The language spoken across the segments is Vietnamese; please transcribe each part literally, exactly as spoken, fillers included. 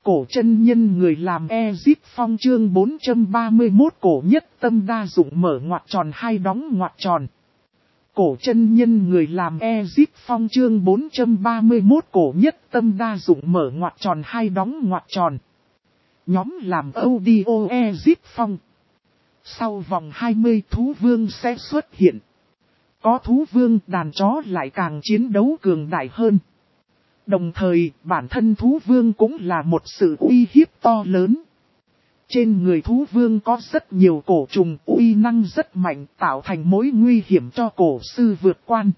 Cổ chân nhân người làm Ezip Phong chương bốn trăm ba mươi mốt cổ nhất tâm đa dụng mở ngoặc tròn hai đóng ngoặc tròn. Cổ chân nhân người làm Ezip Phong chương bốn trăm ba mươi mốt cổ nhất tâm đa dụng mở ngoặc tròn hai đóng ngoặc tròn. Nhóm làm audio Ezip Phong. Sau vòng hai mươi thú vương sẽ xuất hiện. Có thú vương đàn chó lại càng chiến đấu cường đại hơn. Đồng thời, bản thân thú vương cũng là một sự uy hiếp to lớn. Trên người thú vương có rất nhiều cổ trùng uy năng rất mạnh tạo thành mối nguy hiểm cho cổ sư vượt quan.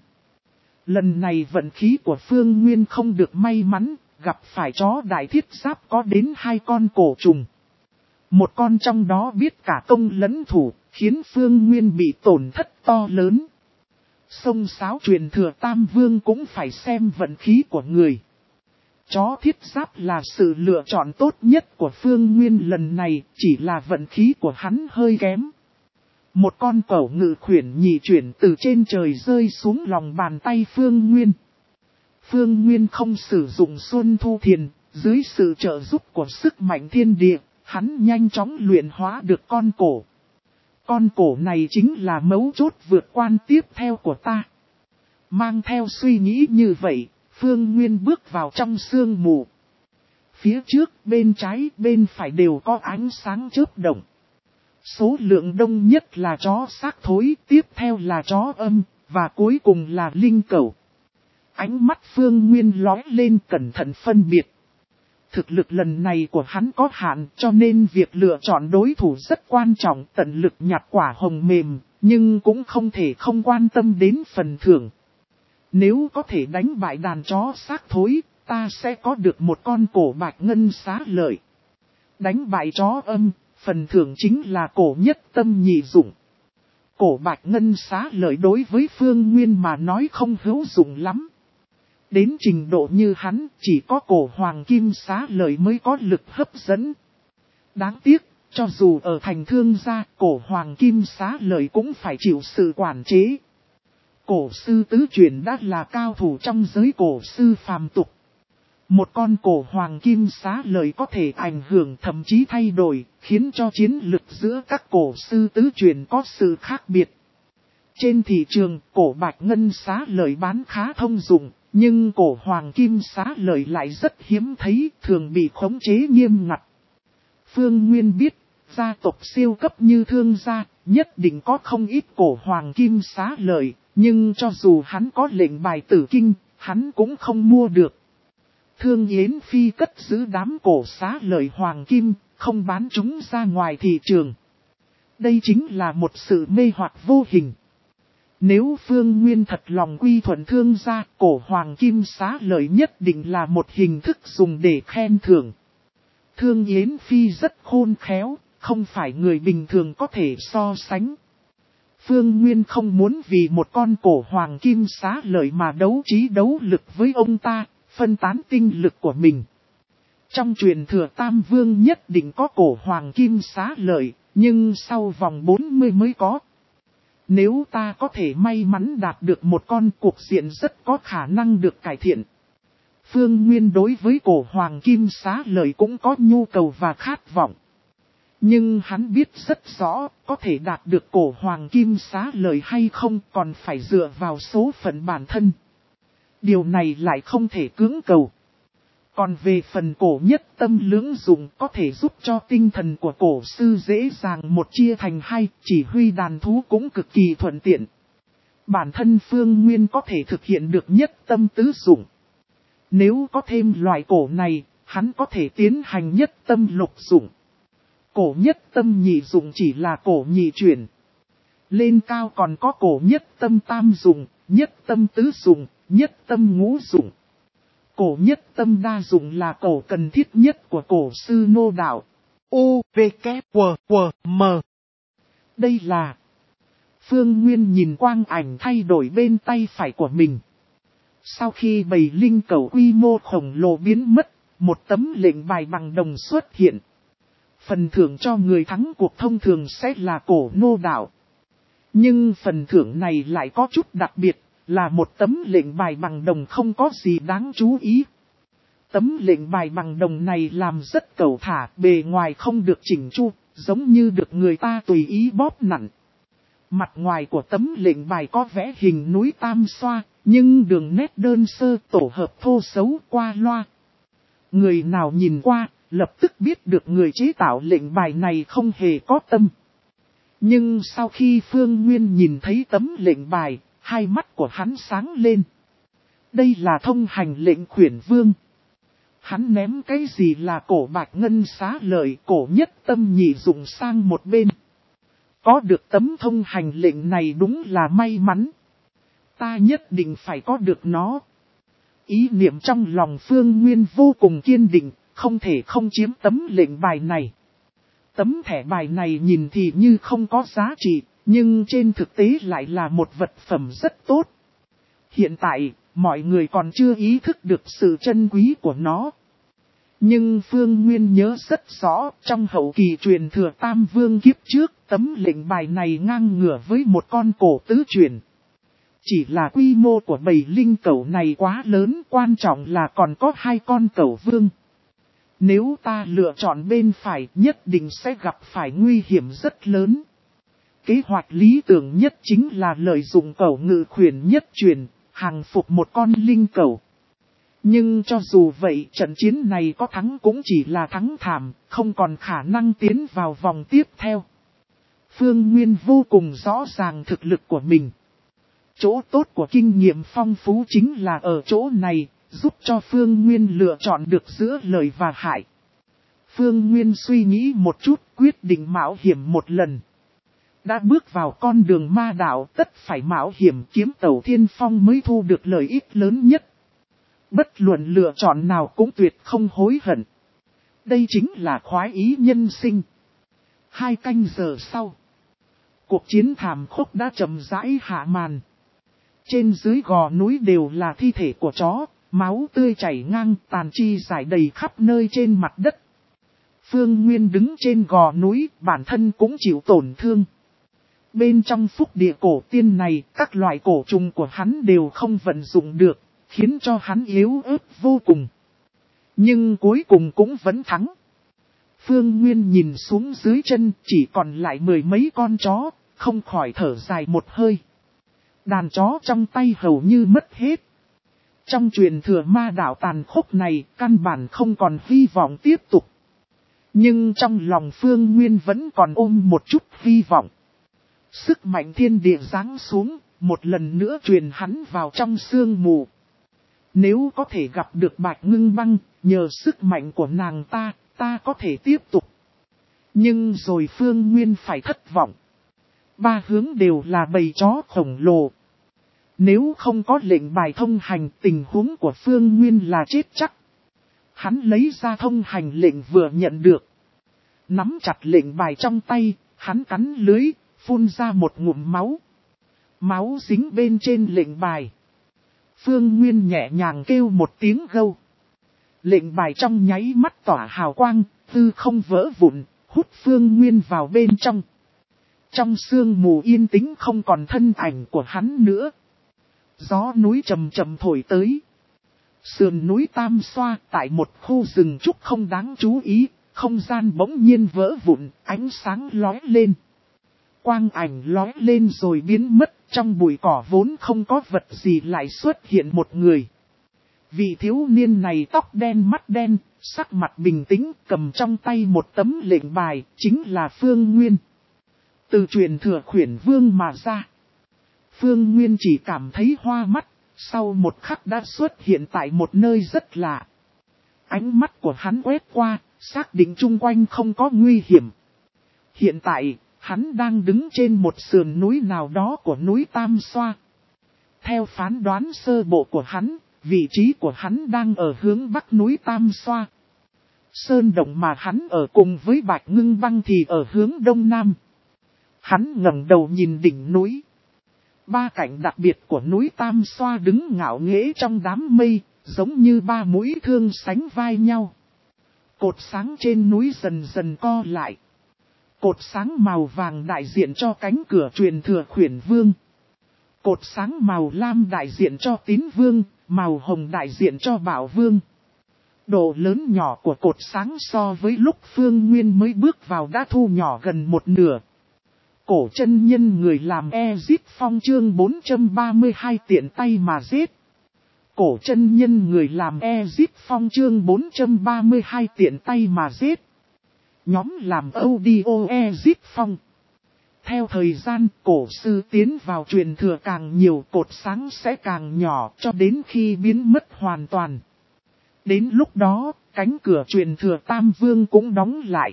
Lần này vận khí của Phương Nguyên không được may mắn, gặp phải chó đại thiết giáp có đến hai con cổ trùng. Một con trong đó biết cả công lẫn thủ, khiến Phương Nguyên bị tổn thất to lớn. Sông sáo truyền thừa Tam Vương cũng phải xem vận khí của người. Chó thiết giáp là sự lựa chọn tốt nhất của Phương Nguyên lần này, chỉ là vận khí của hắn hơi kém. Một con cẩu ngự khuyển nhị chuyển từ trên trời rơi xuống lòng bàn tay Phương Nguyên. Phương Nguyên không sử dụng Xuân Thu Thiền, dưới sự trợ giúp của sức mạnh thiên địa, hắn nhanh chóng luyện hóa được con cổ. Con cổ này chính là mấu chốt vượt quan tiếp theo của ta. Mang theo suy nghĩ như vậy, Phương Nguyên bước vào trong sương mù. Phía trước, bên trái, bên phải đều có ánh sáng chớp động. Số lượng đông nhất là chó xác thối, tiếp theo là chó âm, và cuối cùng là linh cẩu. Ánh mắt Phương Nguyên lóe lên cẩn thận phân biệt. Thực lực lần này của hắn có hạn cho nên việc lựa chọn đối thủ rất quan trọng, tận lực nhặt quả hồng mềm, nhưng cũng không thể không quan tâm đến phần thưởng. Nếu có thể đánh bại đàn chó xác thối, ta sẽ có được một con cổ bạch ngân xá lợi. Đánh bại chó âm, phần thưởng chính là cổ nhất tâm nhị dụng. Cổ bạch ngân xá lợi đối với Phương Nguyên mà nói không hữu dụng lắm. Đến trình độ như hắn, chỉ có cổ hoàng kim xá lợi mới có lực hấp dẫn. Đáng tiếc, cho dù ở thành thương gia, cổ hoàng kim xá lợi cũng phải chịu sự quản chế. Cổ sư tứ chuyển đã là cao thủ trong giới cổ sư phàm tục. Một con cổ hoàng kim xá lợi có thể ảnh hưởng thậm chí thay đổi, khiến cho chiến lực giữa các cổ sư tứ chuyển có sự khác biệt. Trên thị trường, cổ bạch ngân xá lợi bán khá thông dụng, nhưng cổ hoàng kim xá lợi lại rất hiếm thấy, thường bị khống chế nghiêm ngặt. Phương Nguyên biết, gia tộc siêu cấp như thương gia, nhất định có không ít cổ hoàng kim xá lợi, nhưng cho dù hắn có lệnh bài tử kinh, hắn cũng không mua được. Thương Yến Phi cất giữ đám cổ xá lợi hoàng kim, không bán chúng ra ngoài thị trường. Đây chính là một sự mê hoặc vô hình. Nếu Phương Nguyên thật lòng quy thuận thương gia, cổ hoàng kim xá lợi nhất định là một hình thức dùng để khen thưởng. Thương Yến Phi rất khôn khéo, không phải người bình thường có thể so sánh. Phương Nguyên không muốn vì một con cổ hoàng kim xá lợi mà đấu trí đấu lực với ông ta, phân tán tinh lực của mình. Trong truyền thừa Tam Vương nhất định có cổ hoàng kim xá lợi, nhưng sau vòng bốn mươi mới có. Nếu ta có thể may mắn đạt được một con, cuộc diện rất có khả năng được cải thiện. Phương Nguyên đối với cổ hoàng kim xá lợi cũng có nhu cầu và khát vọng. Nhưng hắn biết rất rõ, có thể đạt được cổ hoàng kim xá lợi hay không còn phải dựa vào số phận bản thân. Điều này lại không thể cưỡng cầu. Còn về phần cổ nhất tâm lưỡng dụng có thể giúp cho tinh thần của cổ sư dễ dàng một chia thành hai, chỉ huy đàn thú cũng cực kỳ thuận tiện. Bản thân Phương Nguyên có thể thực hiện được nhất tâm tứ dụng. Nếu có thêm loại cổ này, hắn có thể tiến hành nhất tâm lục dụng. Cổ nhất tâm nhị dụng chỉ là cổ nhị chuyển. Lên cao còn có cổ nhất tâm tam dụng, nhất tâm tứ dụng, nhất tâm ngũ dụng. Cổ nhất tâm đa dụng là cổ cần thiết nhất của cổ sư nô đạo. U, V, K, W, W, M. Đây là... Phương Nguyên nhìn quang ảnh thay đổi bên tay phải của mình. Sau khi bầy linh cẩu quy mô khổng lồ biến mất, một tấm lệnh bài bằng đồng xuất hiện. Phần thưởng cho người thắng cuộc thông thường sẽ là cổ nô đạo. Nhưng phần thưởng này lại có chút đặc biệt, là một tấm lệnh bài bằng đồng không có gì đáng chú ý. Tấm lệnh bài bằng đồng này làm rất cẩu thả, bề ngoài không được chỉnh chu, giống như được người ta tùy ý bóp nặn. Mặt ngoài của tấm lệnh bài có vẽ hình núi Tam Xoa, nhưng đường nét đơn sơ tổ hợp thô xấu qua loa. Người nào nhìn qua, lập tức biết được người chế tạo lệnh bài này không hề có tâm. Nhưng sau khi Phương Nguyên nhìn thấy tấm lệnh bài, hai mắt của hắn sáng lên. Đây là thông hành lệnh khuyển vương. Hắn ném cái gì là cổ bạch ngân xá lợi, cổ nhất tâm nhị dụng sang một bên. Có được tấm thông hành lệnh này đúng là may mắn. Ta nhất định phải có được nó. Ý niệm trong lòng Phương Nguyên vô cùng kiên định, không thể không chiếm tấm lệnh bài này. Tấm thẻ bài này nhìn thì như không có giá trị, nhưng trên thực tế lại là một vật phẩm rất tốt. Hiện tại, mọi người còn chưa ý thức được sự chân quý của nó. Nhưng Phương Nguyên nhớ rất rõ, trong hậu kỳ truyền thừa Tam Vương kiếp trước, tấm lệnh bài này ngang ngửa với một con cổ tứ truyền. Chỉ là quy mô của bầy linh cẩu này quá lớn, quan trọng là còn có hai con cẩu vương. Nếu ta lựa chọn bên phải, nhất định sẽ gặp phải nguy hiểm rất lớn. Kế hoạch lý tưởng nhất chính là lợi dụng cẩu ngự khuyển nhất truyền, hàng phục một con linh cẩu. Nhưng cho dù vậy, trận chiến này có thắng cũng chỉ là thắng thảm, không còn khả năng tiến vào vòng tiếp theo. Phương Nguyên vô cùng rõ ràng thực lực của mình. Chỗ tốt của kinh nghiệm phong phú chính là ở chỗ này, giúp cho Phương Nguyên lựa chọn được giữa lợi và hại. Phương Nguyên suy nghĩ một chút, quyết định mạo hiểm một lần. Đã bước vào con đường ma đạo, tất phải mạo hiểm kiếm tẩu thiên phong mới thu được lợi ích lớn nhất. Bất luận lựa chọn nào cũng tuyệt không hối hận. Đây chính là khoái ý nhân sinh. Hai canh giờ sau, cuộc chiến thảm khốc đã chậm rãi hạ màn. Trên dưới gò núi đều là thi thể của chó, máu tươi chảy ngang, tàn chi rải đầy khắp nơi trên mặt đất. Phương Nguyên đứng trên gò núi, bản thân cũng chịu tổn thương. Bên trong phúc địa cổ tiên này, các loại cổ trùng của hắn đều không vận dụng được, khiến cho hắn yếu ớt vô cùng. Nhưng cuối cùng cũng vẫn thắng. Phương Nguyên nhìn xuống dưới chân, chỉ còn lại mười mấy con chó, không khỏi thở dài một hơi. Đàn chó trong tay hầu như mất hết. Trong truyền thừa ma đạo tàn khốc này, căn bản không còn hy vọng tiếp tục. Nhưng trong lòng Phương Nguyên vẫn còn ôm một chút hy vọng. Sức mạnh thiên địa giáng xuống, một lần nữa truyền hắn vào trong sương mù. Nếu có thể gặp được Bạch Ngưng Băng, nhờ sức mạnh của nàng ta, ta có thể tiếp tục. Nhưng rồi Phương Nguyên phải thất vọng. Ba hướng đều là bầy chó khổng lồ. Nếu không có lệnh bài thông hành, tình huống của Phương Nguyên là chết chắc. Hắn lấy ra thông hành lệnh vừa nhận được. Nắm chặt lệnh bài trong tay, hắn cắn lưới, phun ra một ngụm máu. Máu dính bên trên lệnh bài. Phương Nguyên nhẹ nhàng kêu một tiếng gâu. Lệnh bài trong nháy mắt tỏa hào quang, tư không vỡ vụn, hút Phương Nguyên vào bên trong. Trong sương mù yên tĩnh không còn thân ảnh của hắn nữa. Gió núi trầm trầm thổi tới. Sườn núi Tam Xoa tại một khu rừng trúc không đáng chú ý, không gian bỗng nhiên vỡ vụn, ánh sáng lóe lên. Quang ảnh lóe lên rồi biến mất, trong bụi cỏ vốn không có vật gì lại xuất hiện một người. Vị thiếu niên này tóc đen mắt đen, sắc mặt bình tĩnh, cầm trong tay một tấm lệnh bài, chính là Phương Nguyên. Từ truyền thừa khuyển vương mà ra. Phương Nguyên chỉ cảm thấy hoa mắt, sau một khắc đã xuất hiện tại một nơi rất lạ. Ánh mắt của hắn quét qua, xác định chung quanh không có nguy hiểm. Hiện tại, hắn đang đứng trên một sườn núi nào đó của núi Tam Xoa. Theo phán đoán sơ bộ của hắn, vị trí của hắn đang ở hướng bắc núi Tam Xoa. Sơn động mà hắn ở cùng với Bạch Ngưng Băng thì ở hướng đông nam. Hắn ngẩng đầu nhìn đỉnh núi. Ba cảnh đặc biệt của núi Tam Xoa đứng ngạo nghễ trong đám mây, giống như ba mũi thương sánh vai nhau. Cột sáng trên núi dần dần co lại. Cột sáng màu vàng đại diện cho cánh cửa truyền thừa khuyển vương. Cột sáng màu lam đại diện cho tín vương, màu hồng đại diện cho bảo vương. độ lớn nhỏ của cột sáng so với lúc Phương Nguyên mới bước vào đã thu nhỏ gần một nửa. Cổ chân nhân người làm Ezic Phong chương bốn trăm ba mươi hai tiện tay mà giết. Cổ chân nhân người làm Ezic Phong chương bốn trăm ba mươi hai tiện tay mà giết. Nhóm làm audio Ezic Phong. Theo thời gian, cổ sư tiến vào truyền thừa càng nhiều, cột sáng sẽ càng nhỏ cho đến khi biến mất hoàn toàn. Đến lúc đó, cánh cửa truyền thừa Tam Vương cũng đóng lại.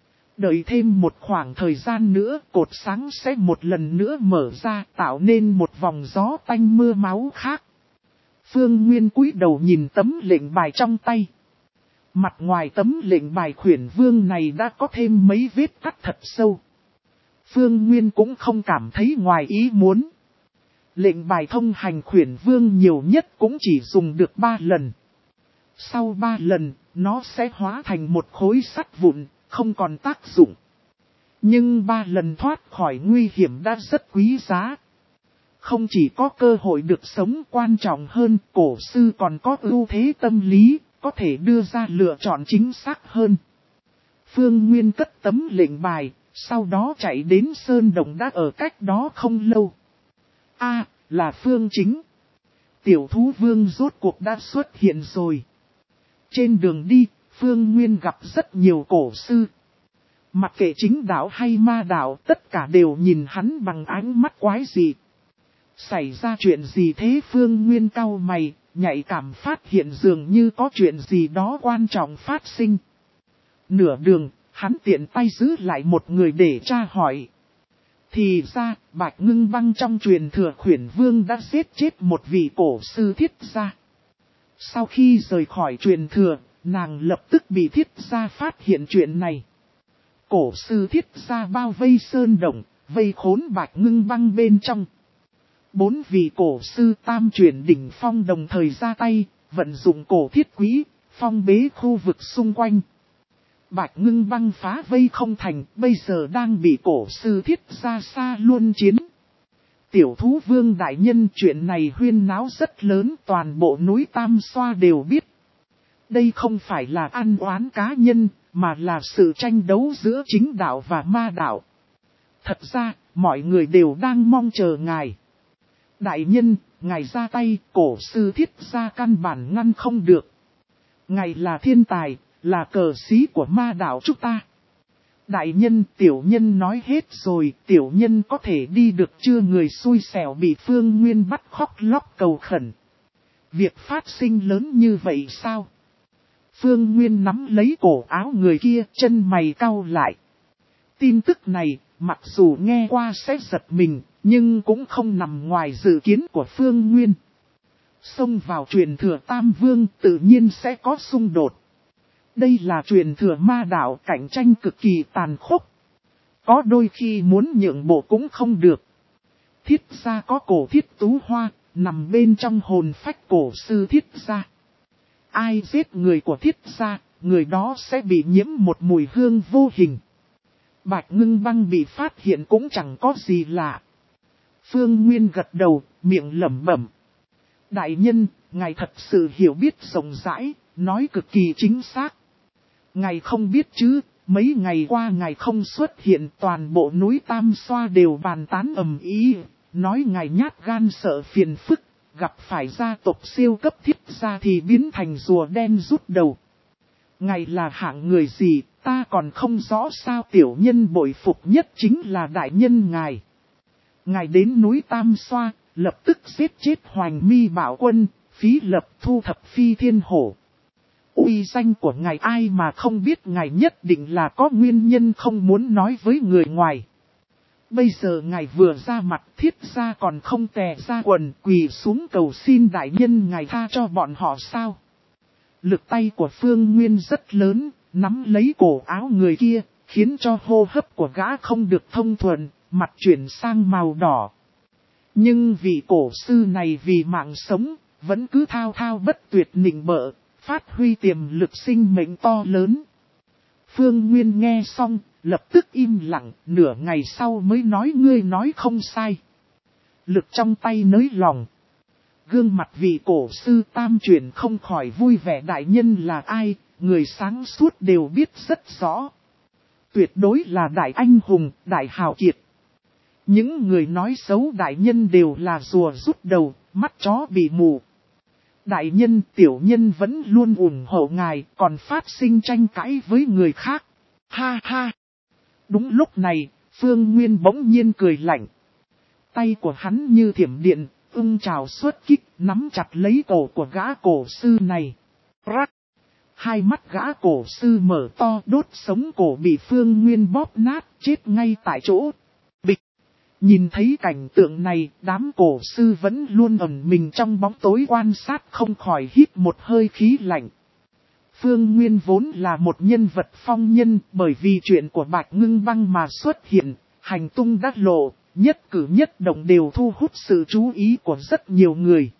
Đợi thêm một khoảng thời gian nữa, cột sáng sẽ một lần nữa mở ra, tạo nên một vòng gió tanh mưa máu khác. Phương Nguyên cúi đầu nhìn tấm lệnh bài trong tay. Mặt ngoài tấm lệnh bài khuyển vương này đã có thêm mấy vết cắt thật sâu. Phương Nguyên cũng không cảm thấy ngoài ý muốn. Lệnh bài thông hành khuyển vương nhiều nhất cũng chỉ dùng được ba lần. Sau ba lần, nó sẽ hóa thành một khối sắt vụn, không còn tác dụng. Nhưng ba lần thoát khỏi nguy hiểm đã rất quý giá. Không chỉ có cơ hội được sống, quan trọng hơn, cổ sư còn có ưu thế tâm lý, có thể đưa ra lựa chọn chính xác hơn. Phương Nguyên cất tấm lệnh bài, sau đó chạy đến sơn động đã ở cách đó không lâu. A, à, là Phương Chính. Tiểu thú vương rốt cuộc đã xuất hiện rồi. Trên đường đi, Phương Nguyên gặp rất nhiều cổ sư. Mặc kệ chính đạo hay ma đạo, tất cả đều nhìn hắn bằng ánh mắt quái dị. Xảy ra chuyện gì thế? Phương Nguyên cau mày, nhạy cảm phát hiện dường như có chuyện gì đó quan trọng phát sinh. Nửa đường, hắn tiện tay giữ lại một người để tra hỏi. Thì ra, Bạch Ngưng Băng trong truyền thừa khuyển vương đã giết chết một vị cổ sư Thiết gia. Sau khi rời khỏi truyền thừa, nàng lập tức bị Thiết gia phát hiện chuyện này. Cổ sư Thiết gia bao vây sơn động, vây khốn Bạch Ngưng Băng bên trong. Bốn vị cổ sư tam chuyển đỉnh phong đồng thời ra tay, vận dụng cổ thiết quý, phong bế khu vực xung quanh. Bạch Ngưng Băng phá vây không thành, bây giờ đang bị cổ sư Thiết gia xa luân chiến. Tiểu thú vương đại nhân, chuyện này huyên náo rất lớn, toàn bộ núi Tam Xoa đều biết. Đây không phải là ăn oán cá nhân, mà là sự tranh đấu giữa chính đạo và ma đạo. Thật ra, mọi người đều đang mong chờ ngài. Đại nhân, ngài ra tay, cổ sư Thiết gia căn bản ngăn không được. Ngài là thiên tài, là cờ sĩ của ma đạo chúng ta. Đại nhân, tiểu nhân nói hết rồi, tiểu nhân có thể đi được chưa? Người xui xẻo bị Phương Nguyên bắt khóc lóc cầu khẩn. Việc phát sinh lớn như vậy sao? Phương Nguyên nắm lấy cổ áo người kia, chân mày cau lại. Tin tức này, mặc dù nghe qua sẽ giật mình, nhưng cũng không nằm ngoài dự kiến của Phương Nguyên. Xông vào truyền thừa Tam Vương tự nhiên sẽ có xung đột. Đây là truyền thừa ma đạo, cạnh tranh cực kỳ tàn khốc. Có đôi khi muốn nhượng bộ cũng không được. Thiết gia có cổ Thiết Tú Hoa, nằm bên trong hồn phách cổ sư Thiết gia. Ai giết người của Thiết gia, người đó sẽ bị nhiễm một mùi hương vô hình. Bạch Ngưng Băng bị phát hiện cũng chẳng có gì lạ. Phương Nguyên gật đầu, miệng lẩm bẩm. Đại nhân, ngài thật sự hiểu biết rộng rãi, nói cực kỳ chính xác. Ngài không biết chứ, mấy ngày qua ngài không xuất hiện, toàn bộ núi Tam Xoa đều bàn tán ầm ĩ, nói ngài nhát gan sợ phiền phức, gặp phải gia tộc siêu cấp Thiết gia thì biến thành rùa đen rút đầu. Ngài là hạng người gì, ta còn không rõ sao? Tiểu nhân bội phục nhất chính là đại nhân ngài. Ngài đến núi Tam Xoa, lập tức giết chết Hoành Mi Bảo Quân, Phí Lập, thu thập Phi Thiên Hổ. Uy danh của ngài ai mà không biết, ngài nhất định là có nguyên nhân không muốn nói với người ngoài. Bây giờ ngài vừa ra mặt, Thiết gia còn không tè ra quần, quỳ xuống cầu xin đại nhân ngài tha cho bọn họ sao? Lực tay của Phương Nguyên rất lớn, nắm lấy cổ áo người kia, khiến cho hô hấp của gã không được thông thuận, mặt chuyển sang màu đỏ. Nhưng vị cổ sư này vì mạng sống, vẫn cứ thao thao bất tuyệt nịnh bợ, phát huy tiềm lực sinh mệnh to lớn. Phương Nguyên nghe xong, lập tức im lặng, nửa ngày sau mới nói: ngươi nói không sai. Lực trong tay nới lòng. Gương mặt vị cổ sư tam chuyển không khỏi vui vẻ, đại nhân là ai, người sáng suốt đều biết rất rõ. Tuyệt đối là đại anh hùng, đại hào kiệt. Những người nói xấu đại nhân đều là rùa rút đầu, mắt chó bị mù. Đại nhân, tiểu nhân vẫn luôn ủng hộ ngài, còn phát sinh tranh cãi với người khác. Ha ha! Đúng lúc này, Phương Nguyên bỗng nhiên cười lạnh. Tay của hắn như thiểm điện, ưng trào xuất kích, nắm chặt lấy cổ của gã cổ sư này. Rắc! Hai mắt gã cổ sư mở to, đốt sống cổ bị Phương Nguyên bóp nát, chết ngay tại chỗ. Bịch! Nhìn thấy cảnh tượng này, đám cổ sư vẫn luôn ẩn mình trong bóng tối quan sát, không khỏi hít một hơi khí lạnh. Phương Nguyên vốn là một nhân vật phong nhân, bởi vì chuyện của Bạch Ngưng Băng mà xuất hiện, hành tung đắc lộ, nhất cử nhất động đều thu hút sự chú ý của rất nhiều người.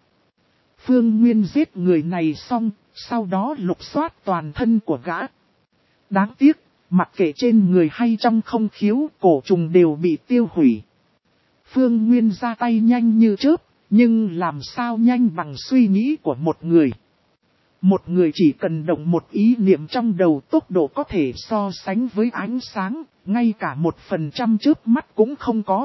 Phương Nguyên giết người này xong, sau đó lục soát toàn thân của gã. Đáng tiếc, mặc kệ trên người hay trong không khiếu, cổ trùng đều bị tiêu hủy. Phương Nguyên ra tay nhanh như chớp, nhưng làm sao nhanh bằng suy nghĩ của một người. Một người chỉ cần động một ý niệm trong đầu, tốc độ có thể so sánh với ánh sáng, ngay cả một phần trăm chớp mắt cũng không có.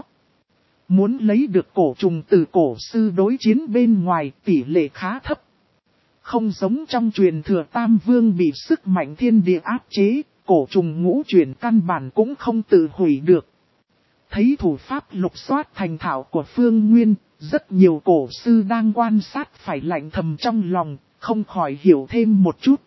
Muốn lấy được cổ trùng từ cổ sư đối chiến bên ngoài, tỷ lệ khá thấp. Không giống trong truyền thừa Tam Vương bị sức mạnh thiên địa áp chế, cổ trùng ngũ chuyển căn bản cũng không tự hủy được. Thấy thủ pháp lục soát thành thạo của Phương Nguyên, rất nhiều cổ sư đang quan sát phải lạnh thầm trong lòng, không khỏi hiểu thêm một chút.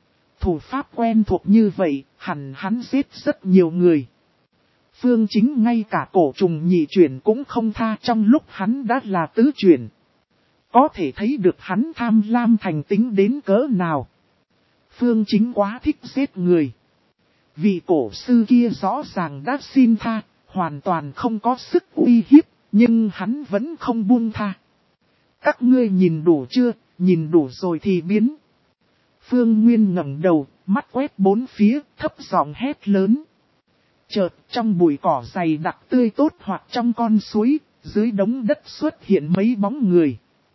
Thủ pháp quen thuộc như vậy, hẳn hắn giết rất nhiều người. Phương Chính ngay cả cổ trùng nhị chuyển cũng không tha, trong lúc hắn đã là tứ chuyển. Có thể thấy được hắn tham lam thành tính đến cỡ nào. Phương Chính quá thích giết người. Vị cổ sư kia rõ ràng đã xin tha, hoàn toàn không có sức uy hiếp, nhưng hắn vẫn không buông tha. Các ngươi nhìn đủ chưa, nhìn đủ rồi thì biến. Phương Nguyên ngẩng đầu, mắt quét bốn phía, thấp giọng hét lớn. Chợt trong bụi cỏ dày đặc tươi tốt hoặc trong con suối, dưới đống đất xuất hiện mấy bóng người.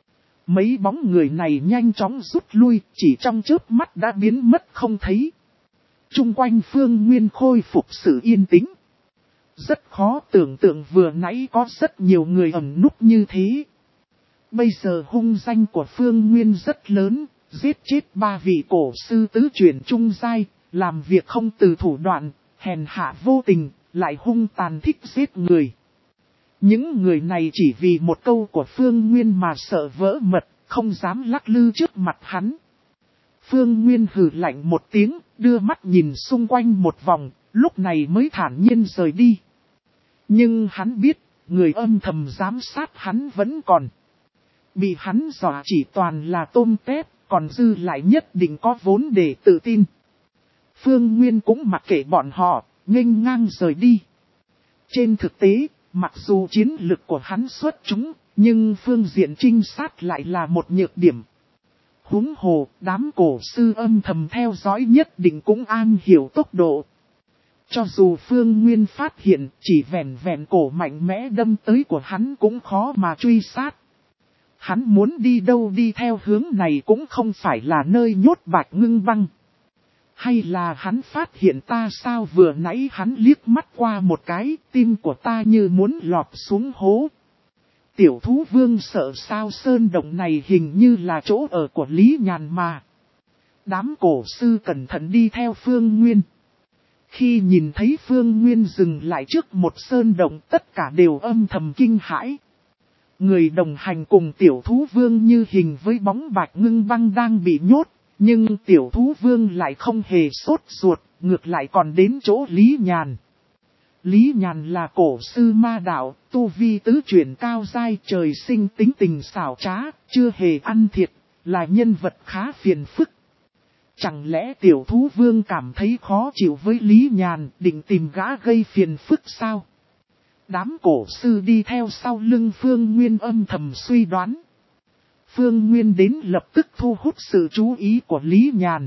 Mấy bóng người này nhanh chóng rút lui, chỉ trong chớp mắt đã biến mất không thấy. Trung quanh Phương Nguyên khôi phục sự yên tĩnh. Rất khó tưởng tượng vừa nãy có rất nhiều người ẩn núp như thế. Bây giờ hung danh của Phương Nguyên rất lớn, giết chết ba vị cổ sư tứ chuyển trung giai, làm việc không từ thủ đoạn, hèn hạ vô tình, lại hung tàn thích giết người. Những người này chỉ vì một câu của Phương Nguyên mà sợ vỡ mật, không dám lắc lư trước mặt hắn. Phương Nguyên hừ lạnh một tiếng, đưa mắt nhìn xung quanh một vòng, lúc này mới thản nhiên rời đi. Nhưng hắn biết, người âm thầm giám sát hắn vẫn còn. Bị hắn dọa chỉ toàn là tôm tép, còn dư lại nhất định có vốn để tự tin. Phương Nguyên cũng mặc kệ bọn họ, nghênh ngang rời đi. Trên thực tế, mặc dù chiến lực của hắn xuất chúng, nhưng phương diện trinh sát lại là một nhược điểm. Huống hồ, đám cổ sư âm thầm theo dõi nhất định cũng an hiểu tốc độ. Cho dù Phương Nguyên phát hiện, chỉ vẹn vẹn cổ mạnh mẽ đâm tới của hắn cũng khó mà truy sát. Hắn muốn đi đâu đi theo hướng này cũng không phải là nơi nhốt Bạch Ngưng Băng. Hay là hắn phát hiện ta sao, vừa nãy hắn liếc mắt qua một cái, tim của ta như muốn lọt xuống hố. Tiểu thú vương sợ sao, sơn động này hình như là chỗ ở của Lý Nhàn mà. Đám cổ sư cẩn thận đi theo Phương Nguyên. Khi nhìn thấy Phương Nguyên dừng lại trước một sơn động, tất cả đều âm thầm kinh hãi. Người đồng hành cùng tiểu thú vương như hình với bóng Bạch Ngưng Băng đang bị nhốt, nhưng tiểu thú vương lại không hề sốt ruột, ngược lại còn đến chỗ Lý Nhàn. Lý Nhàn là cổ sư ma đạo, tu vi tứ chuyển cao giai, trời sinh tính tình xảo trá, chưa hề ăn thiệt, là nhân vật khá phiền phức. Chẳng lẽ tiểu thú vương cảm thấy khó chịu với Lý Nhàn, định tìm gã gây phiền phức sao? Đám cổ sư đi theo sau lưng Phương Nguyên âm thầm suy đoán. Phương Nguyên đến lập tức thu hút sự chú ý của Lý Nhàn.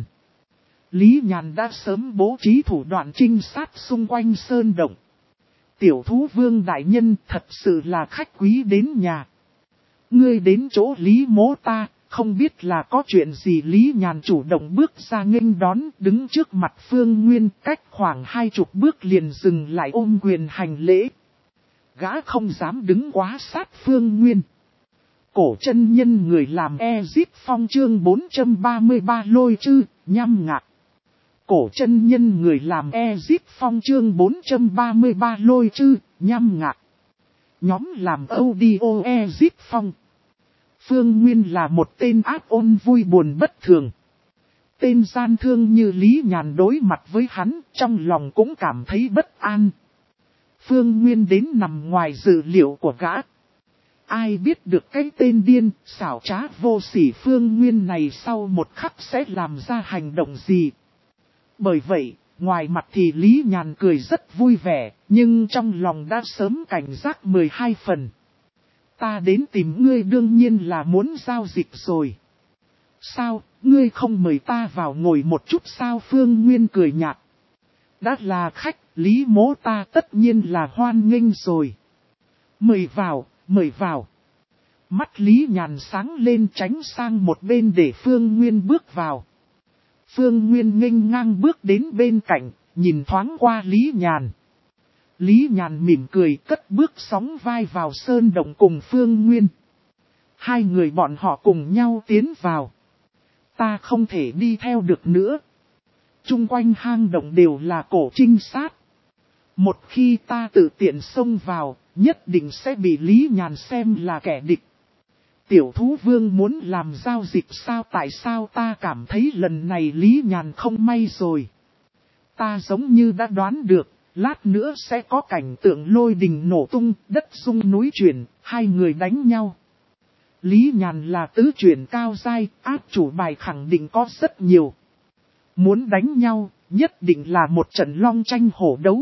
Lý Nhàn đã sớm bố trí thủ đoạn trinh sát xung quanh sơn động. Tiểu thú vương đại nhân thật sự là khách quý đến nhà. Ngươi đến chỗ Lý Mỗ ta, không biết là có chuyện gì. Lý Nhàn chủ động bước ra nghênh đón, đứng trước mặt Phương Nguyên, cách khoảng hai chục bước liền dừng lại ôm quyền hành lễ. Gã không dám đứng quá sát Phương Nguyên. Cổ chân nhân người làm Ezip Phong chương bốn trăm ba mươi ba lôi chư, nhăm ngạc. Cổ chân nhân người làm Ezip Phong chương bốn trăm ba mươi ba lôi chư, nhăm ngạc. Nhóm làm audio Ezip Phong. Phương Nguyên là một tên ác ôn vui buồn bất thường. Tên gian thương như Lý Nhàn đối mặt với hắn, trong lòng cũng cảm thấy bất an. Phương Nguyên đến nằm ngoài dự liệu của gã. Ai biết được cái tên điên, xảo trá vô sỉ Phương Nguyên này sau một khắc sẽ làm ra hành động gì. Bởi vậy, ngoài mặt thì Lý Nhàn cười rất vui vẻ, nhưng trong lòng đã sớm cảnh giác mười hai phần. Ta đến tìm ngươi đương nhiên là muốn giao dịch rồi. Sao, ngươi không mời ta vào ngồi một chút sao? Phương Nguyên cười nhạt. Đã là khách, Lý Mỗ ta tất nhiên là hoan nghênh rồi. Mời vào, mời vào. Mắt Lý Nhàn sáng lên tránh sang một bên để Phương Nguyên bước vào. Phương Nguyên nghênh ngang bước đến bên cạnh, nhìn thoáng qua Lý Nhàn. Lý Nhàn mỉm cười cất bước sóng vai vào sơn động cùng Phương Nguyên. Hai người bọn họ cùng nhau tiến vào. Ta không thể đi theo được nữa. Trung quanh hang động đều là cổ trinh sát. Một khi ta tự tiện xông vào, nhất định sẽ bị Lý Nhàn xem là kẻ địch. Tiểu thú vương muốn làm giao dịch sao? Tại sao ta cảm thấy lần này Lý Nhàn không may rồi? Ta giống như đã đoán được, lát nữa sẽ có cảnh tượng lôi đình nổ tung, đất rung núi chuyển, hai người đánh nhau. Lý Nhàn là tứ chuyển cao giai, áp chủ bài khẳng định có rất nhiều. Muốn đánh nhau, nhất định là một trận long tranh hổ đấu.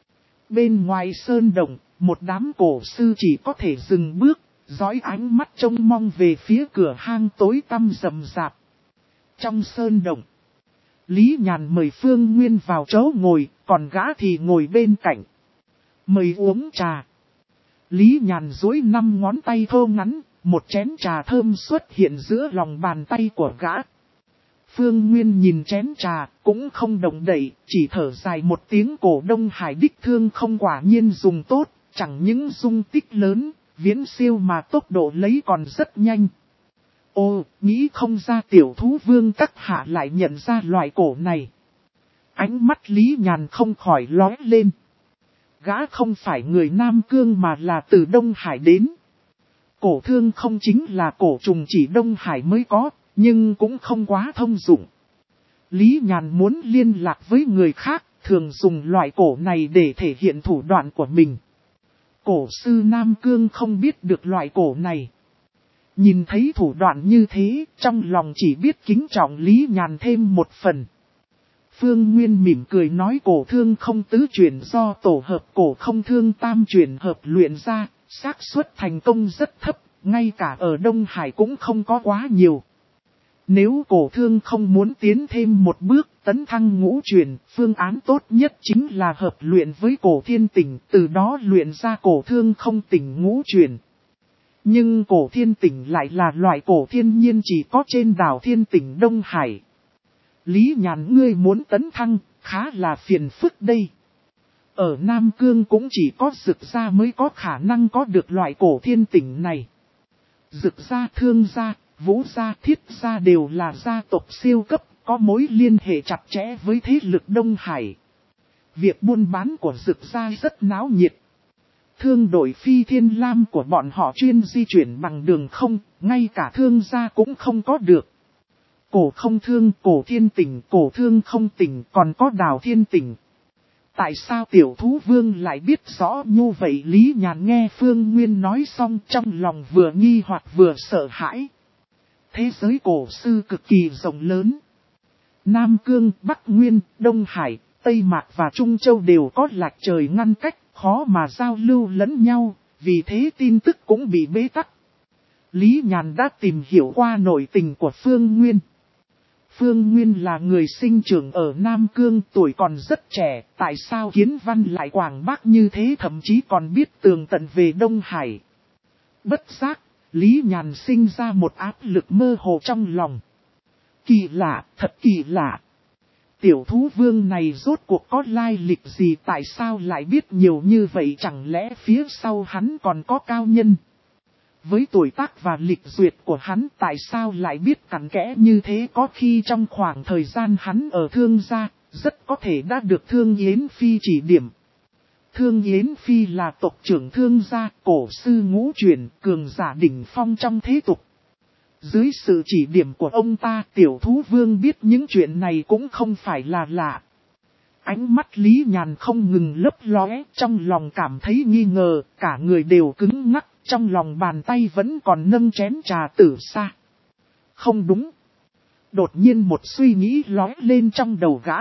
Bên ngoài sơn động, một đám cổ sư chỉ có thể dừng bước, dõi ánh mắt trông mong về phía cửa hang tối tăm rậm rạp. Trong sơn động, Lý Nhàn mời Phương Nguyên vào chỗ ngồi, còn gã thì ngồi bên cạnh. Mời uống trà. Lý Nhàn duỗi năm ngón tay thô ngắn, một chén trà thơm xuất hiện giữa lòng bàn tay của gã. Phương Nguyên nhìn chén trà, cũng không động đậy, chỉ thở dài một tiếng. Cổ Đông Hải đích thương không quả nhiên dùng tốt, chẳng những dung tích lớn, viễn siêu mà tốc độ lấy còn rất nhanh. Ô, nghĩ không ra tiểu thú vương các hạ lại nhận ra loại cổ này. Ánh mắt Lý Nhàn không khỏi lóe lên. Gã không phải người Nam Cương mà là từ Đông Hải đến. Cổ thương không chính là cổ trùng chỉ Đông Hải mới có, nhưng cũng không quá thông dụng. Lý Nhàn muốn liên lạc với người khác, thường dùng loại cổ này để thể hiện thủ đoạn của mình. Cổ sư Nam Cương không biết được loại cổ này. Nhìn thấy thủ đoạn như thế, trong lòng chỉ biết kính trọng Lý Nhàn thêm một phần. Phương Nguyên mỉm cười nói cổ thương không tứ chuyển do tổ hợp cổ không thương tam chuyển hợp luyện ra, xác suất thành công rất thấp, ngay cả ở Đông Hải cũng không có quá nhiều. Nếu cổ thương không muốn tiến thêm một bước tấn thăng ngũ chuyển, phương án tốt nhất chính là hợp luyện với cổ thiên tỉnh, từ đó luyện ra cổ thương không tỉnh ngũ chuyển. Nhưng cổ thiên tỉnh lại là loại cổ thiên nhiên chỉ có trên đảo thiên tỉnh Đông Hải. Lý Nhàn ngươi muốn tấn thăng, khá là phiền phức đây. Ở Nam Cương cũng chỉ có Dực gia mới có khả năng có được loại cổ thiên tỉnh này. Dực gia, Thương gia, Vũ gia, Thiết gia đều là gia tộc siêu cấp, có mối liên hệ chặt chẽ với thế lực Đông Hải. Việc buôn bán của Dực gia rất náo nhiệt. Thương đội Phi Thiên Lam của bọn họ chuyên di chuyển bằng đường không, ngay cả thương gia cũng không có được. Cổ không thương, cổ thiên tỉnh, cổ thương không tỉnh, còn có đảo thiên tỉnh. Tại sao tiểu thú vương lại biết rõ như vậy? Lý Nhàn nghe Phương Nguyên nói xong trong lòng vừa nghi hoặc vừa sợ hãi. Thế giới cổ sư cực kỳ rộng lớn. Nam Cương, Bắc Nguyên, Đông Hải, Tây Mạc và Trung Châu đều có lạch trời ngăn cách, khó mà giao lưu lẫn nhau, vì thế tin tức cũng bị bế tắc. Lý Nhàn đã tìm hiểu qua nội tình của Phương Nguyên. Phương Nguyên là người sinh trưởng ở Nam Cương, tuổi còn rất trẻ, tại sao Kiến Văn lại quảng bác như thế, thậm chí còn biết tường tận về Đông Hải. Bất giác, Lý Nhàn sinh ra một áp lực mơ hồ trong lòng. Kỳ lạ, thật kỳ lạ. Tiểu thú vương này rốt cuộc có lai lịch gì, tại sao lại biết nhiều như vậy, chẳng lẽ phía sau hắn còn có cao nhân? Với tuổi tác và lịch duyệt của hắn, tại sao lại biết cặn kẽ như thế? Có khi trong khoảng thời gian hắn ở Thương gia, rất có thể đã được Thương Yến Phi chỉ điểm. Thương Yến Phi là tộc trưởng Thương gia, cổ sư ngũ truyền, cường giả đỉnh phong trong thế tục. Dưới sự chỉ điểm của ông ta, tiểu thú vương biết những chuyện này cũng không phải là lạ. Ánh mắt Lý Nhàn không ngừng lấp lóe, trong lòng cảm thấy nghi ngờ, cả người đều cứng ngắc, trong lòng bàn tay vẫn còn nâng chén trà tử sa. Không đúng. Đột nhiên một suy nghĩ lóe lên trong đầu gã.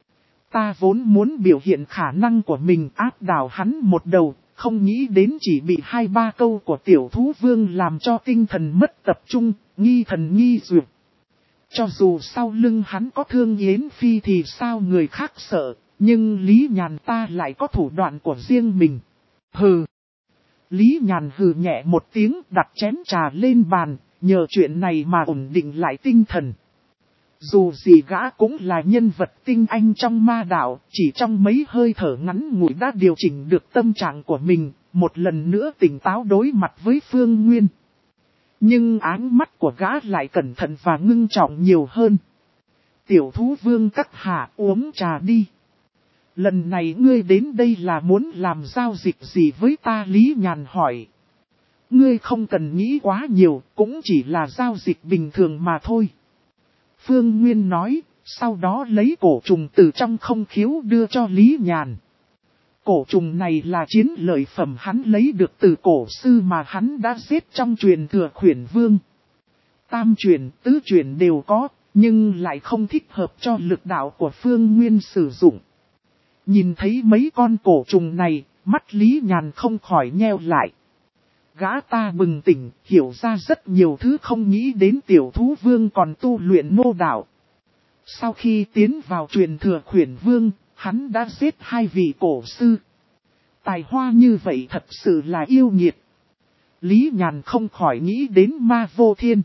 Ta vốn muốn biểu hiện khả năng của mình áp đảo hắn một đầu, không nghĩ đến chỉ bị hai ba câu của tiểu thú vương làm cho tinh thần mất tập trung, nghi thần nghi duyệt. Cho dù sau lưng hắn có Thương Yến Phi thì sao người khác sợ, nhưng Lý Nhàn ta lại có thủ đoạn của riêng mình. Hừ. Lý Nhàn hừ nhẹ một tiếng, đặt chén trà lên bàn, nhờ chuyện này mà ổn định lại tinh thần. Dù gì gã cũng là nhân vật tinh anh trong ma đạo, chỉ trong mấy hơi thở ngắn ngủi đã điều chỉnh được tâm trạng của mình, một lần nữa tỉnh táo đối mặt với Phương Nguyên. Nhưng ánh mắt của gã lại cẩn thận và ngưng trọng nhiều hơn. Tiểu thú vương các hạ, uống trà đi. Lần này ngươi đến đây là muốn làm giao dịch gì với ta? Lý Nhàn hỏi. Ngươi không cần nghĩ quá nhiều, cũng chỉ là giao dịch bình thường mà thôi. Phương Nguyên nói, sau đó lấy cổ trùng từ trong không khiếu đưa cho Lý Nhàn. Cổ trùng này là chiến lợi phẩm hắn lấy được từ cổ sư mà hắn đã giết trong truyền thừa Khuyển Vương. Tam truyền, tứ truyền đều có, nhưng lại không thích hợp cho lực đạo của Phương Nguyên sử dụng. Nhìn thấy mấy con cổ trùng này, mắt Lý Nhàn không khỏi nheo lại. Gã ta bừng tỉnh, hiểu ra rất nhiều thứ, không nghĩ đến tiểu thú vương còn tu luyện nô đạo. Sau khi tiến vào truyền thừa Khuyển Vương, hắn đã giết hai vị cổ sư. Tài hoa như vậy thật sự là yêu nghiệt. Lý Nhàn không khỏi nghĩ đến Ma Vô Thiên.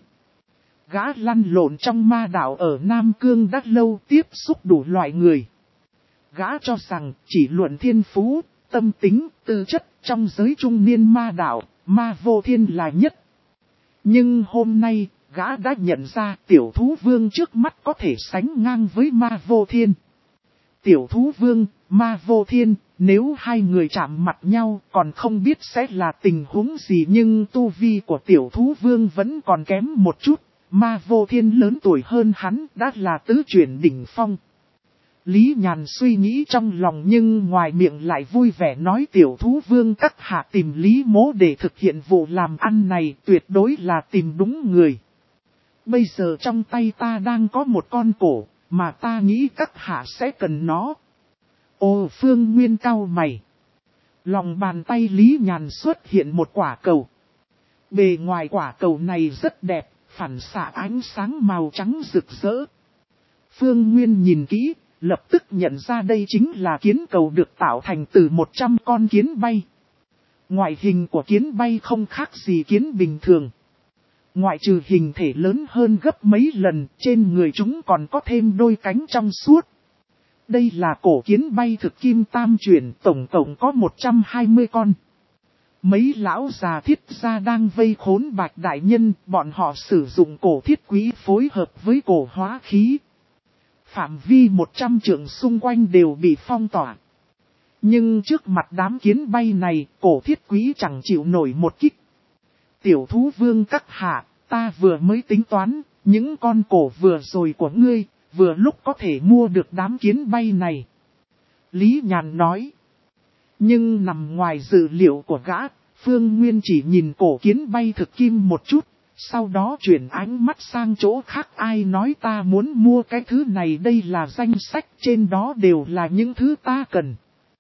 Gã lăn lộn trong ma đạo ở Nam Cương đã lâu, tiếp xúc đủ loại người. Gã cho rằng chỉ luận thiên phú, tâm tính, tư chất trong giới trung niên ma đạo, Ma Vô Thiên là nhất. Nhưng hôm nay, gã đã nhận ra tiểu thú vương trước mắt có thể sánh ngang với Ma Vô Thiên. Tiểu thú vương, Ma Vô Thiên, nếu hai người chạm mặt nhau còn không biết sẽ là tình huống gì, nhưng tu vi của tiểu thú vương vẫn còn kém một chút. Ma Vô Thiên lớn tuổi hơn hắn, đã là tứ chuyển đỉnh phong. Lý Nhàn suy nghĩ trong lòng nhưng ngoài miệng lại vui vẻ nói tiểu thú vương các hạ tìm Lý Mỗ để thực hiện vụ làm ăn này, tuyệt đối là tìm đúng người. Bây giờ trong tay ta đang có một con cổ, mà ta nghĩ các hạ sẽ cần nó. Ồ, Phương Nguyên cau mày. Lòng bàn tay Lý Nhàn xuất hiện một quả cầu. Bề ngoài quả cầu này rất đẹp, phản xạ ánh sáng màu trắng rực rỡ. Phương Nguyên nhìn kỹ, lập tức nhận ra đây chính là kiến cầu được tạo thành từ một trăm con kiến bay. Ngoại hình của kiến bay không khác gì kiến bình thường. Ngoại trừ hình thể lớn hơn gấp mấy lần, trên người chúng còn có thêm đôi cánh trong suốt. Đây là cổ kiến bay thực kim tam chuyển, tổng cộng có một trăm hai mươi con. Mấy lão già thiết gia đang vây khốn Bạch đại nhân, bọn họ sử dụng cổ thiết quý phối hợp với cổ hóa khí. Phạm vi một trăm trượng xung quanh đều bị phong tỏa. Nhưng trước mặt đám kiến bay này, cổ thiết quý chẳng chịu nổi một kích. Tiểu thú vương các hạ, ta vừa mới tính toán, những con cổ vừa rồi của ngươi, vừa lúc có thể mua được đám kiến bay này. Lý Nhàn nói. Nhưng nằm ngoài dự liệu của gã, Phương Nguyên chỉ nhìn cổ kiến bay thực kim một chút, sau đó chuyển ánh mắt sang chỗ khác. Ai nói ta muốn mua cái thứ này, đây là danh sách, trên đó đều là những thứ ta cần.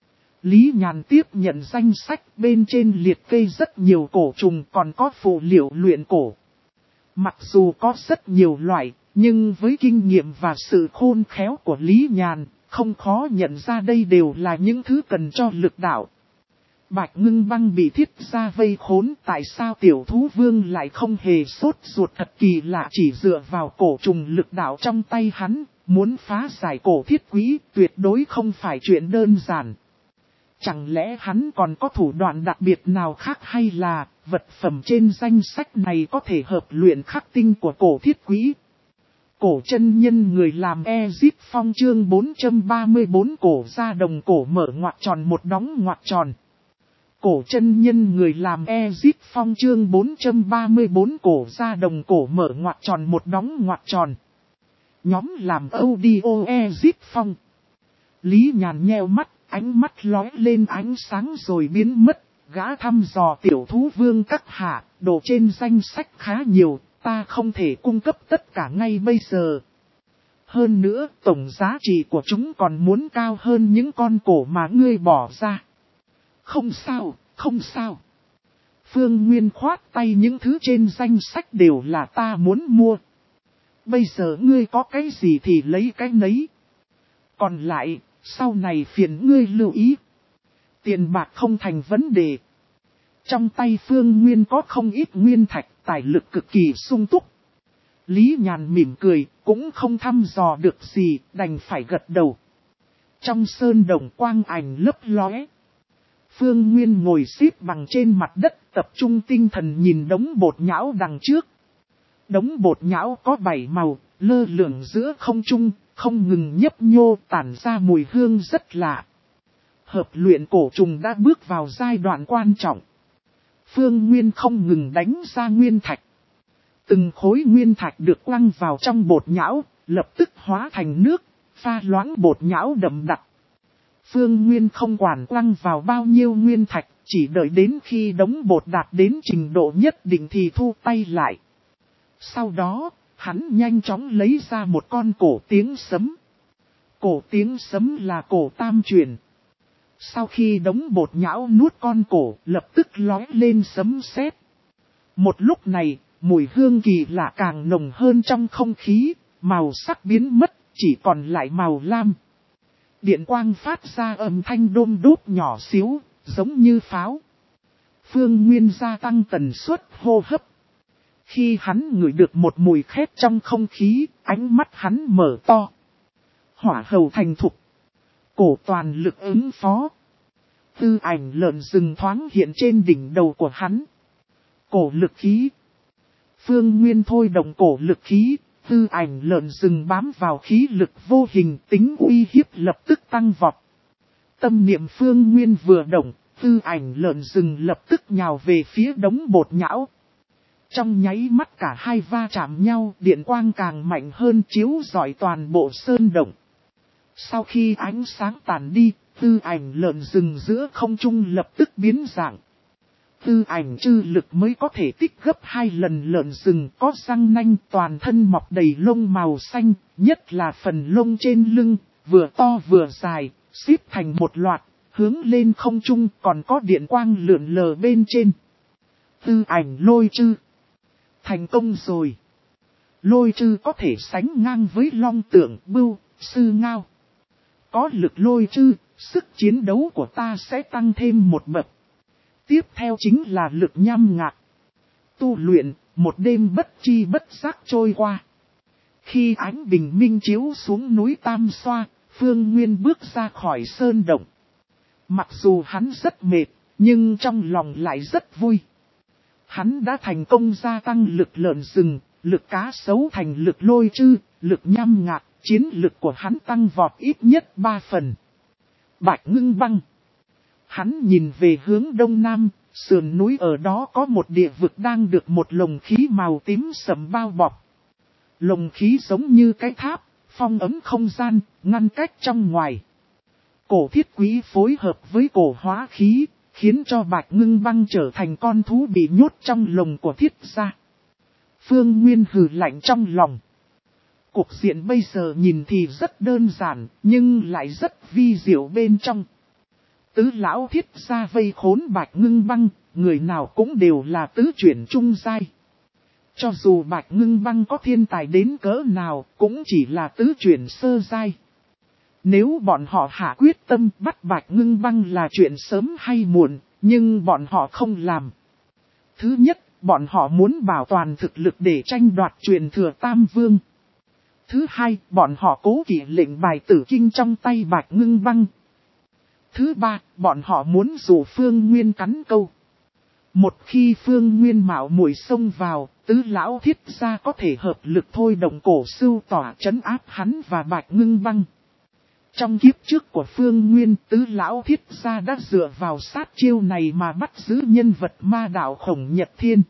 Lý Nhàn tiếp nhận danh sách, bên trên liệt kê rất nhiều cổ trùng, còn có phụ liệu luyện cổ. Mặc dù có rất nhiều loại, nhưng với kinh nghiệm và sự khôn khéo của Lý Nhàn, không khó nhận ra đây đều là những thứ cần cho lực đạo. Bạch Ngưng Băng bị Thiết Gia vây khốn, tại sao tiểu thú vương lại không hề sốt ruột, thật kỳ lạ, chỉ dựa vào cổ trùng lực đạo trong tay hắn, muốn phá giải cổ thiết quý tuyệt đối không phải chuyện đơn giản. Chẳng lẽ hắn còn có thủ đoạn đặc biệt nào khác, hay là vật phẩm trên danh sách này có thể hợp luyện khắc tinh của cổ thiết quý? Cổ chân nhân người làm Ezip Phong chương bốn trăm ba mươi bốn cổ ra đồng cổ mở ngoặc tròn một đóng ngoặc tròn. Cổ chân nhân người làm Ezip Phong chương bốn trăm ba mươi bốn cổ ra đồng cổ mở ngoặc tròn một đóng ngoặc tròn. Nhóm làm audio Ezip Phong. Lý Nhàn nheo mắt, ánh mắt lóe lên ánh sáng rồi biến mất. Gã thăm dò tiểu thú vương các hạ, đồ trên danh sách khá nhiều, ta không thể cung cấp tất cả ngay bây giờ. Hơn nữa, tổng giá trị của chúng còn muốn cao hơn những con cổ mà ngươi bỏ ra. Không sao, không sao. Phương Nguyên khoát tay, những thứ trên danh sách đều là ta muốn mua. Bây giờ ngươi có cái gì thì lấy cái nấy. Còn lại, sau này phiền ngươi lưu ý. Tiền bạc không thành vấn đề. Trong tay Phương Nguyên có không ít nguyên thạch, tài lực cực kỳ sung túc. Lý Nhàn mỉm cười, cũng không thăm dò được gì, đành phải gật đầu. Trong sơn đồng quang ảnh lấp lóe. Phương Nguyên ngồi xếp bằng trên mặt đất, tập trung tinh thần nhìn đống bột nhão đằng trước. Đống bột nhão có bảy màu, lơ lửng giữa không trung, không ngừng nhấp nhô, tản ra mùi hương rất lạ. Hợp luyện cổ trùng đã bước vào giai đoạn quan trọng. Phương Nguyên không ngừng đánh ra nguyên thạch. Từng khối nguyên thạch được quăng vào trong bột nhão, lập tức hóa thành nước, pha loãng bột nhão đậm đặc. Phương Nguyên không quản quăng vào bao nhiêu nguyên thạch, chỉ đợi đến khi đống bột đạt đến trình độ nhất định thì thu tay lại. Sau đó, hắn nhanh chóng lấy ra một con cổ tiếng sấm. Cổ tiếng sấm là cổ tam truyền. Sau khi đống bột nhão nuốt con cổ, lập tức lói lên sấm sét. Một lúc này, mùi hương kỳ lạ càng nồng hơn trong không khí, màu sắc biến mất, chỉ còn lại màu lam. Điện quang phát ra âm thanh đôm đốt nhỏ xíu, giống như pháo. Phương Nguyên gia tăng tần suất hô hấp. Khi hắn ngửi được một mùi khét trong không khí, ánh mắt hắn mở to. Hỏa hầu thành thục. Cổ toàn lực ứng phó. Tư ảnh lợn rừng thoáng hiện trên đỉnh đầu của hắn. Cổ lực khí. Phương Nguyên thôi động cổ lực khí. Tư ảnh lợn rừng bám vào khí lực vô hình, tính uy hiếp lập tức tăng vọt. Tâm niệm Phương Nguyên vừa động, tư ảnh lợn rừng lập tức nhào về phía đống bột nhão. Trong nháy mắt cả hai va chạm nhau, điện quang càng mạnh hơn chiếu rọi toàn bộ sơn động. Sau khi ánh sáng tàn đi, tư ảnh lợn rừng giữa không trung lập tức biến dạng. Tư ảnh chư lực mới có thể tích gấp hai lần lợn rừng, có răng nanh, toàn thân mọc đầy lông màu xanh, nhất là phần lông trên lưng, vừa to vừa dài, xếp thành một loạt, hướng lên không trung, còn có điện quang lượn lờ bên trên. Tư ảnh lôi chư. Thành công rồi. Lôi chư có thể sánh ngang với long tượng, bưu, sư ngao. Có lực lôi chư, sức chiến đấu của ta sẽ tăng thêm một bậc. Tiếp theo chính là lực nham ngạc. Tu luyện, một đêm bất chi bất giác trôi qua. Khi ánh bình minh chiếu xuống núi Tam Xoa, Phương Nguyên bước ra khỏi sơn động. Mặc dù hắn rất mệt, nhưng trong lòng lại rất vui. Hắn đã thành công gia tăng lực lợn rừng, lực cá sấu thành lực lôi chư, lực nham ngạc, chiến lực của hắn tăng vọt ít nhất ba phần. Bạch Ngưng Băng. Hắn nhìn về hướng đông nam, sườn núi ở đó có một địa vực đang được một lồng khí màu tím sẫm bao bọc. Lồng khí giống như cái tháp, phong ấm không gian, ngăn cách trong ngoài. Cổ thiết quý phối hợp với cổ hóa khí, khiến cho Bạch Ngưng Băng trở thành con thú bị nhốt trong lồng của thiết gia. Phương Nguyên hừ lạnh trong lòng. Cuộc diện bây giờ nhìn thì rất đơn giản, nhưng lại rất vi diệu bên trong. Tứ lão thiết gia vây khốn Bạch Ngưng Băng, người nào cũng đều là tứ chuyển trung giai. Cho dù Bạch Ngưng Băng có thiên tài đến cỡ nào, cũng chỉ là tứ chuyển sơ giai. Nếu bọn họ hạ quyết tâm bắt Bạch Ngưng Băng là chuyện sớm hay muộn, nhưng bọn họ không làm. Thứ nhất, bọn họ muốn bảo toàn thực lực để tranh đoạt truyền thừa Tam Vương. Thứ hai, bọn họ cố kỵ lệnh bài tử kinh trong tay Bạch Ngưng Băng. Thứ ba, bọn họ muốn dụ Phương Nguyên cắn câu. Một khi Phương Nguyên mạo muội xông vào, tứ lão thiết gia có thể hợp lực thôi động cổ sưu tỏa trấn áp hắn và Bạch Ngưng Băng. Trong kiếp trước của Phương Nguyên, tứ lão thiết gia đã dựa vào sát chiêu này mà bắt giữ nhân vật ma đạo Khổng Nhật Thiên.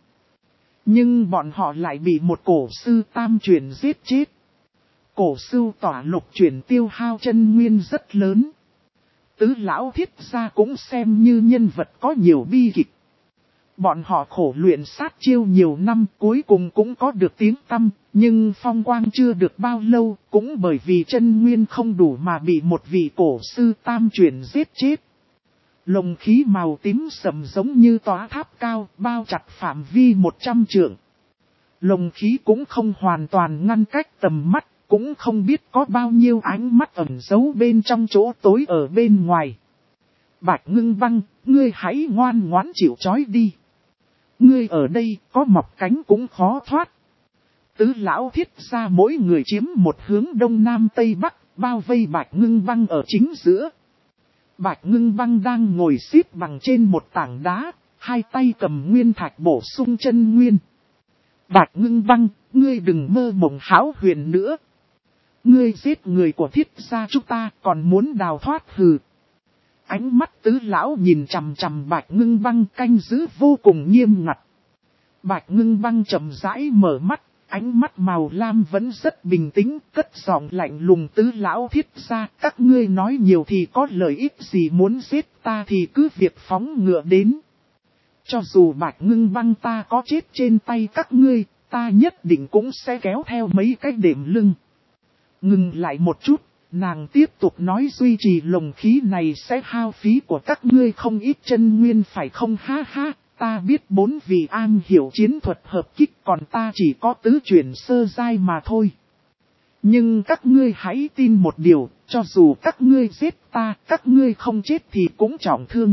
Nhưng bọn họ lại bị một cổ sư tam chuyển giết chết. Cổ sưu tỏa lục chuyển tiêu hao chân nguyên rất lớn. Tứ lão thiết gia cũng xem như nhân vật có nhiều bi kịch. Bọn họ khổ luyện sát chiêu nhiều năm cuối cùng cũng có được tiếng tăm, nhưng phong quang chưa được bao lâu, cũng bởi vì chân nguyên không đủ mà bị một vị cổ sư tam chuyển giết chết. Lồng khí màu tím sầm giống như tòa tháp cao, bao chặt phạm vi một trăm trượng. Lồng khí cũng không hoàn toàn ngăn cách tầm mắt, cũng không biết có bao nhiêu ánh mắt ẩn giấu bên trong chỗ tối ở bên ngoài. Bạch Ngưng Băng, ngươi hãy ngoan ngoãn chịu trói đi. Ngươi ở đây có mọc cánh cũng khó thoát. Tứ lão thiết gia mỗi người chiếm một hướng đông nam tây bắc, bao vây Bạch Ngưng Băng ở chính giữa. Bạch Ngưng Băng đang ngồi xếp bằng trên một tảng đá, hai tay cầm nguyên thạch bổ sung chân nguyên. Bạch Ngưng Băng, ngươi đừng mơ mộng hão huyền nữa. Ngươi giết người của thiết gia chúng ta còn muốn đào thoát hừ. Ánh mắt tứ lão nhìn chằm chằm Bạch Ngưng Băng canh giữ vô cùng nghiêm ngặt. Bạch Ngưng Băng chậm rãi mở mắt, ánh mắt màu lam vẫn rất bình tĩnh, cất giọng lạnh lùng tứ lão thiết gia. Các ngươi nói nhiều thì có lợi ích gì, muốn giết ta thì cứ việc phóng ngựa đến. Cho dù Bạch Ngưng Băng ta có chết trên tay các ngươi, ta nhất định cũng sẽ kéo theo mấy cái đệm lưng. Ngừng lại một chút, nàng tiếp tục nói duy trì lồng khí này sẽ hao phí của các ngươi không ít chân nguyên phải không ha ha. Ta biết bốn vị an hiểu chiến thuật hợp kích còn ta chỉ có tứ chuyển sơ giai mà thôi. Nhưng các ngươi hãy tin một điều, cho dù các ngươi giết ta, các ngươi không chết thì cũng trọng thương.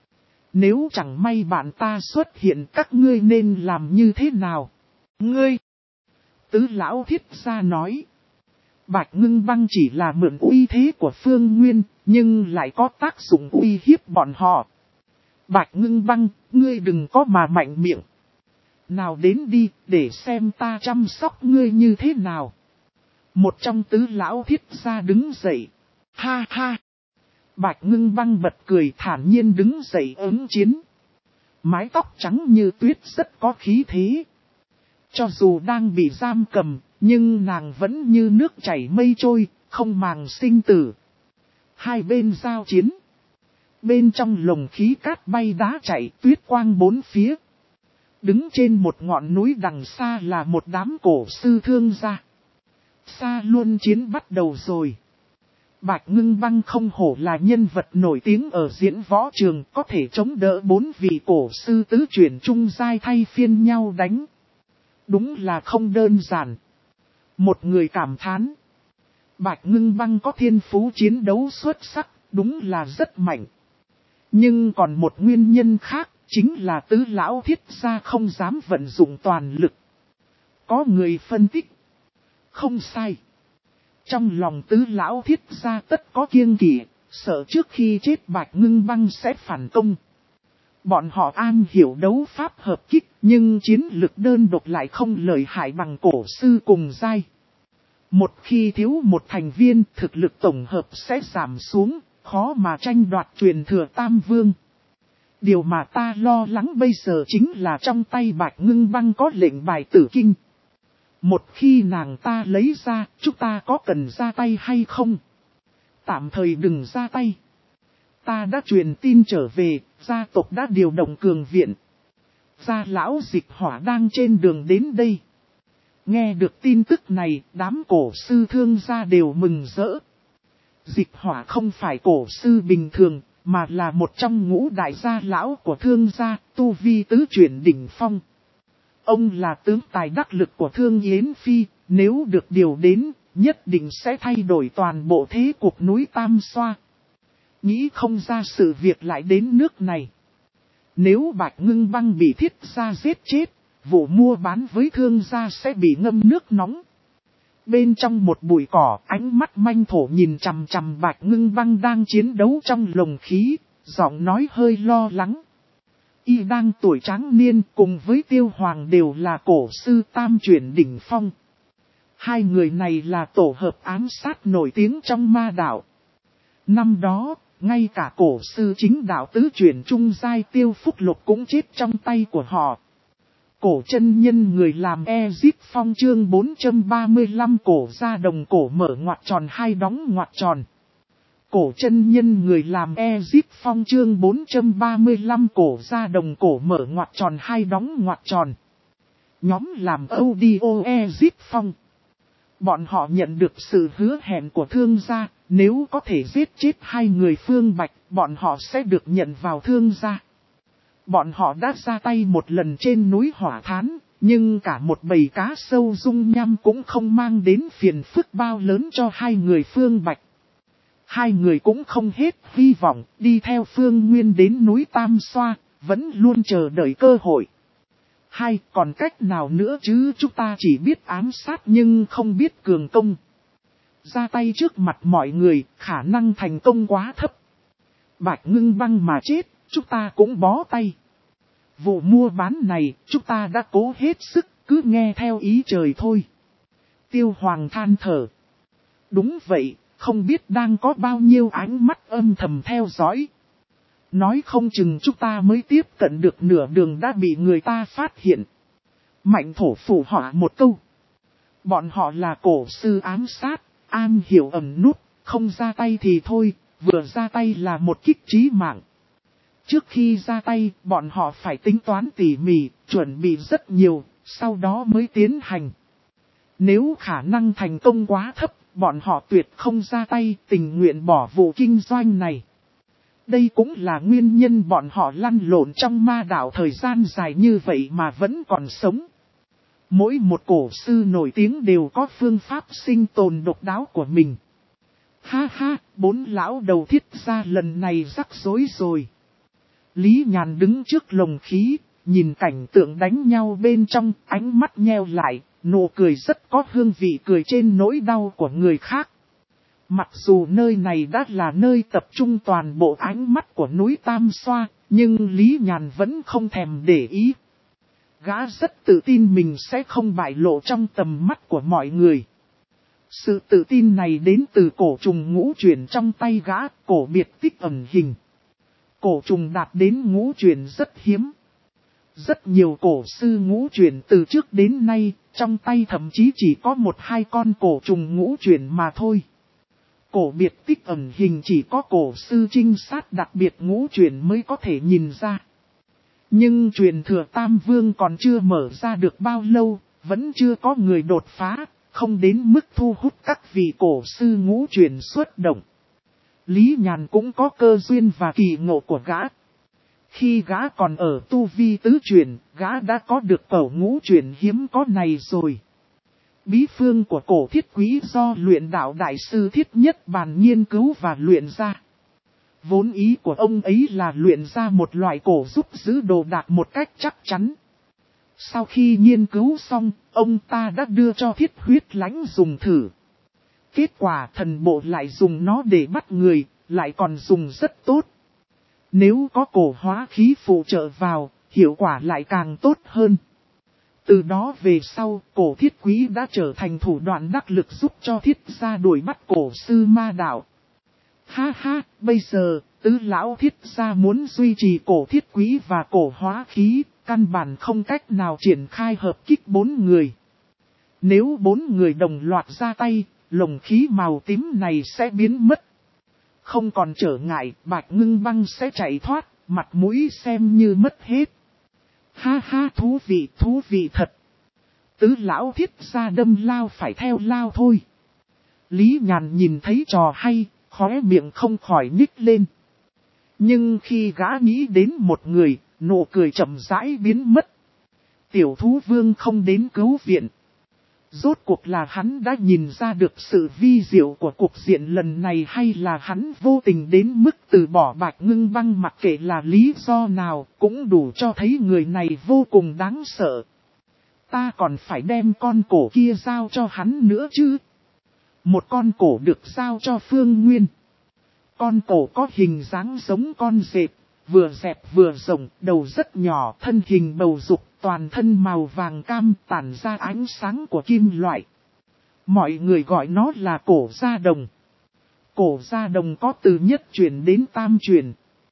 Nếu chẳng may bạn ta xuất hiện các ngươi nên làm như thế nào? Ngươi! Tứ lão thiết gia nói. Bạch Ngưng Băng chỉ là mượn uy thế của Phương Nguyên, nhưng lại có tác dụng uy hiếp bọn họ. Bạch Ngưng Băng, ngươi đừng có mà mạnh miệng. Nào đến đi, để xem ta chăm sóc ngươi như thế nào. Một trong tứ lão thiết gia đứng dậy. Ha ha! Bạch Ngưng Băng bật cười thản nhiên đứng dậy ứng chiến. Mái tóc trắng như tuyết rất có khí thế. Cho dù đang bị giam cầm, nhưng nàng vẫn như nước chảy mây trôi, không màng sinh tử. Hai bên giao chiến. Bên trong lồng khí cát bay đá chạy tuyết quang bốn phía. Đứng trên một ngọn núi đằng xa là một đám cổ sư thương gia. Xa luôn chiến bắt đầu rồi. Bạch Ngưng Băng không hổ là nhân vật nổi tiếng ở diễn võ trường, có thể chống đỡ bốn vị cổ sư tứ chuyển trung giai thay phiên nhau đánh. Đúng là không đơn giản. Một người cảm thán. Bạch Ngưng Băng có thiên phú chiến đấu xuất sắc, đúng là rất mạnh. Nhưng còn một nguyên nhân khác, chính là tứ lão thiết gia không dám vận dụng toàn lực. Có người phân tích. Không sai. Trong lòng tứ lão thiết gia tất có kiêng kỵ, sợ trước khi chết Bạch Ngưng Băng sẽ phản công. Bọn họ an hiểu đấu pháp hợp kích, nhưng chiến lực đơn độc lại không lợi hại bằng cổ sư cùng giai. Một khi thiếu một thành viên, thực lực tổng hợp sẽ giảm xuống, khó mà tranh đoạt truyền thừa Tam Vương. Điều mà ta lo lắng bây giờ chính là trong tay Bạch Ngưng Băng có lệnh bài tử kinh. Một khi nàng ta lấy ra, chúng ta có cần ra tay hay không? Tạm thời đừng ra tay. Ta đã truyền tin trở về, gia tộc đã điều động cường viện. Gia lão Dịch Hỏa đang trên đường đến đây. Nghe được tin tức này, đám cổ sư thương gia đều mừng rỡ. Dịch Hỏa không phải cổ sư bình thường, mà là một trong ngũ đại gia lão của thương gia, tu vi tứ chuyển đỉnh phong. Ông là tướng tài đắc lực của Thương Yến Phi, nếu được điều đến, nhất định sẽ thay đổi toàn bộ thế cục núi Tam Xoa. Nghĩ không ra sự việc lại đến nước này. Nếu Bạch Ngưng Băng bị Thiết gia giết chết, vụ mua bán với Thương gia sẽ bị ngâm nước nóng. Bên trong một bụi cỏ, ánh mắt manh thổ nhìn chằm chằm Bạch Ngưng Băng đang chiến đấu trong lồng khí, giọng nói hơi lo lắng. Y đang tuổi tráng niên cùng với Tiêu Hoàng đều là cổ sư tam chuyển đỉnh phong. Hai người này là tổ hợp ám sát nổi tiếng trong ma đạo. Năm đó, ngay cả cổ sư chính đạo tứ chuyển trung giai Tiêu Phúc Lục cũng chết trong tay của họ. Cổ chân nhân người làm Ezip Phong chương bốn trăm ba mươi lăm cổ ra đồng cổ mở ngoặc tròn hai đóng ngoặc tròn. Cổ chân nhân người làm Ezip Phong chương bốn trăm ba mươi lăm cổ ra đồng cổ mở ngoặc tròn hai đóng ngoặc tròn. Nhóm làm audio Ezip Phong. Bọn họ nhận được sự hứa hẹn của Thương gia, nếu có thể giết chết hai người Phương Bạch, bọn họ sẽ được nhận vào Thương gia. Bọn họ đã ra tay một lần trên núi Hỏa Thán, nhưng cả một bầy cá sâu dung nham cũng không mang đến phiền phức bao lớn cho hai người Phương Bạch. Hai người cũng không hết hy vọng đi theo Phương Nguyên đến núi Tam Xoa, vẫn luôn chờ đợi cơ hội. Hai, còn cách nào nữa chứ, chúng ta chỉ biết ám sát nhưng không biết cường công. Ra tay trước mặt mọi người, khả năng thành công quá thấp. Bạch Ngưng Băng mà chết, chúng ta cũng bó tay. Vụ mua bán này, chúng ta đã cố hết sức, cứ nghe theo ý trời thôi. Tiêu Hoàng than thở. Đúng vậy, không biết đang có bao nhiêu ánh mắt âm thầm theo dõi. Nói không chừng chúng ta mới tiếp cận được nửa đường đã bị người ta phát hiện. Mạnh thổ phủ họa một câu. Bọn họ là cổ sư ám sát, an hiểu ẩn nút, không ra tay thì thôi, vừa ra tay là một kích chí mạng. Trước khi ra tay, bọn họ phải tính toán tỉ mỉ, chuẩn bị rất nhiều, sau đó mới tiến hành. Nếu khả năng thành công quá thấp, bọn họ tuyệt không ra tay, tình nguyện bỏ vụ kinh doanh này. Đây cũng là nguyên nhân bọn họ lăn lộn trong ma đạo thời gian dài như vậy mà vẫn còn sống. Mỗi một cổ sư nổi tiếng đều có phương pháp sinh tồn độc đáo của mình. Ha ha, bốn lão đầu Thiết gia lần này rắc rối rồi. Lý Nhàn đứng trước lồng khí, nhìn cảnh tượng đánh nhau bên trong, ánh mắt nheo lại, nụ cười rất có hương vị cười trên nỗi đau của người khác. Mặc dù nơi này đã là nơi tập trung toàn bộ ánh mắt của núi Tam Xoa, nhưng Lý Nhàn vẫn không thèm để ý. Gã rất tự tin mình sẽ không bại lộ trong tầm mắt của mọi người. Sự tự tin này đến từ cổ trùng ngũ chuyển trong tay gã, cổ biệt tích ẩn hình. Cổ trùng đạt đến ngũ chuyển rất hiếm. Rất nhiều cổ sư ngũ chuyển từ trước đến nay, trong tay thậm chí chỉ có một hai con cổ trùng ngũ chuyển mà thôi. Cổ biệt tích ẩn hình chỉ có cổ sư trinh sát đặc biệt ngũ chuyển mới có thể nhìn ra. Nhưng truyền thừa Tam Vương còn chưa mở ra được bao lâu, vẫn chưa có người đột phá, không đến mức thu hút các vị cổ sư ngũ chuyển xuất động. Lý Nhàn cũng có cơ duyên và kỳ ngộ của gã. Khi gã còn ở tu vi tứ chuyển, gã đã có được cẩu ngũ chuyển hiếm có này rồi. Bí phương của cổ thiết quý do luyện đạo đại sư Thiết Nhất Bàn nghiên cứu và luyện ra. Vốn ý của ông ấy là luyện ra một loại cổ giúp giữ đồ đạc một cách chắc chắn. Sau khi nghiên cứu xong, ông ta đã đưa cho Thiết Huyết Lãnh dùng thử. Kết quả thần bộ lại dùng nó để bắt người, lại còn dùng rất tốt. Nếu có cổ hóa khí phụ trợ vào, hiệu quả lại càng tốt hơn. Từ đó về sau, cổ thiết quý đã trở thành thủ đoạn đắc lực giúp cho Thiết gia đuổi bắt cổ sư ma đạo. Ha ha, bây giờ, tứ lão Thiết gia muốn duy trì cổ thiết quý và cổ hóa khí, căn bản không cách nào triển khai hợp kích bốn người. Nếu bốn người đồng loạt ra tay, lồng khí màu tím này sẽ biến mất. Không còn trở ngại, Bạch Ngưng Băng sẽ chạy thoát, mặt mũi xem như mất hết. Ha ha, thú vị, thú vị thật. Tứ lão Thiết gia đâm lao phải theo lao thôi. Lý Nhàn nhìn thấy trò hay, khóe miệng không khỏi nhích lên. Nhưng khi gã nghĩ đến một người, nụ cười chậm rãi biến mất. Tiểu thú vương không đến cứu viện. Rốt cuộc là hắn đã nhìn ra được sự vi diệu của cuộc diện lần này hay là hắn vô tình đến mức từ bỏ Bạch Ngưng Băng, mặc kệ là lý do nào cũng đủ cho thấy người này vô cùng đáng sợ. Ta còn phải đem con cổ kia giao cho hắn nữa chứ. Một con cổ được giao cho Phương Nguyên. Con cổ có hình dáng giống con dẹp, vừa dẹp vừa rộng, đầu rất nhỏ, thân hình bầu dục, toàn thân màu vàng cam tản ra ánh sáng của kim loại. Mọi người gọi nó là cổ gia đồng. Cổ gia đồng có từ nhất truyền đến tam truyền.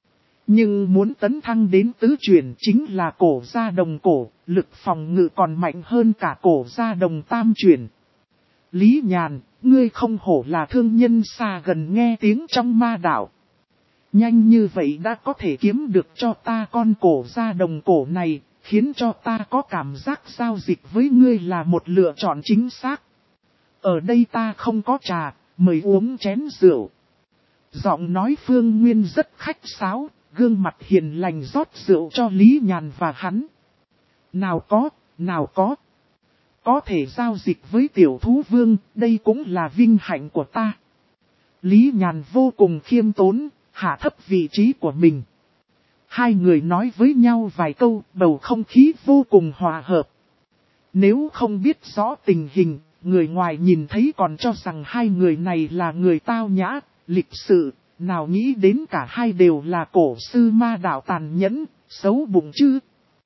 Nhưng muốn tấn thăng đến tứ truyền chính là cổ gia đồng cổ, lực phòng ngự còn mạnh hơn cả cổ gia đồng tam truyền. Lý Nhàn, ngươi không hổ là thương nhân xa gần nghe tiếng trong ma đạo. Nhanh như vậy đã có thể kiếm được cho ta con cổ gia đồng cổ này, khiến cho ta có cảm giác giao dịch với ngươi là một lựa chọn chính xác. Ở đây ta không có trà, mời uống chén rượu. Giọng nói Phương Nguyên rất khách sáo, gương mặt hiền lành rót rượu cho Lý Nhàn và hắn. Nào có, nào có. Có thể giao dịch với tiểu thú vương, đây cũng là vinh hạnh của ta. Lý Nhàn vô cùng khiêm tốn, hạ thấp vị trí của mình. Hai người nói với nhau vài câu, bầu không khí vô cùng hòa hợp. Nếu không biết rõ tình hình, người ngoài nhìn thấy còn cho rằng hai người này là người tao nhã, lịch sự, nào nghĩ đến cả hai đều là cổ sư ma đạo tàn nhẫn, xấu bụng chứ.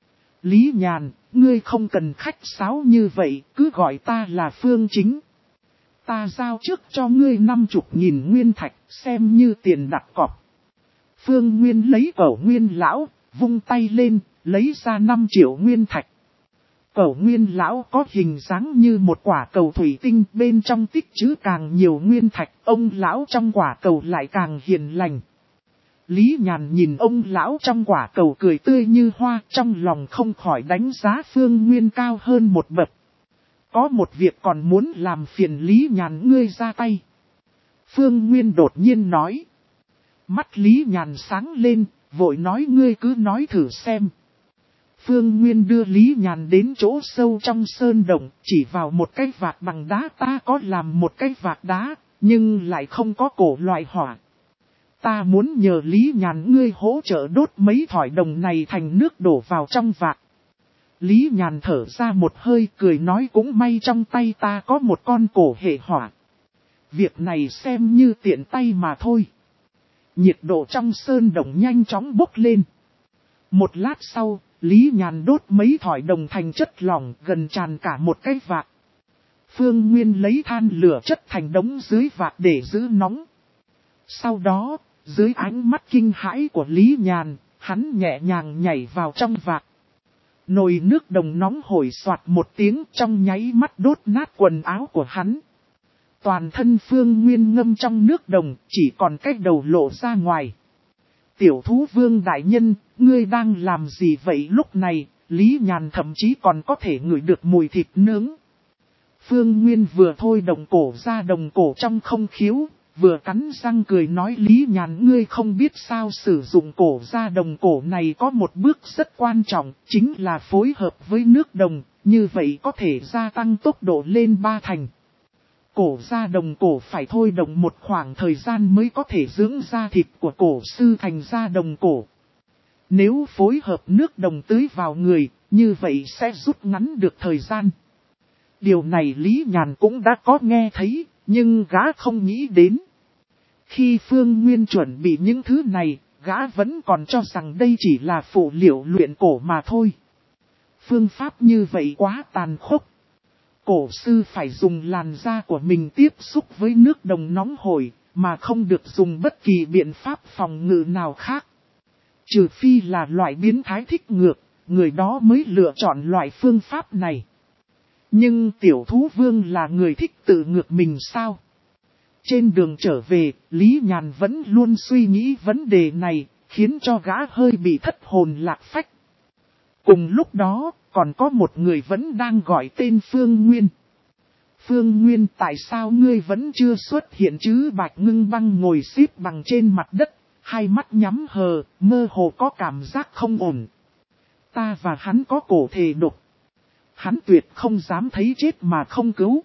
Lý Nhàn, ngươi không cần khách sáo như vậy, cứ gọi ta là Phương Chính. Ta giao trước cho ngươi năm chục nghìn nguyên thạch, xem như tiền đặt cọc. Phương Nguyên lấy Cẩu Nguyên lão, vung tay lên, lấy ra năm triệu nguyên thạch. Cẩu Nguyên lão có hình dáng như một quả cầu thủy tinh, bên trong tích trữ càng nhiều nguyên thạch, ông lão trong quả cầu lại càng hiền lành. Lý Nhàn nhìn ông lão trong quả cầu cười tươi như hoa, trong lòng không khỏi đánh giá Phương Nguyên cao hơn một bậc. Có một việc còn muốn làm phiền Lý Nhàn ngươi ra tay. Phương Nguyên đột nhiên nói. Mắt Lý Nhàn sáng lên, vội nói ngươi cứ nói thử xem. Phương Nguyên đưa Lý Nhàn đến chỗ sâu trong sơn động, chỉ vào một cái vạc bằng đá. Ta có làm một cái vạc đá, nhưng lại không có cổ loại hỏa. Ta muốn nhờ Lý Nhàn ngươi hỗ trợ đốt mấy thỏi đồng này thành nước đổ vào trong vạc. Lý Nhàn thở ra một hơi cười nói cũng may trong tay ta có một con cổ hệ hỏa. Việc này xem như tiện tay mà thôi. Nhiệt độ trong sơn động nhanh chóng bốc lên. Một lát sau, Lý Nhàn đốt mấy thỏi đồng thành chất lỏng gần tràn cả một cái vạc. Phương Nguyên lấy than lửa chất thành đống dưới vạc để giữ nóng. Sau đó, dưới ánh mắt kinh hãi của Lý Nhàn, hắn nhẹ nhàng nhảy vào trong vạc. Nồi nước đồng nóng hổi xoạt một tiếng trong nháy mắt đốt nát quần áo của hắn. Toàn thân Phương Nguyên ngâm trong nước đồng, chỉ còn cái đầu lộ ra ngoài. Tiểu thú vương đại nhân, ngươi đang làm gì vậy? Lúc này, Lý Nhàn thậm chí còn có thể ngửi được mùi thịt nướng. Phương Nguyên vừa thôi đồng cổ ra đồng cổ trong không khiếu, vừa cắn răng cười nói Lý Nhàn ngươi không biết sao sử dụng cổ ra đồng cổ này có một bước rất quan trọng, chính là phối hợp với nước đồng, như vậy có thể gia tăng tốc độ lên ba thành. Cổ ra đồng cổ phải thôi đồng một khoảng thời gian mới có thể dưỡng da thịt của cổ sư thành ra đồng cổ. Nếu phối hợp nước đồng tưới vào người, như vậy sẽ rút ngắn được thời gian. Điều này Lý Nhàn cũng đã có nghe thấy, nhưng gã không nghĩ đến. Khi Phương Nguyên chuẩn bị những thứ này, gã vẫn còn cho rằng đây chỉ là phụ liệu luyện cổ mà thôi. Phương pháp như vậy quá tàn khốc. Cổ sư phải dùng làn da của mình tiếp xúc với nước đồng nóng hổi, mà không được dùng bất kỳ biện pháp phòng ngự nào khác. Trừ phi là loại biến thái thích ngược, người đó mới lựa chọn loại phương pháp này. Nhưng tiểu thú vương là người thích tự ngược mình sao? Trên đường trở về, Lý Nhàn vẫn luôn suy nghĩ vấn đề này, khiến cho gã hơi bị thất hồn lạc phách. Cùng lúc đó, còn có một người vẫn đang gọi tên Phương Nguyên. Phương Nguyên, tại sao ngươi vẫn chưa xuất hiện chứ? Bạch Ngưng Băng ngồi xếp bằng trên mặt đất, hai mắt nhắm hờ, mơ hồ có cảm giác không ổn. Ta và hắn có cổ thề độc. hắn tuyệt không dám thấy chết mà không cứu.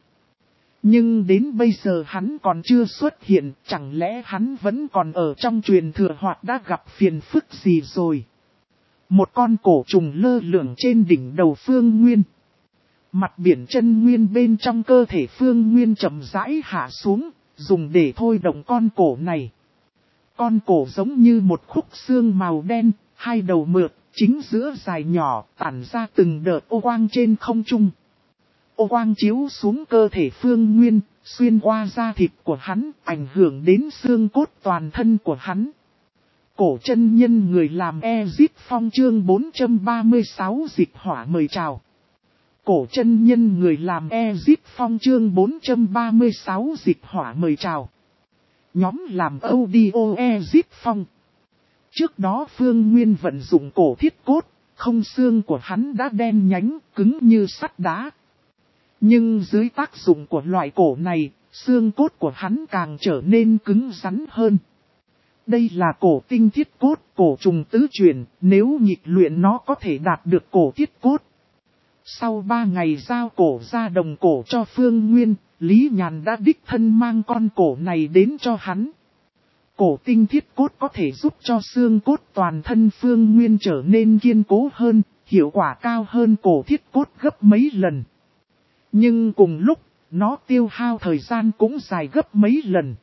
Nhưng đến bây giờ hắn còn chưa xuất hiện, chẳng lẽ hắn vẫn còn ở trong truyền thừa hoặc đã gặp phiền phức gì rồi. Một con cổ trùng lơ lửng trên đỉnh đầu Phương Nguyên. Mặt biển chân nguyên bên trong cơ thể Phương Nguyên chậm rãi hạ xuống, dùng để thôi động con cổ này. Con cổ giống như một khúc xương màu đen, hai đầu mượt, chính giữa dài nhỏ, tản ra từng đợt ô quang trên không trung. Ô quang chiếu xuống cơ thể Phương Nguyên, xuyên qua da thịt của hắn, ảnh hưởng đến xương cốt toàn thân của hắn. Cổ chân nhân người làm Ezip Phong chương bốn trăm ba mươi sáu Dịch Hỏa mời chào. Cổ chân nhân người làm Ezip Phong chương bốn trăm ba mươi sáu Dịch Hỏa mời chào. Nhóm làm audio Ezip Phong. Trước đó Phương Nguyên vận dụng cổ thiết cốt, không xương của hắn đã đen nhánh, cứng như sắt đá. Nhưng dưới tác dụng của loại cổ này, xương cốt của hắn càng trở nên cứng rắn hơn. Đây là cổ tinh thiết cốt, cổ trùng tứ chuyển, nếu nhịp luyện nó có thể đạt được cổ thiết cốt. Sau ba ngày giao cổ ra đồng cổ cho Phương Nguyên, Lý Nhàn đã đích thân mang con cổ này đến cho hắn. Cổ tinh thiết cốt có thể giúp cho xương cốt toàn thân Phương Nguyên trở nên kiên cố hơn, hiệu quả cao hơn cổ thiết cốt gấp mấy lần. Nhưng cùng lúc, nó tiêu hao thời gian cũng dài gấp mấy lần.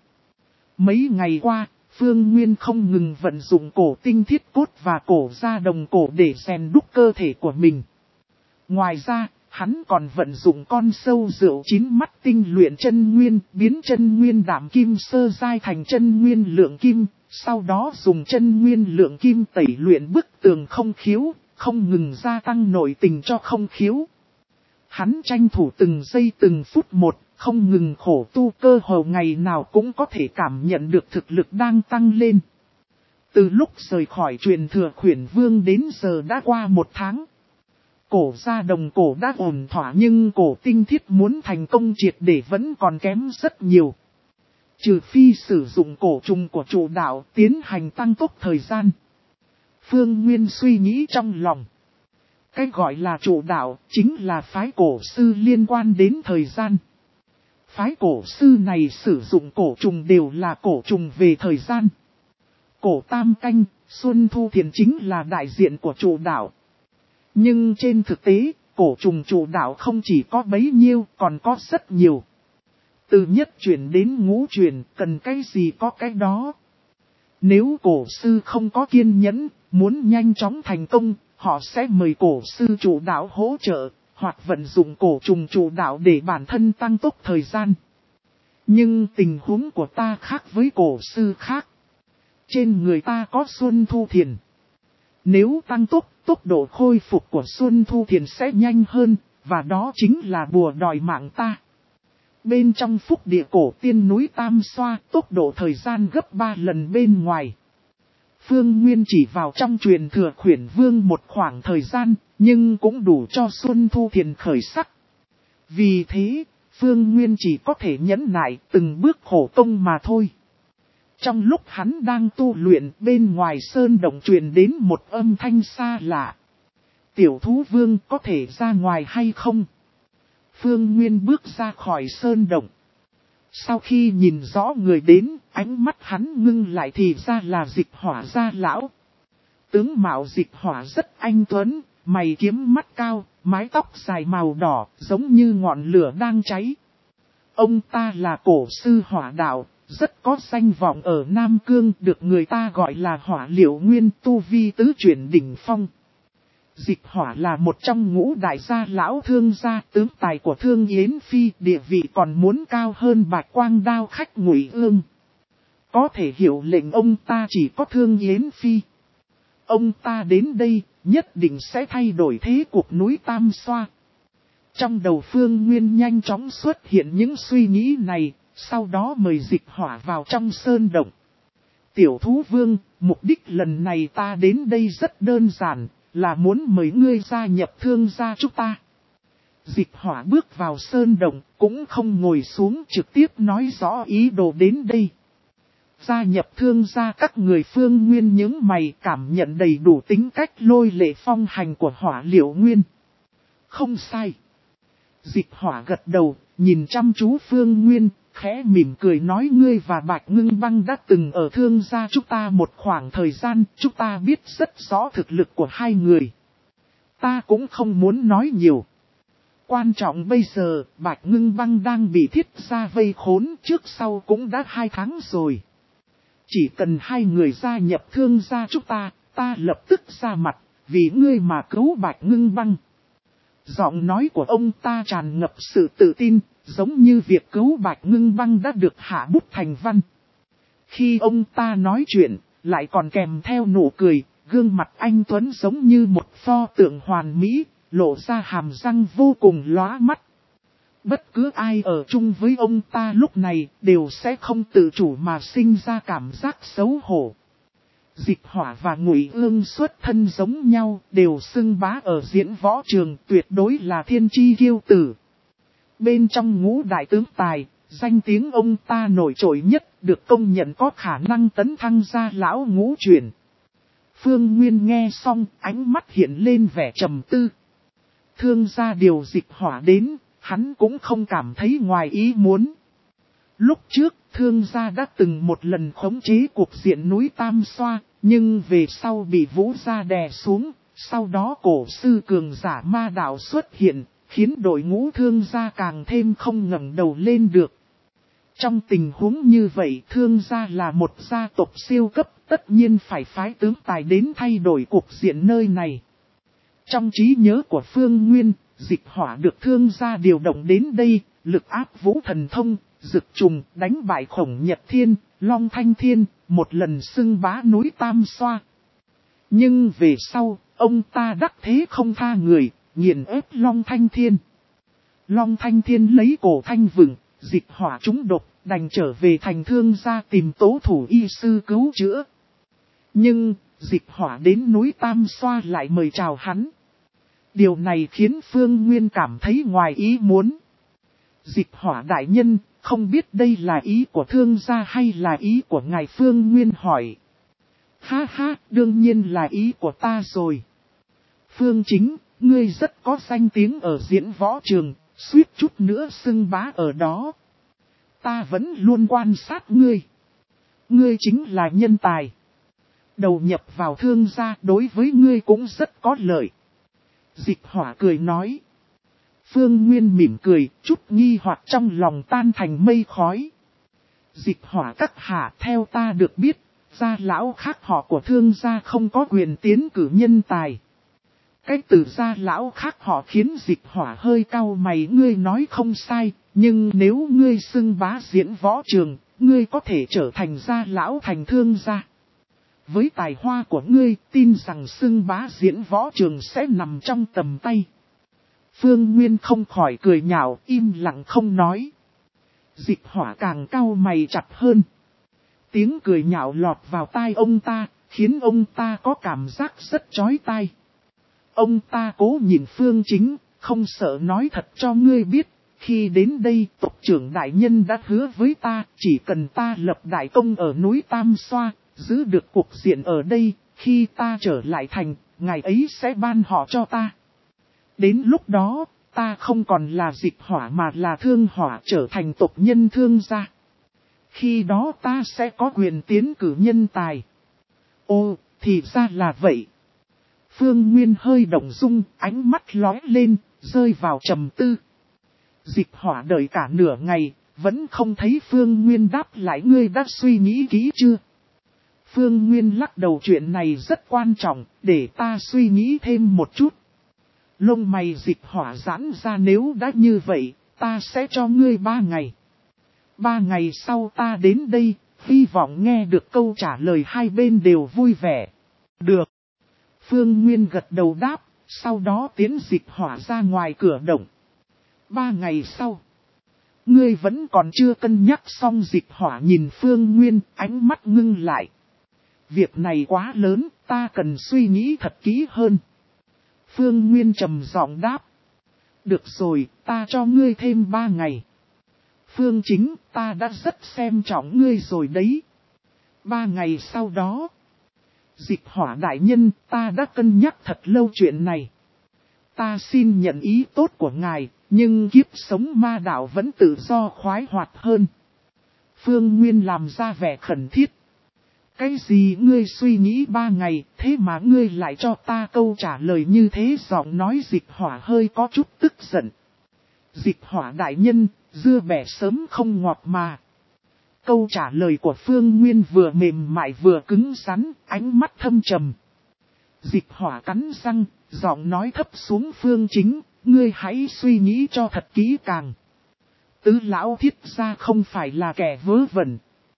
Mấy ngày qua, Phương Nguyên không ngừng vận dụng cổ tinh thiết cốt và cổ da đồng cổ để rèn đúc cơ thể của mình. Ngoài ra, hắn còn vận dụng con sâu rượu chín mắt tinh luyện chân nguyên, biến chân nguyên đảm kim sơ giai thành chân nguyên lượng kim, sau đó dùng chân nguyên lượng kim tẩy luyện bức tường không khiếu, không ngừng gia tăng nội tình cho không khiếu. Hắn tranh thủ từng giây từng phút một, không ngừng khổ tu, cơ hồ ngày nào cũng có thể cảm nhận được thực lực đang tăng lên. Từ lúc rời khỏi truyền thừa Khuyển Vương đến giờ đã qua một tháng. Cổ gia đồng cổ đã ổn thỏa nhưng cổ tinh thiết muốn thành công triệt để vẫn còn kém rất nhiều. Trừ phi sử dụng cổ trùng của chủ đạo tiến hành tăng tốc thời gian. Phương Nguyên suy nghĩ trong lòng. Cái gọi là chủ đạo chính là phái cổ sư liên quan đến thời gian. Phái cổ sư này sử dụng cổ trùng đều là cổ trùng về thời gian. Cổ tam canh, Xuân Thu Thiền chính là đại diện của chủ đạo. Nhưng trên thực tế, cổ trùng chủ đạo không chỉ có bấy nhiêu, còn có rất nhiều. Từ nhất chuyển đến ngũ chuyển, cần cái gì có cái đó. Nếu cổ sư không có kiên nhẫn, muốn nhanh chóng thành công, họ sẽ mời cổ sư chủ đạo hỗ trợ, hoặc vận dụng cổ trùng chủ đạo để bản thân tăng tốc thời gian. Nhưng tình huống của ta khác với cổ sư khác. Trên người ta có Xuân Thu Thiền. Nếu tăng tốc, tốc độ khôi phục của Xuân Thu Thiền sẽ nhanh hơn, và đó chính là bùa đòi mạng ta. Bên trong phúc địa cổ tiên núi Tam Xoa, tốc độ thời gian gấp ba lần bên ngoài. Phương Nguyên chỉ vào trong truyền thừa Khuyển Vương một khoảng thời gian, nhưng cũng đủ cho Xuân Thu Thiền khởi sắc. Vì thế, Phương Nguyên chỉ có thể nhẫn nại từng bước khổ công mà thôi. Trong lúc hắn đang tu luyện, bên ngoài sơn động truyền đến một âm thanh xa lạ. Tiểu thú vương có thể ra ngoài hay không? Phương Nguyên bước ra khỏi sơn động. Sau khi nhìn rõ người đến, ánh mắt hắn ngưng lại thì ra là Dịch Hỏa gia lão. Tướng mạo Dịch Hỏa rất anh tuấn, mày kiếm mắt cao, mái tóc dài màu đỏ, giống như ngọn lửa đang cháy. Ông ta là cổ sư hỏa đạo, rất có danh vọng ở Nam Cương, được người ta gọi là Hỏa Liệu Nguyên, tu vi tứ chuyển đỉnh phong. Dịch Hỏa là một trong ngũ đại gia lão thương gia, tướng tài của Thương Yến Phi, địa vị còn muốn cao hơn Bạch Quang Đao khách Ngụy Ương. Có thể hiểu lệnh ông ta chỉ có Thương Yến Phi. Ông ta đến đây, nhất định sẽ thay đổi thế cuộc núi Tam Xoa. Trong đầu Phương Nguyên nhanh chóng xuất hiện những suy nghĩ này, sau đó mời Dịch Hỏa vào trong sơn động. Tiểu thú vương, mục đích lần này ta đến đây rất đơn giản, là muốn mời ngươi gia nhập thương gia chúng ta. Dịch Hỏa bước vào sơn động, cũng không ngồi xuống, trực tiếp nói rõ ý đồ đến đây. Gia nhập thương gia, các người Phương Nguyên nhướng mày, cảm nhận đầy đủ tính cách lôi lệ phong hành của Hỏa Liệu Nguyên. không sai. Dịch hỏa gật đầu, nhìn chăm chú Phương Nguyên, khẽ mỉm cười nói ngươi và Bạch Ngưng Băng đã từng ở Thương gia chúng ta một khoảng thời gian, chúng ta biết rất rõ thực lực của hai người. Ta cũng không muốn nói nhiều. Quan trọng bây giờ, Bạch Ngưng Băng đang bị Thiết gia vây khốn, trước sau cũng đã hai tháng rồi. Chỉ cần hai người gia nhập Thương gia chúng ta, ta lập tức ra mặt, vì ngươi mà cứu Bạch Ngưng Băng. Giọng nói của ông ta tràn ngập sự tự tin, giống như việc cứu Bạch Ngưng Băng đã được hạ bút thành văn. Khi ông ta nói chuyện, lại còn kèm theo nụ cười, gương mặt anh Tuấn giống như một pho tượng hoàn mỹ, lộ ra hàm răng vô cùng lóa mắt. Bất cứ ai ở chung với ông ta lúc này đều sẽ không tự chủ mà sinh ra cảm giác xấu hổ. Dịch hỏa và Ngụy Ương xuất thân giống nhau, đều xưng bá ở diễn võ trường, tuyệt đối là thiên chi kiêu tử. Bên trong ngũ đại tướng tài, danh tiếng ông ta nổi trội nhất, được công nhận có khả năng tấn thăng ra lão ngũ chuyển. Phương Nguyên nghe xong, ánh mắt hiện lên vẻ trầm tư. Thương gia điều dịch hỏa đến, hắn cũng không cảm thấy ngoài ý muốn. Lúc trước, thương gia đã từng một lần khống chế cuộc diện núi Tam Xoa, nhưng về sau bị Vũ gia đè xuống, sau đó cổ sư cường giả ma đạo xuất hiện, khiến đội ngũ thương gia càng thêm không ngẩng đầu lên được. Trong tình huống như vậy, thương gia là một gia tộc siêu cấp, tất nhiên phải phái tướng tài đến thay đổi cuộc diện nơi này. Trong trí nhớ của Phương Nguyên, dịch hỏa được thương gia điều động đến đây, lực áp Vũ Thần Thông, Dực Trùng, đánh bại Khổng Nhật Thiên, Long Thanh Thiên, một lần xưng bá núi Tam Xoa. Nhưng về sau, ông ta đắc thế không tha người, nghiền ép Long Thanh Thiên. Long Thanh Thiên lấy cổ thanh vừng, dịch hỏa trúng độc, đành trở về thành thương gia tìm tố thủ y sư cứu chữa. Nhưng, dịch hỏa đến núi Tam Xoa lại mời chào hắn. Điều này khiến Phương Nguyên cảm thấy ngoài ý muốn. Dịch hỏa đại nhân, không biết đây là ý của thương gia hay là ý của ngài? Phương Nguyên hỏi. Ha ha, đương nhiên là ý của ta rồi. Phương Chính, ngươi rất có danh tiếng ở diễn võ trường, suýt chút nữa xưng bá ở đó. Ta vẫn luôn quan sát ngươi. Ngươi chính là nhân tài. Đầu nhập vào thương gia đối với ngươi cũng rất có lợi. Dịch hỏa cười nói. Phương Nguyên mỉm cười, chút nghi hoặc trong lòng tan thành mây khói. Dịch hỏa các hạ, theo ta được biết, gia lão khác họ của thương gia không có quyền tiến cử nhân tài. Cái từ gia lão khác họ khiến dịch hỏa hơi cau mày. Ngươi nói không sai, nhưng nếu ngươi xưng bá diễn võ trường, ngươi có thể trở thành gia lão thành thương gia. Với tài hoa của ngươi, tin rằng xưng bá diễn võ trường sẽ nằm trong tầm tay. Phương Nguyên không khỏi cười nhạo, im lặng không nói. Dịch hỏa càng cau mày chặt hơn. Tiếng cười nhạo lọt vào tai ông ta, khiến ông ta có cảm giác rất chói tai. Ông ta cố nhìn Phương Chính, không sợ nói thật cho ngươi biết. Khi đến đây, tộc trưởng đại nhân đã hứa với ta, chỉ cần ta lập đại công ở núi Tam Xoa, giữ được cuộc diện ở đây, khi ta trở lại thành, ngài ấy sẽ ban họ cho ta. Đến lúc đó, ta không còn là dịch hỏa mà là thương hỏa, trở thành tộc nhân thương gia. Khi đó ta sẽ có quyền tiến cử nhân tài. Ồ, thì ra là vậy. Phương Nguyên hơi động dung, ánh mắt lóe lên, rơi vào trầm tư. Dịch hỏa đợi cả nửa ngày, vẫn không thấy Phương Nguyên đáp lại. Ngươi đã suy nghĩ kỹ chưa? Phương Nguyên lắc đầu, chuyện này rất quan trọng, để ta suy nghĩ thêm một chút. Lông mày dịch hỏa giãn ra, nếu đã như vậy, ta sẽ cho ngươi ba ngày. Ba ngày sau ta đến đây, hy vọng nghe được câu trả lời hai bên đều vui vẻ. Được. Phương Nguyên gật đầu đáp, sau đó tiến dịch hỏa ra ngoài cửa động. Ba ngày sau, ngươi vẫn còn chưa cân nhắc xong. Dịch hỏa nhìn Phương Nguyên, ánh mắt ngưng lại. Việc này quá lớn, ta cần suy nghĩ thật kỹ hơn. Phương Nguyên trầm giọng đáp. Được rồi, ta cho ngươi thêm ba ngày. Phương Chính, ta đã rất xem trọng ngươi rồi đấy. Ba ngày sau đó. Dịch hỏa đại nhân, ta đã cân nhắc thật lâu chuyện này. ta xin nhận ý tốt của ngài, nhưng kiếp sống ma đạo vẫn tự do khoái hoạt hơn. Phương Nguyên làm ra vẻ khẩn thiết. Cái gì ngươi suy nghĩ ba ngày, thế mà ngươi lại cho ta câu trả lời như thế? Giọng nói Dịch Hỏa hơi có chút tức giận. Dịch Hỏa đại nhân, dưa bẻ sớm không ngọt mà. Câu trả lời của Phương Nguyên vừa mềm mại vừa cứng rắn, ánh mắt thâm trầm. Dịch Hỏa cắn răng, giọng nói thấp xuống: Phương Chính, ngươi hãy suy nghĩ cho thật kỹ càng. Tứ lão Thiết gia không phải là kẻ vớ vẩn.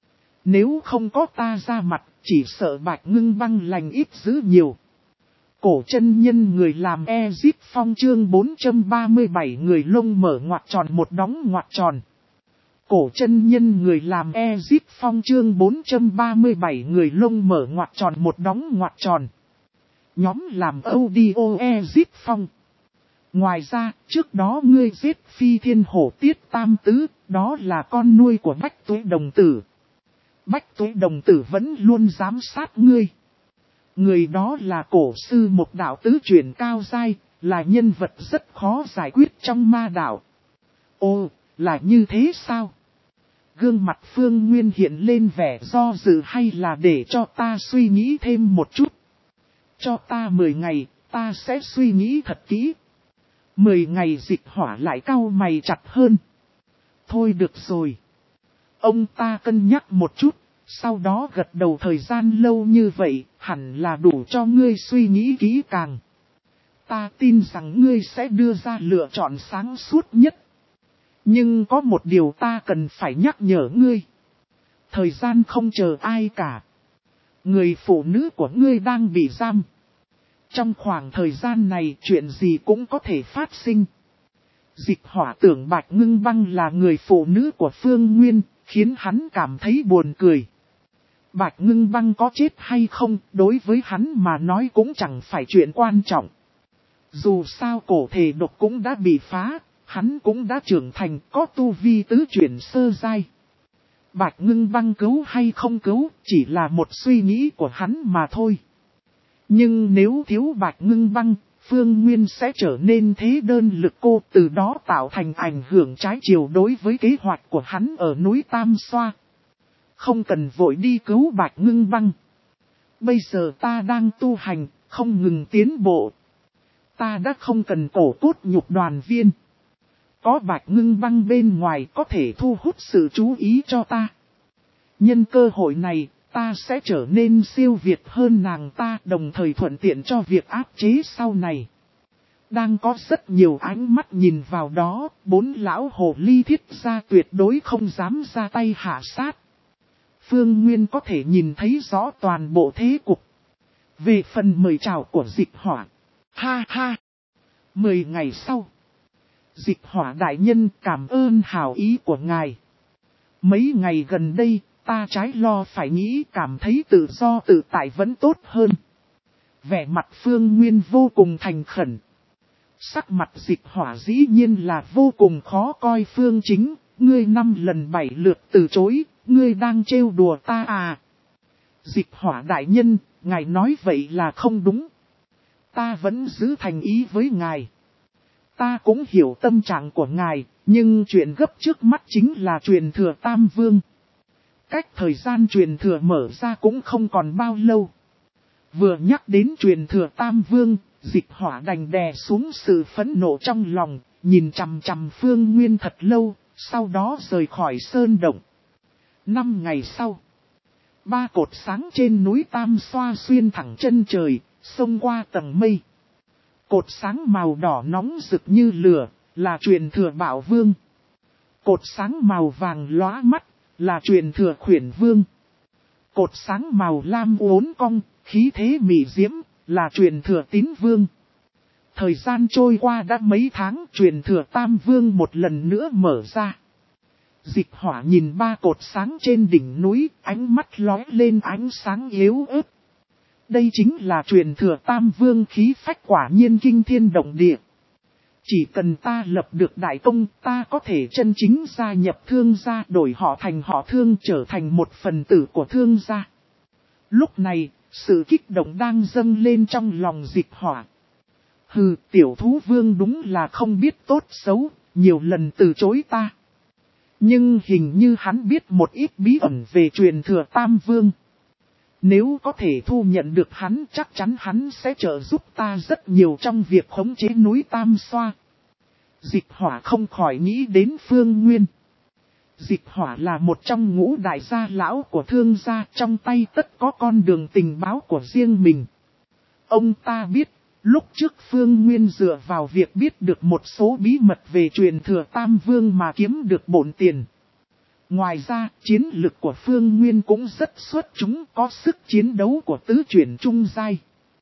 Nếu không có ta ra mặt, chỉ sợ Bạch Ngưng Băng lành ít dữ nhiều. Cổ chân nhân người làm Ezip Phong chương bốn trăm ba mươi bảy người lông mở ngoặc tròn một đóng ngoặc tròn. Cổ chân nhân người làm Ezip Phong chương bốn trăm ba mươi bảy người lông mở ngoặc tròn một đóng ngoặc tròn. Nhóm làm audio Ezip Phong. Ngoài ra, trước đó ngươi giết Phi Thiên Hổ Tiết Tam Tứ, đó là con nuôi của Bách Tuế Đồng Tử. Bách Tuế Đồng Tử vẫn luôn giám sát ngươi. Người đó là cổ sư một đạo tứ chuyển cao giai, là nhân vật rất khó giải quyết trong ma đạo. Ồ, là như thế sao? Gương mặt Phương Nguyên hiện lên vẻ do dự, hay là để cho ta suy nghĩ thêm một chút? Cho ta mười ngày, ta sẽ suy nghĩ thật kỹ. Mười ngày. Dịch Hỏa lại cau mày chặt hơn. Thôi được rồi. Ông ta cân nhắc một chút, sau đó gật đầu. Thời gian lâu như vậy, hẳn là đủ cho ngươi suy nghĩ kỹ càng. Ta tin rằng ngươi sẽ đưa ra lựa chọn sáng suốt nhất. Nhưng có một điều ta cần phải nhắc nhở ngươi. Thời gian không chờ ai cả. Người phụ nữ của ngươi đang bị giam. Trong khoảng thời gian này chuyện gì cũng có thể phát sinh. Dịch Hỏa tưởng Bạch Ngưng Băng là người phụ nữ của Phương Nguyên, khiến hắn cảm thấy buồn cười. Bạch Ngưng Băng có chết hay không, đối với hắn mà nói cũng chẳng phải chuyện quan trọng. Dù sao cổ thể độc cũng đã bị phá, hắn cũng đã trưởng thành, có tu vi tứ chuyển sơ giai. Bạch Ngưng Băng cứu hay không cứu, chỉ là một suy nghĩ của hắn mà thôi. Nhưng nếu thiếu Bạch Ngưng Băng, Phương Nguyên sẽ trở nên thế đơn lực cô, từ đó tạo thành ảnh hưởng trái chiều đối với kế hoạch của hắn ở núi Tam Xoa. Không cần vội đi cứu Bạch Ngưng Băng. Bây giờ ta đang tu hành, không ngừng tiến bộ. Ta đã không cần cổ cốt nhục đoàn viên. Có Bạch Ngưng Băng bên ngoài có thể thu hút sự chú ý cho ta. Nhân cơ hội này, ta sẽ trở nên siêu việt hơn nàng ta, đồng thời thuận tiện cho việc áp chế sau này. Đang có rất nhiều ánh mắt nhìn vào đó, bốn lão hồ ly Thiết gia tuyệt đối không dám ra tay hạ sát. Phương Nguyên có thể nhìn thấy rõ toàn bộ thế cục. Về phần mời chào của Dịch Hỏa, ha ha. Mười ngày sau, Dịch Hỏa đại nhân, cảm ơn hảo ý của ngài. Mấy ngày gần đây, ta trái lo phải nghĩ, cảm thấy tự do tự tại vẫn tốt hơn. Vẻ mặt Phương Nguyên vô cùng thành khẩn. Sắc mặt Dịch Hỏa dĩ nhiên là vô cùng khó coi. Phương Chính, ngươi năm lần bảy lượt từ chối, ngươi đang trêu đùa ta à? Dịch Hỏa đại nhân, ngài nói vậy là không đúng. Ta vẫn giữ thành ý với ngài. Ta cũng hiểu tâm trạng của ngài, nhưng chuyện gấp trước mắt chính là truyền thừa Tam Vương. Cách thời gian truyền thừa mở ra cũng không còn bao lâu. Vừa nhắc đến truyền thừa Tam Vương, Dịch Hỏa đành đè xuống sự phẫn nộ trong lòng, nhìn chằm chằm Phương Nguyên thật lâu, sau đó rời khỏi sơn động. Năm ngày sau, ba cột sáng trên núi Tam Xoa xuyên thẳng chân trời, xông qua tầng mây. Cột sáng màu đỏ nóng rực như lửa, là truyền thừa Bảo Vương. Cột sáng màu vàng lóa mắt, là truyền thừa Khuyển Vương. Cột sáng màu lam uốn cong, khí thế mị diễm, là truyền thừa Tín Vương. Thời gian trôi qua đã mấy tháng, truyền thừa Tam Vương một lần nữa mở ra. Dịch Hỏa nhìn ba cột sáng trên đỉnh núi, ánh mắt lóe lên ánh sáng yếu ớt. Đây chính là truyền thừa Tam Vương, khí phách quả nhiên kinh thiên động địa. Chỉ cần ta lập được đại công, ta có thể chân chính gia nhập Thương gia, đổi họ thành họ Thương, trở thành một phần tử của Thương gia. Lúc này, sự kích động đang dâng lên trong lòng Dịch Hỏa. Hừ, tiểu thú vương đúng là không biết tốt xấu, nhiều lần từ chối ta. Nhưng hình như hắn biết một ít bí ẩn về truyền thừa Tam Vương. Nếu có thể thu nhận được hắn, chắc chắn hắn sẽ trợ giúp ta rất nhiều trong việc khống chế núi Tam Xoa. Dịch Hỏa không khỏi nghĩ đến Phương Nguyên. Dịch Hỏa là một trong ngũ đại gia lão của thương gia, trong tay tất có con đường tình báo của riêng mình. Ông ta biết, lúc trước Phương Nguyên dựa vào việc biết được một số bí mật về truyền thừa Tam Vương mà kiếm được bộn tiền. Ngoài ra, chiến lực của Phương Nguyên cũng rất xuất chúng, có sức chiến đấu của tứ chuyển trung giai.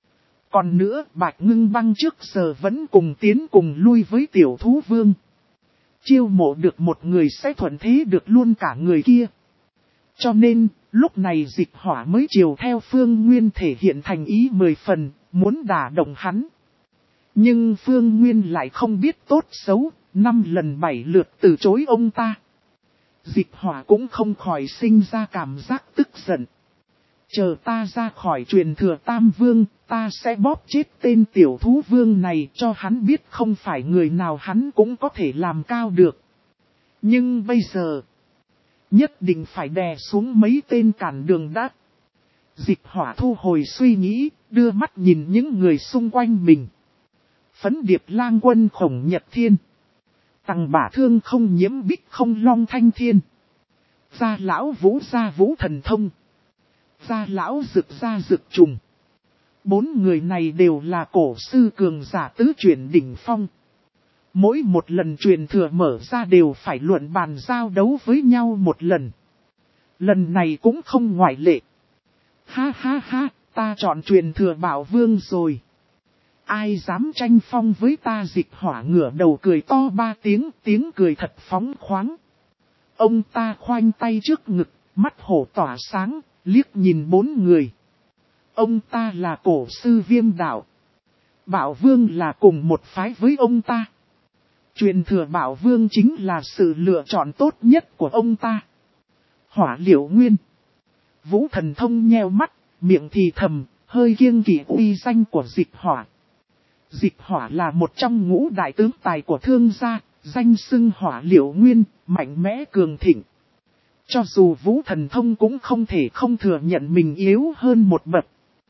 Còn nữa, Bạch Ngưng Băng trước giờ vẫn cùng tiến cùng lui với tiểu thú vương. Chiêu mộ được một người sẽ thuận thế được luôn cả người kia. Cho nên, lúc này Dịch Hỏa mới chiều theo Phương Nguyên thể hiện thành ý mười phần, muốn đả động hắn. Nhưng Phương Nguyên lại không biết tốt xấu, năm lần bảy lượt từ chối ông ta. Dịch Hỏa cũng không khỏi sinh ra cảm giác tức giận. Chờ ta ra khỏi truyền thừa Tam Vương, ta sẽ bóp chết tên tiểu thú vương này cho hắn biết không phải người nào hắn cũng có thể làm cao được. Nhưng bây giờ, nhất định phải đè xuống mấy tên cản đường đã. Dịch Hỏa thu hồi suy nghĩ, đưa mắt nhìn những người xung quanh mình. Phấn Điệp Lang Quân Khổng Nhật Thiên. Tằng Bả Thương không nhiễm bích không Long Thanh Thiên. Gia Lão Vũ Gia Vũ Thần Thông. Gia Lão Dực Gia Dực Trùng. Bốn người này đều là cổ sư cường giả tứ chuyển đỉnh phong. Mỗi một lần truyền thừa mở ra đều phải luận bàn giao đấu với nhau một lần. Lần này cũng không ngoại lệ. Ha ha ha, ta chọn truyền thừa Bảo Vương rồi. Ai dám tranh phong với ta? Dịch Hỏa ngửa đầu cười to ba tiếng, tiếng cười thật phóng khoáng. Ông ta khoanh tay trước ngực, mắt hổ tỏa sáng, liếc nhìn bốn người. Ông ta là cổ sư Viêm Đạo. Bảo Vương là cùng một phái với ông ta. Truyền thừa Bảo Vương chính là sự lựa chọn tốt nhất của ông ta. Hỏa Liễu Nguyên. Vũ Thần Thông nheo mắt, miệng thì thầm, hơi kiêng kỵ uy danh của Dịch Hỏa. Dịch Hỏa là một trong ngũ đại tướng tài của thương gia, danh xưng Hỏa Liễu Nguyên, mạnh mẽ cường thịnh. Cho dù Vũ Thần Thông cũng không thể không thừa nhận mình yếu hơn một bậc.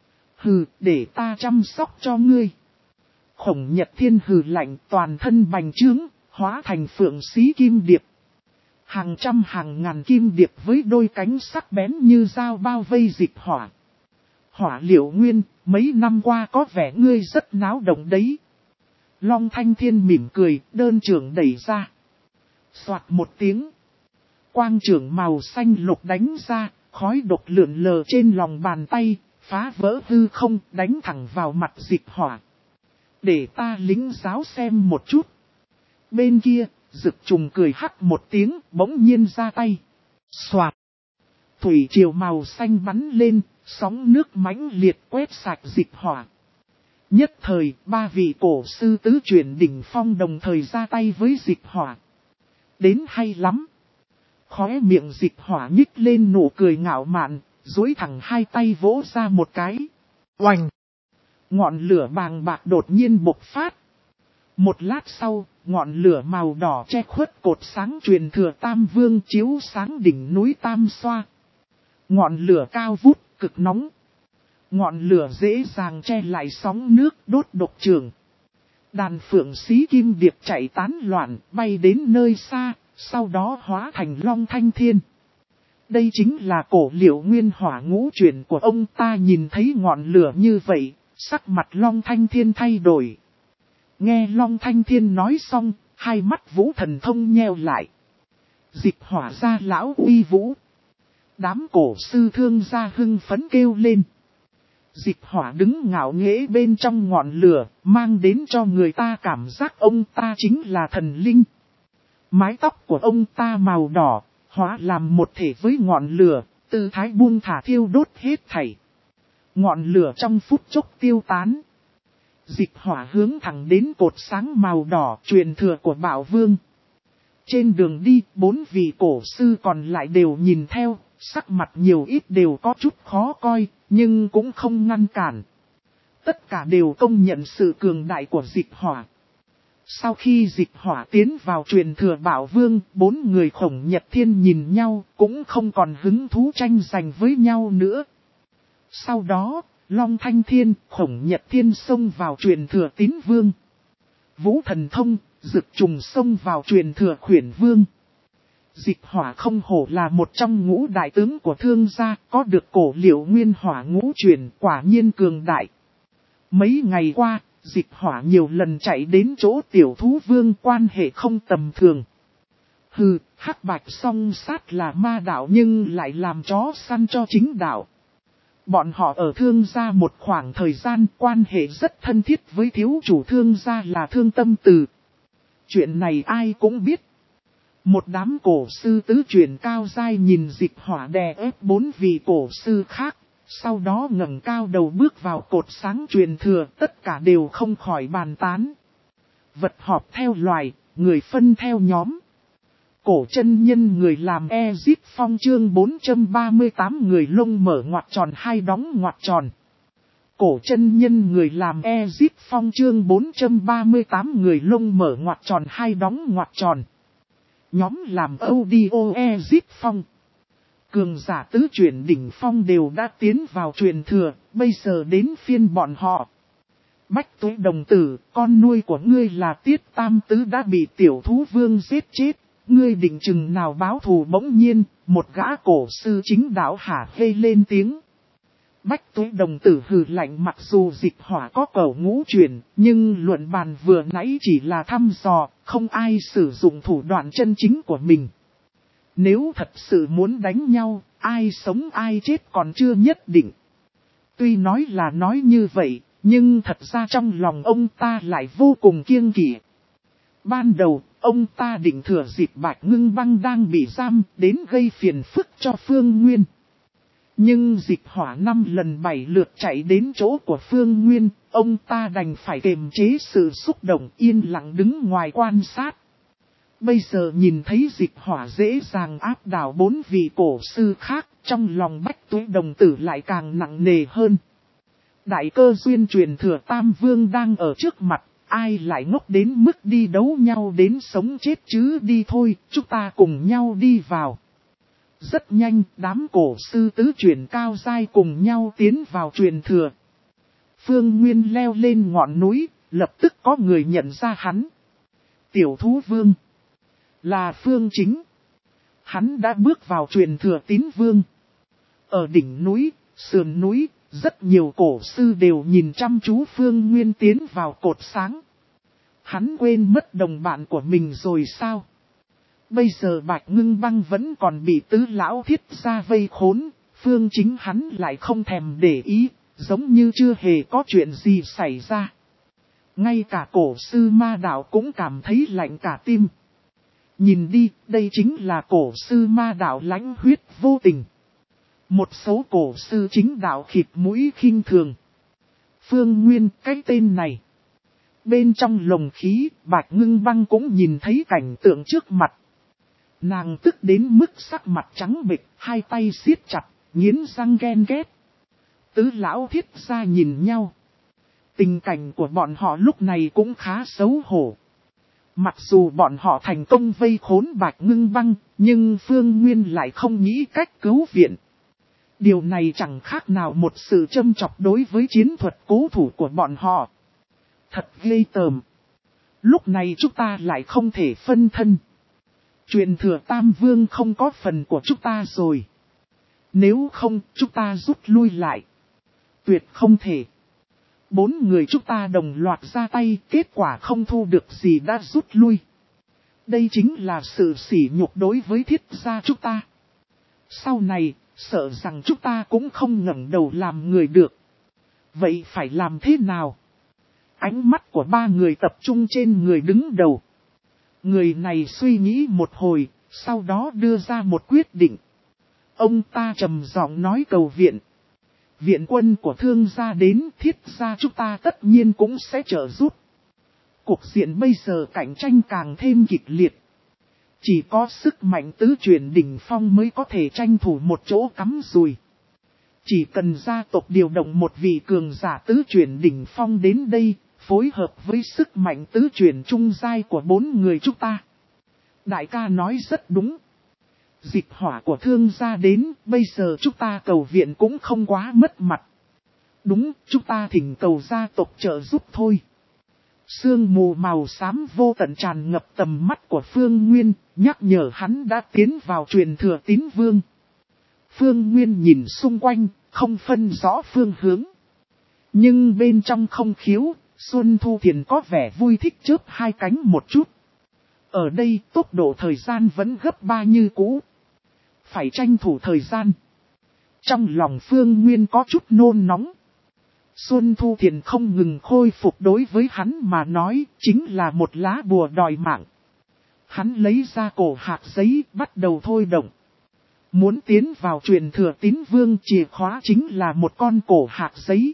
Hừ, để ta chăm sóc cho ngươi. Khổng Nhật Thiên hừ lạnh, toàn thân bành trướng, hóa thành phượng xí kim điệp. Hàng trăm hàng ngàn kim điệp với đôi cánh sắc bén như dao bao vây Dịch Hỏa. Hỏa Liễu Nguyên, mấy năm qua có vẻ ngươi rất náo động đấy. Long Thanh Thiên mỉm cười, đơn trưởng đẩy ra. Soạt một tiếng. Quang trưởng màu xanh lục đánh ra, khói độc lượn lờ trên lòng bàn tay, phá vỡ hư không, đánh thẳng vào mặt Dịch Hỏa. Để ta lính giáo xem một chút. Bên kia, Dực Trùng cười hắc một tiếng, bỗng nhiên ra tay. Soạt. Thủy triều màu xanh bắn lên, sóng nước mãnh liệt quét sạch Dịch Hỏa. Nhất thời, ba vị cổ sư tứ chuyển đỉnh phong đồng thời ra tay với Dịch Hỏa. Đến hay lắm. Khóe miệng Dịch Hỏa nhích lên nụ cười ngạo mạn, duỗi thẳng hai tay vỗ ra một cái. Oành! Ngọn lửa bàng bạc đột nhiên bộc phát. Một lát sau, ngọn lửa màu đỏ che khuất cột sáng truyền thừa Tam Vương chiếu sáng đỉnh núi Tam Xoa. Ngọn lửa cao vút, cực nóng. Ngọn lửa dễ dàng che lại sóng nước đốt độc trường. Đàn phượng xí kim điệp chạy tán loạn, bay đến nơi xa, sau đó hóa thành Long Thanh Thiên. Đây chính là cổ Liễu Nguyên hỏa ngũ chuyển của ông ta. Nhìn thấy ngọn lửa như vậy, sắc mặt Long Thanh Thiên thay đổi. Nghe Long Thanh Thiên nói xong, hai mắt Vũ Thần Thông nheo lại. Dịch Hỏa gia lão uy vũ. Đám cổ sư thương gia hưng phấn kêu lên. Dịch Hỏa đứng ngạo nghễ bên trong ngọn lửa, mang đến cho người ta cảm giác ông ta chính là thần linh. Mái tóc của ông ta màu đỏ, hóa làm một thể với ngọn lửa, tư thái buông thả thiêu đốt hết thảy. Ngọn lửa trong phút chốc tiêu tán. Dịch Hỏa hướng thẳng đến cột sáng màu đỏ truyền thừa của Bảo Vương. Trên đường đi, bốn vị cổ sư còn lại đều nhìn theo, sắc mặt nhiều ít đều có chút khó coi, nhưng cũng không ngăn cản. tất cả đều công nhận sự cường đại của Dịch Hỏa. Sau khi Dịch Hỏa tiến vào truyền thừa Bảo Vương, bốn người Khổng Nhật Thiên nhìn nhau, cũng không còn hứng thú tranh giành với nhau nữa. Sau đó, Long Thanh Thiên, Khổng Nhật Thiên xông vào truyền thừa Tín Vương. Vũ Thần Thông, Dực Trùng xông vào truyền thừa Khuyển Vương. Dịch Hỏa không hổ là một trong ngũ đại tướng của Thương gia, có được cổ liệu nguyên hỏa ngũ truyền, quả nhiên cường đại. Mấy ngày qua, Dịch Hỏa nhiều lần chạy đến chỗ Tiểu Thú Vương, quan hệ không tầm thường. Hừ, Hắc Bạch song sát là ma đạo nhưng lại làm chó săn cho chính đạo. Bọn họ ở Thương gia một khoảng thời gian, quan hệ rất thân thiết với thiếu chủ Thương gia là Thương Tâm Từ. Chuyện này ai cũng biết. Một đám cổ sư tứ truyền cao giai nhìn Dịch Hỏa đè ép bốn vị cổ sư khác, sau đó ngẩng cao đầu bước vào cột sáng truyền thừa, tất cả đều không khỏi bàn tán. Vật họp theo loài, người phân theo nhóm. Cổ chân nhân người làm Ezip Phong chương bốn trăm ba mươi tám người lông mở ngoặc tròn hai đóng ngoặc tròn. Cổ chân nhân người làm Ezip Phong chương bốn trăm ba mươi tám người lông mở ngoặc tròn hai đóng ngoặc tròn. Nhóm làm audio Ezip Phong. Cường giả tứ chuyển đỉnh phong đều đã tiến vào truyền thừa, bây giờ đến phiên bọn họ. Bách Tuế đồng tử, con nuôi của ngươi là Tiết Tam Tứ đã bị Tiểu Thú Vương giết chết. Ngươi định chừng nào báo thù? Bỗng nhiên, một gã cổ sư chính đạo hả hê lên tiếng. Bách Tuế đồng tử hừ lạnh, mặc dù Dịch Hỏa có cầu ngũ truyền, nhưng luận bàn vừa nãy chỉ là thăm dò, không ai sử dụng thủ đoạn chân chính của mình. Nếu thật sự muốn đánh nhau, ai sống ai chết còn chưa nhất định. Tuy nói là nói như vậy, nhưng thật ra trong lòng ông ta lại vô cùng kiêng kỵ. Ban đầu, ông ta định thừa dịp Bạch Ngưng Băng đang bị giam đến gây phiền phức cho Phương Nguyên. Nhưng Dịch Hỏa năm lần bảy lượt chạy đến chỗ của Phương Nguyên, ông ta đành phải kiềm chế sự xúc động, yên lặng đứng ngoài quan sát. Bây giờ nhìn thấy Dịch Hỏa dễ dàng áp đảo bốn vị cổ sư khác, trong lòng Bách Tuế đồng tử lại càng nặng nề hơn. Đại cơ duyên truyền thừa Tam Vương đang ở trước mặt, ai lại ngốc đến mức đi đấu nhau đến sống chết chứ? Đi thôi, chúng ta cùng nhau đi vào. Rất nhanh, đám cổ sư tứ truyền cao giai cùng nhau tiến vào truyền thừa. Phương Nguyên leo lên ngọn núi, lập tức có người nhận ra hắn. Tiểu Thú Vương là Phương Chính. Hắn đã bước vào truyền thừa Tín Vương. Ở đỉnh núi, sườn núi, rất nhiều cổ sư đều nhìn chăm chú Phương Nguyên tiến vào cột sáng. Hắn quên mất đồng bạn của mình rồi sao? Bây giờ Bạch Ngưng Băng vẫn còn bị tứ lão thiết gia vây khốn, Phương Chính hắn lại không thèm để ý, giống như chưa hề có chuyện gì xảy ra. Ngay cả cổ sư ma đạo cũng cảm thấy lạnh cả tim. Nhìn đi, đây chính là cổ sư ma đạo lãnh huyết vô tình. Một số cổ sư chính đạo khịt mũi khinh thường. Phương Nguyên, cái tên này. Bên trong lồng khí, Bạch Ngưng Băng cũng nhìn thấy cảnh tượng trước mặt. Nàng tức đến mức sắc mặt trắng bệch, hai tay siết chặt, nghiến răng ghen ghét. Tứ lão thiết gia nhìn nhau. Tình cảnh của bọn họ lúc này cũng khá xấu hổ. Mặc dù bọn họ thành công vây khốn Bạch Ngưng Băng, nhưng Phương Nguyên lại không nghĩ cách cứu viện. Điều này chẳng khác nào một sự châm chọc đối với chiến thuật cố thủ của bọn họ. Thật ghê tởm. Lúc này chúng ta lại không thể phân thân. Truyền thừa Tam Vương không có phần của chúng ta rồi. Nếu không, chúng ta rút lui lại. Tuyệt không thể. Bốn người chúng ta đồng loạt ra tay, kết quả không thu được gì đã rút lui. Đây chính là sự sỉ nhục đối với thiết gia chúng ta. Sau này, sợ rằng chúng ta cũng không ngẩng đầu làm người được. Vậy phải làm thế nào? Ánh mắt của ba người tập trung trên người đứng đầu. Người này suy nghĩ một hồi, sau đó đưa ra một quyết định. Ông ta trầm giọng nói: cầu viện. Viện quân của Thương gia đến, thiết gia chúng ta tất nhiên cũng sẽ trợ giúp. Cuộc diện bây giờ cạnh tranh càng thêm kịch liệt. Chỉ có sức mạnh tứ chuyển đỉnh phong mới có thể tranh thủ một chỗ cắm rùi. Chỉ cần gia tộc điều động một vị cường giả tứ chuyển đỉnh phong đến đây, phối hợp với sức mạnh tứ chuyển trung giai của bốn người chúng ta. Đại ca nói rất đúng. Dịch hỏa của thương gia đến, bây giờ chúng ta cầu viện cũng không quá mất mặt. Đúng, chúng ta thỉnh cầu gia tộc trợ giúp thôi. Sương mù màu xám vô tận tràn ngập tầm mắt của Phương Nguyên, nhắc nhở hắn đã tiến vào truyền thừa tín vương. Phương Nguyên nhìn xung quanh, không phân rõ phương hướng. Nhưng bên trong không khiếu, Xuân Thu Thiền có vẻ vui thích chớp hai cánh một chút. Ở đây tốc độ thời gian vẫn gấp ba như cũ. Phải tranh thủ thời gian. Trong lòng Phương Nguyên có chút nôn nóng. Xuân Thu Thiền không ngừng khôi phục đối với hắn mà nói chính là một lá bùa đòi mạng. Hắn lấy ra cổ hạt giấy bắt đầu thôi động. Muốn tiến vào truyền thừa tín vương chìa khóa chính là một con cổ hạt giấy.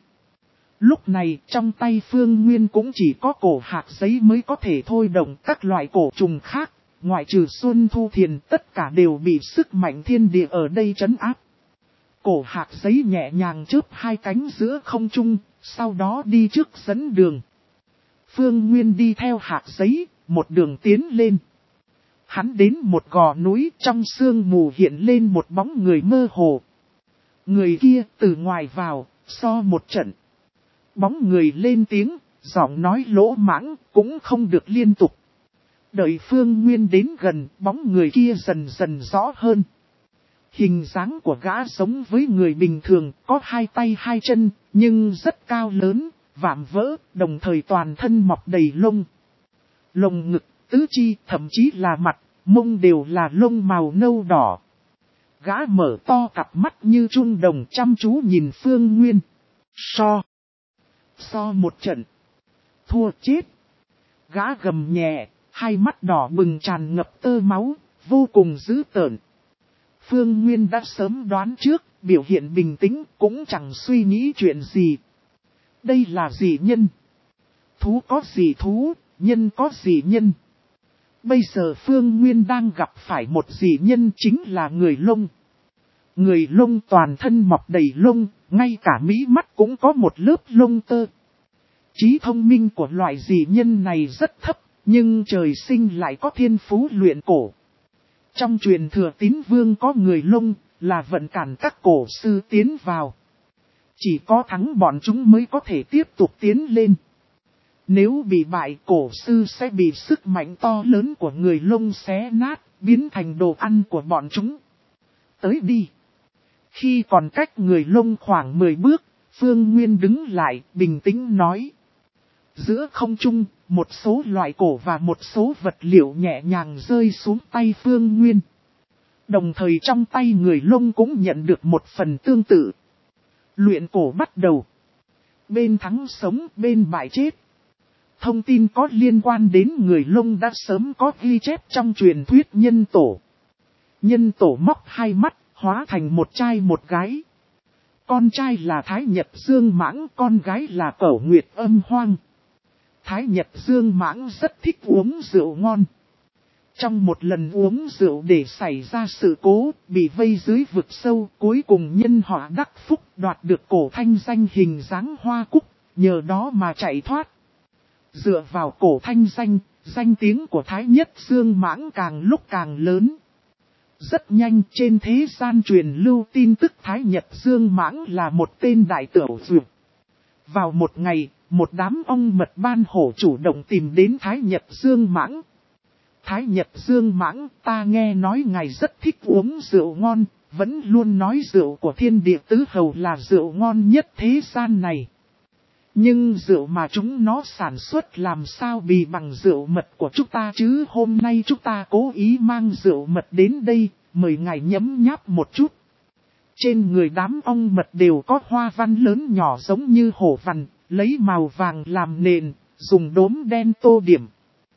Lúc này trong tay Phương Nguyên cũng chỉ có cổ hạt giấy mới có thể thôi động các loại cổ trùng khác. Ngoại trừ Xuân Thu Thiền tất cả đều bị sức mạnh thiên địa ở đây trấn áp. Cổ hạt giấy nhẹ nhàng chớp hai cánh giữa không trung, sau đó đi trước dẫn đường. Phương Nguyên đi theo hạt giấy, một đường tiến lên. Hắn đến một gò núi trong sương mù hiện lên một bóng người mơ hồ. Người kia từ ngoài vào, so một trận. Bóng người lên tiếng, giọng nói lỗ mãng, cũng không được liên tục. Đợi Phương Nguyên đến gần, bóng người kia dần dần rõ hơn. Hình dáng của gã giống với người bình thường, có hai tay hai chân, nhưng rất cao lớn, vạm vỡ, đồng thời toàn thân mọc đầy lông. Lồng ngực, tứ chi, thậm chí là mặt, mông đều là lông màu nâu đỏ. Gã mở to cặp mắt như trung đồng chăm chú nhìn Phương Nguyên. So. So một trận. Thua chết. Gã gầm nhẹ, hai mắt đỏ bừng tràn ngập tơ máu, vô cùng dữ tợn. Phương Nguyên đã sớm đoán trước, biểu hiện bình tĩnh cũng chẳng suy nghĩ chuyện gì. Đây là dị nhân. Thú có gì thú, nhân có gì nhân. Bây giờ Phương Nguyên đang gặp phải một dị nhân chính là người lông. Người lông toàn thân mọc đầy lông, ngay cả mí mắt cũng có một lớp lông tơ. Trí thông minh của loại dị nhân này rất thấp, nhưng trời sinh lại có thiên phú luyện cổ. Trong truyền thừa tín vương có người lông, là vận cản các cổ sư tiến vào. Chỉ có thắng bọn chúng mới có thể tiếp tục tiến lên. Nếu bị bại, cổ sư sẽ bị sức mạnh to lớn của người lông xé nát, biến thành đồ ăn của bọn chúng. Tới đi. Khi còn cách người lông khoảng mười bước, Phương Nguyên đứng lại, bình tĩnh nói. Giữa không trung, một số loại cổ và một số vật liệu nhẹ nhàng rơi xuống tay Phương Nguyên. Đồng thời trong tay người lông cũng nhận được một phần tương tự. Luyện cổ bắt đầu. Bên thắng sống, bên bại chết. Thông tin có liên quan đến người lông đã sớm có ghi chép trong truyền thuyết nhân tổ. Nhân tổ móc hai mắt, hóa thành một trai một gái. Con trai là Thái Nhật Dương Mãng, con gái là Cẩu Nguyệt Âm Hoang. Thái Nhật Dương Mãng rất thích uống rượu ngon. Trong một lần uống rượu để xảy ra sự cố, bị vây dưới vực sâu, cuối cùng nhân họa đắc phúc đoạt được cổ thanh danh hình dáng hoa cúc, nhờ đó mà chạy thoát. Dựa vào cổ thanh danh, danh tiếng của Thái Nhất Dương Mãng càng lúc càng lớn. Rất nhanh trên thế gian truyền lưu tin tức Thái Nhật Dương Mãng là một tên đại tửu dược. Vào một ngày, một đám ong mật ban hổ chủ động tìm đến Thái Nhật Dương Mãng. Thái Nhật Dương Mãng, ta nghe nói ngài rất thích uống rượu ngon, vẫn luôn nói rượu của thiên địa tứ hầu là rượu ngon nhất thế gian này. Nhưng rượu mà chúng nó sản xuất làm sao bì bằng rượu mật của chúng ta chứ, hôm nay chúng ta cố ý mang rượu mật đến đây, mời ngài nhấm nháp một chút. Trên người đám ong mật đều có hoa văn lớn nhỏ giống như hổ vằn, lấy màu vàng làm nền, dùng đốm đen tô điểm.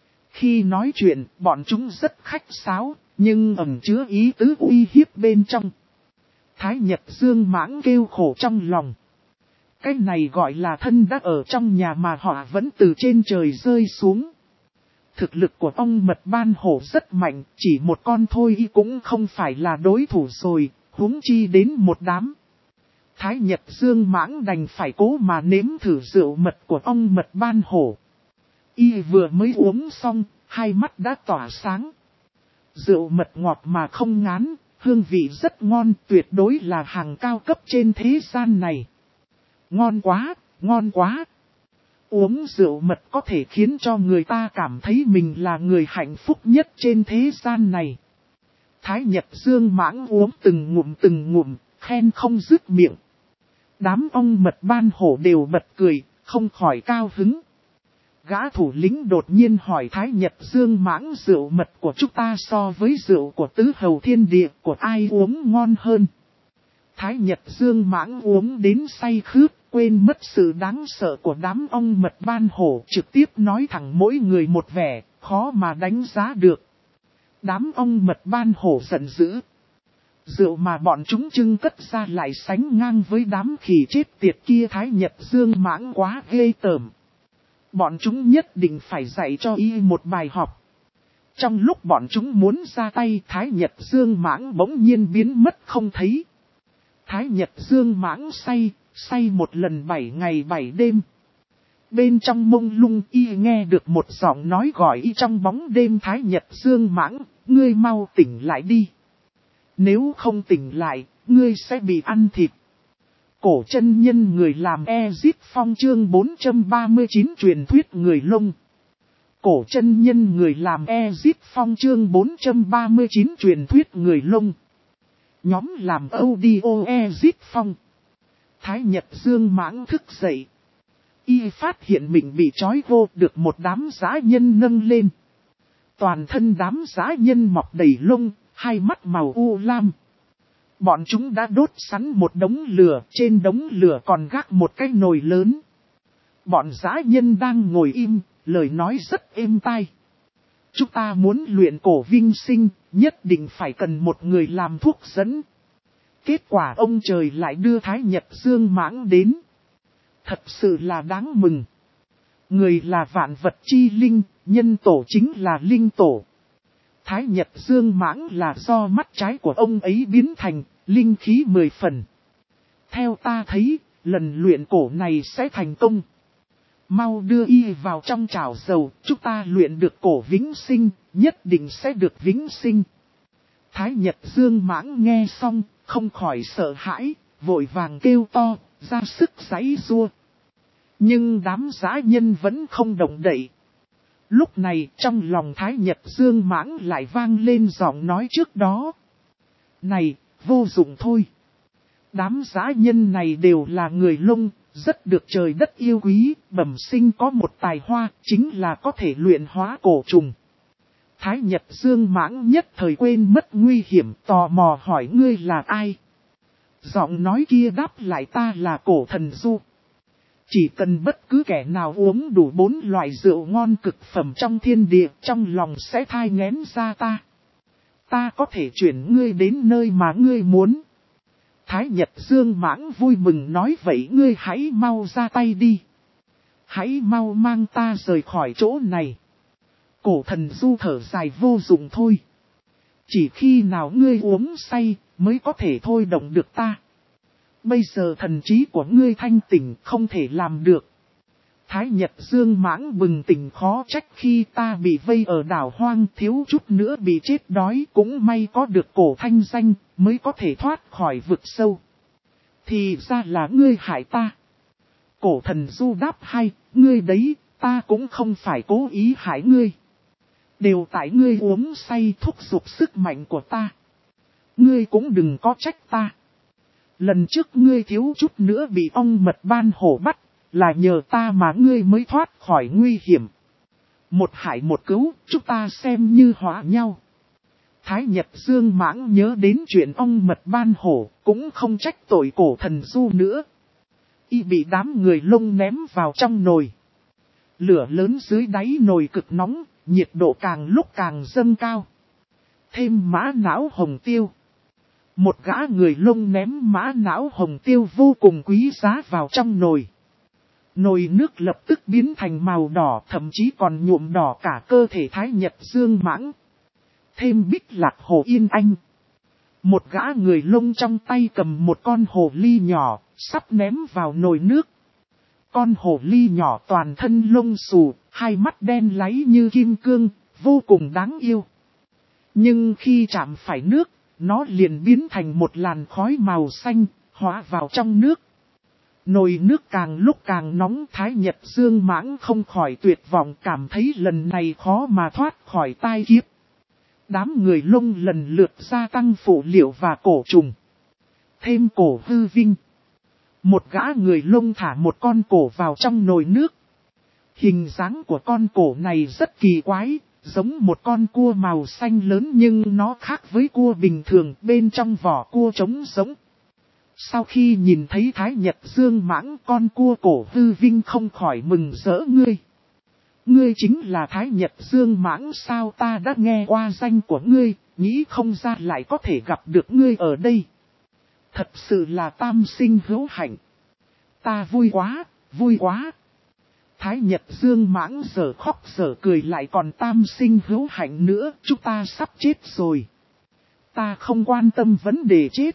Khi nói chuyện, bọn chúng rất khách sáo, nhưng ẩn chứa ý tứ uy hiếp bên trong. Thái Nhật Dương Mãng kêu khổ trong lòng. Cái này gọi là thân đã ở trong nhà mà họ vẫn từ trên trời rơi xuống. Thực lực của ong mật ban hổ rất mạnh, chỉ một con thôi y cũng không phải là đối thủ rồi, huống chi đến một đám. Thái Nhật Dương Mãng đành phải cố mà nếm thử rượu mật của ong mật ban hổ. Y vừa mới uống xong, hai mắt đã tỏa sáng. Rượu mật ngọt mà không ngán, hương vị rất ngon, tuyệt đối là hàng cao cấp trên thế gian này. Ngon quá, ngon quá. Uống rượu mật có thể khiến cho người ta cảm thấy mình là người hạnh phúc nhất trên thế gian này. Thái Nhật Dương Mãng uống từng ngụm từng ngụm, khen không dứt miệng. Đám ong mật ban hổ đều bật cười, không khỏi cao hứng. Gã thủ lĩnh đột nhiên hỏi Thái Nhật Dương Mãng rượu mật của chúng ta so với rượu của tứ hầu thiên địa của ai uống ngon hơn. Thái Nhật Dương Mãng uống đến say khướt, quên mất sự đáng sợ của đám ong mật ban hổ, trực tiếp nói thẳng mỗi người một vẻ, khó mà đánh giá được. Đám ong mật ban hổ giận dữ. Rượu mà bọn chúng trưng cất ra lại sánh ngang với đám khỉ chết tiệt kia. Thái Nhật Dương Mãng quá ghê tởm. Bọn chúng nhất định phải dạy cho y một bài học. Trong lúc bọn chúng muốn ra tay, Thái Nhật Dương Mãng bỗng nhiên biến mất không thấy. Thái Nhật Dương Mãng say, say một lần bảy ngày bảy đêm. Bên trong mông lung y nghe được một giọng nói gọi y trong bóng đêm. Thái Nhật Dương Mãng, ngươi mau tỉnh lại đi. Nếu không tỉnh lại, ngươi sẽ bị ăn thịt. Cổ chân nhân người làm Ezip Phong chương bốn trăm ba mươi chín truyền thuyết người lông. Cổ chân nhân người làm Ezip Phong chương bốn trăm ba mươi chín truyền thuyết người lông. Nhóm làm audio Ezip Phong. Thái Nhật Dương Mãng thức dậy. Y phát hiện mình bị trói vô được một đám dã nhân nâng lên. Toàn thân đám dã nhân mọc đầy lông, hai mắt màu u lam. Bọn chúng đã đốt sẵn một đống lửa, trên đống lửa còn gác một cái nồi lớn. Bọn dã nhân đang ngồi im, lời nói rất êm tai. Chúng ta muốn luyện cổ vinh sinh, nhất định phải cần một người làm thuốc dẫn. Kết quả ông trời lại đưa Thái Nhật Dương Mãng đến. Thật sự là đáng mừng. Người là vạn vật chi linh, nhân tổ chính là linh tổ. Thái Nhật Dương Mãng là do mắt trái của ông ấy biến thành, linh khí mười phần. Theo ta thấy, lần luyện cổ này sẽ thành công. Mau đưa y vào trong chảo dầu, chúng ta luyện được cổ vĩnh sinh, nhất định sẽ được vĩnh sinh. Thái Nhật Dương Mãng nghe xong, không khỏi sợ hãi, vội vàng kêu to, ra sức giãy giụa. Nhưng đám dã nhân vẫn không động đậy. Lúc này trong lòng Thái Nhật Dương Mãng lại vang lên giọng nói trước đó. Này, vô dụng thôi. Đám dã nhân này đều là người lông, rất được trời đất yêu quý, bẩm sinh có một tài hoa, chính là có thể luyện hóa cổ trùng. Thái Nhật Dương Mãng nhất thời quên mất nguy hiểm, tò mò hỏi ngươi là ai. Giọng nói kia đáp lại ta là Cổ Thần Du. Chỉ cần bất cứ kẻ nào uống đủ bốn loại rượu ngon cực phẩm trong thiên địa, trong lòng sẽ thai nghén ra ta. Ta có thể chuyển ngươi đến nơi mà ngươi muốn. Thái Nhật Dương Mãng vui mừng nói vậy ngươi hãy mau ra tay đi. Hãy mau mang ta rời khỏi chỗ này. Cổ Thần Du thở dài vô dụng thôi. Chỉ khi nào ngươi uống say mới có thể thôi động được ta. Bây giờ thần trí của ngươi thanh tỉnh không thể làm được. Thái Nhật Dương Mãng bừng tỉnh khó trách khi ta bị vây ở đảo hoang thiếu chút nữa bị chết đói cũng may có được cổ thanh danh mới có thể thoát khỏi vực sâu. Thì ra là ngươi hại ta. Cổ Thần Du đáp hay, ngươi đấy, ta cũng không phải cố ý hại ngươi. Đều tại ngươi uống say thúc giục sức mạnh của ta. Ngươi cũng đừng có trách ta. Lần trước ngươi thiếu chút nữa bị ong mật ban hổ bắt, là nhờ ta mà ngươi mới thoát khỏi nguy hiểm. Một hại một cứu, chúng ta xem như hóa nhau. Thái Nhật Dương Mãng nhớ đến chuyện ong mật ban hổ, cũng không trách tội Cổ Thần Du nữa. Y bị đám người lông ném vào trong nồi. Lửa lớn dưới đáy nồi cực nóng, nhiệt độ càng lúc càng dâng cao. Thêm mã não hồng tiêu. Một gã người lông ném mã não hồng tiêu vô cùng quý giá vào trong nồi. Nồi nước lập tức biến thành màu đỏ, thậm chí còn nhuộm đỏ cả cơ thể Thái Nhật Dương Mãng. Thêm bích lạc hồ yên anh. Một gã người lông trong tay cầm một con hồ ly nhỏ, sắp ném vào nồi nước. Con hồ ly nhỏ toàn thân lông xù, hai mắt đen láy như kim cương, vô cùng đáng yêu. Nhưng khi chạm phải nước, nó liền biến thành một làn khói màu xanh, hóa vào trong nước. Nồi nước càng lúc càng nóng, Thái Nhật Dương Mãng không khỏi tuyệt vọng, cảm thấy lần này khó mà thoát khỏi tai kiếp. Đám người lông lần lượt gia tăng phụ liệu và cổ trùng. Thêm cổ hư vinh. Một gã người lông thả một con cổ vào trong nồi nước. Hình dáng của con cổ này rất kỳ quái, giống một con cua màu xanh lớn nhưng nó khác với cua bình thường, bên trong vỏ cua trống giống. Sau khi nhìn thấy Thái Nhật Dương Mãng, con cua cổ hư vinh không khỏi mừng rỡ. Ngươi. Ngươi chính là Thái Nhật Dương Mãng sao? Ta đã nghe qua danh của ngươi, nghĩ không ra lại có thể gặp được ngươi ở đây. Thật sự là tam sinh hữu hạnh. Ta vui quá, vui quá. Thái Nhật Dương Mãng giờ khóc giờ cười, lại còn tam sinh hữu hạnh nữa, chúng ta sắp chết rồi. Ta không quan tâm vấn đề chết.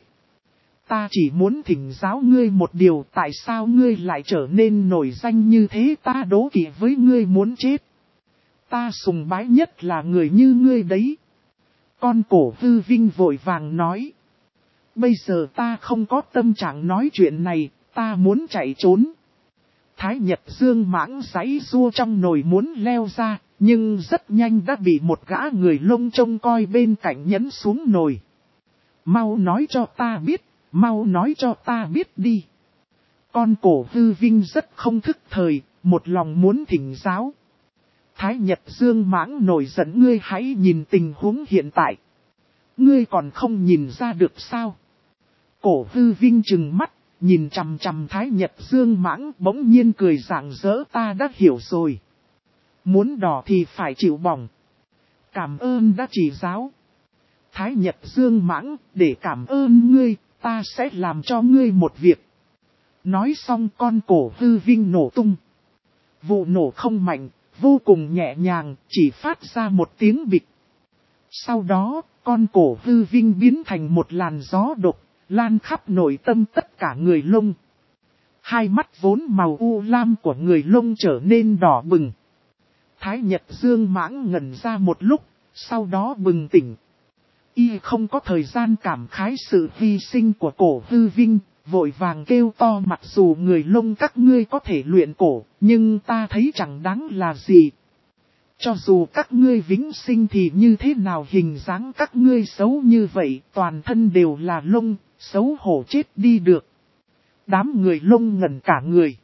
Ta chỉ muốn thỉnh giáo ngươi một điều, tại sao ngươi lại trở nên nổi danh như thế? Ta đố kỵ với ngươi muốn chết. Ta sùng bái nhất là người như ngươi đấy. Con cổ hư vinh vội vàng nói. Bây giờ ta không có tâm trạng nói chuyện này, ta muốn chạy trốn. Thái Nhật Dương Mãng giãy giụa trong nồi muốn leo ra, nhưng rất nhanh đã bị một gã người lông trông coi bên cạnh nhấn xuống nồi. Mau nói cho ta biết, mau nói cho ta biết đi. Con cổ hư vinh rất không thức thời, một lòng muốn thỉnh giáo. Thái Nhật Dương Mãng nổi giận, ngươi hãy nhìn tình huống hiện tại. Ngươi còn không nhìn ra được sao? Cổ hư vinh trừng mắt, nhìn chằm chằm Thái Nhật Dương Mãng, bỗng nhiên cười rạng rỡ. Ta đã hiểu rồi. Muốn đỏ thì phải chịu bỏng. Cảm ơn đã chỉ giáo. Thái Nhật Dương Mãng, để cảm ơn ngươi, ta sẽ làm cho ngươi một việc. Nói xong con cổ hư vinh nổ tung. Vụ nổ không mạnh, vô cùng nhẹ nhàng, chỉ phát ra một tiếng bịch. Sau đó, con cổ hư vinh biến thành một làn gió độc, lan khắp nội tâm tất cả người lông. Hai mắt vốn màu u lam của người lông trở nên đỏ bừng. Thái Nhật Dương Mãng ngẩn ra một lúc, sau đó bừng tỉnh. Y không có thời gian cảm khái sự hy sinh của cổ hư vinh, vội vàng kêu to, mặc dù người lông các ngươi có thể luyện cổ, nhưng ta thấy chẳng đáng là gì. Cho dù các ngươi vĩnh sinh thì như thế nào, hình dáng các ngươi xấu như vậy, toàn thân đều là lông, xấu hổ chết đi được. Đám người lông ngẩn cả người.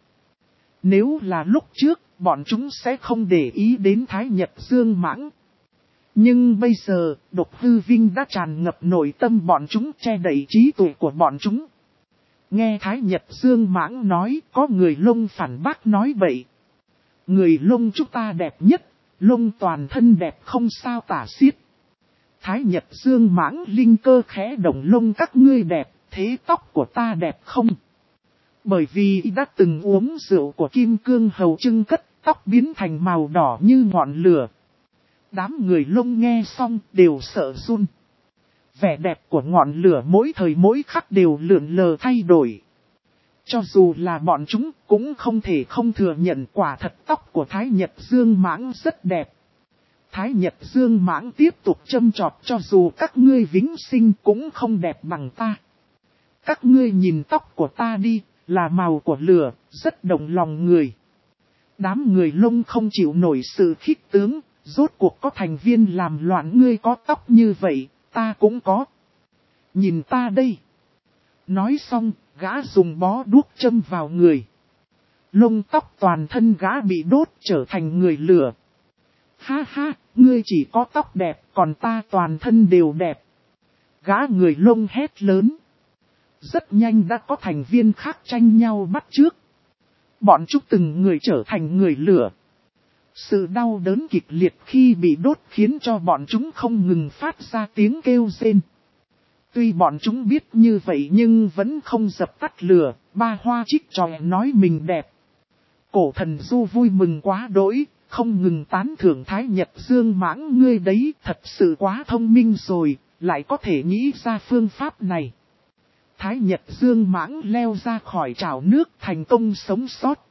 Nếu là lúc trước, bọn chúng sẽ không để ý đến Thái Nhật Dương Mãng. Nhưng bây giờ, độc hư vinh đã tràn ngập nội tâm bọn chúng, che đậy trí tuệ của bọn chúng. Nghe Thái Nhật Dương Mãng nói, có người lông phản bác nói bậy. Người lông chúng ta đẹp nhất, lông toàn thân đẹp không sao tả xiết. Thái Nhật Dương Mãng linh cơ khẽ động, lông các ngươi đẹp, thế tóc của ta đẹp không? Bởi vì đã từng uống rượu của Kim Cương Hầu Trưng Cất, tóc biến thành màu đỏ như ngọn lửa. Đám người lông nghe xong đều sợ run. Vẻ đẹp của ngọn lửa mỗi thời mỗi khắc đều lượn lờ thay đổi. Cho dù là bọn chúng cũng không thể không thừa nhận, quả thật tóc của Thái Nhật Dương Mãng rất đẹp. Thái Nhật Dương Mãng tiếp tục châm chọc, cho dù các ngươi vĩnh sinh cũng không đẹp bằng ta. Các ngươi nhìn tóc của ta đi, là màu của lửa, rất động lòng người. Đám người lông không chịu nổi sự khích tướng, rốt cuộc có thành viên làm loạn. Ngươi có tóc như vậy, ta cũng có. Nhìn ta đây. Nói xong, gã dùng bó đuốc châm vào người. Lông tóc toàn thân gã bị đốt trở thành người lửa. Ha ha, ngươi chỉ có tóc đẹp, còn ta toàn thân đều đẹp. Gã người lông hét lớn. Rất nhanh đã có thành viên khác tranh nhau bắt chước. Bọn chúng từng người trở thành người lửa. Sự đau đớn kịch liệt khi bị đốt khiến cho bọn chúng không ngừng phát ra tiếng kêu rên. Tuy bọn chúng biết như vậy nhưng vẫn không dập tắt lửa, ba hoa trích tròi nói mình đẹp. Cổ thần Du vui mừng quá đỗi, không ngừng tán thưởng Thái Nhật Dương Mãng, ngươi đấy thật sự quá thông minh rồi, lại có thể nghĩ ra phương pháp này. Thái Nhật Dương mãng leo ra khỏi chảo nước thành công sống sót.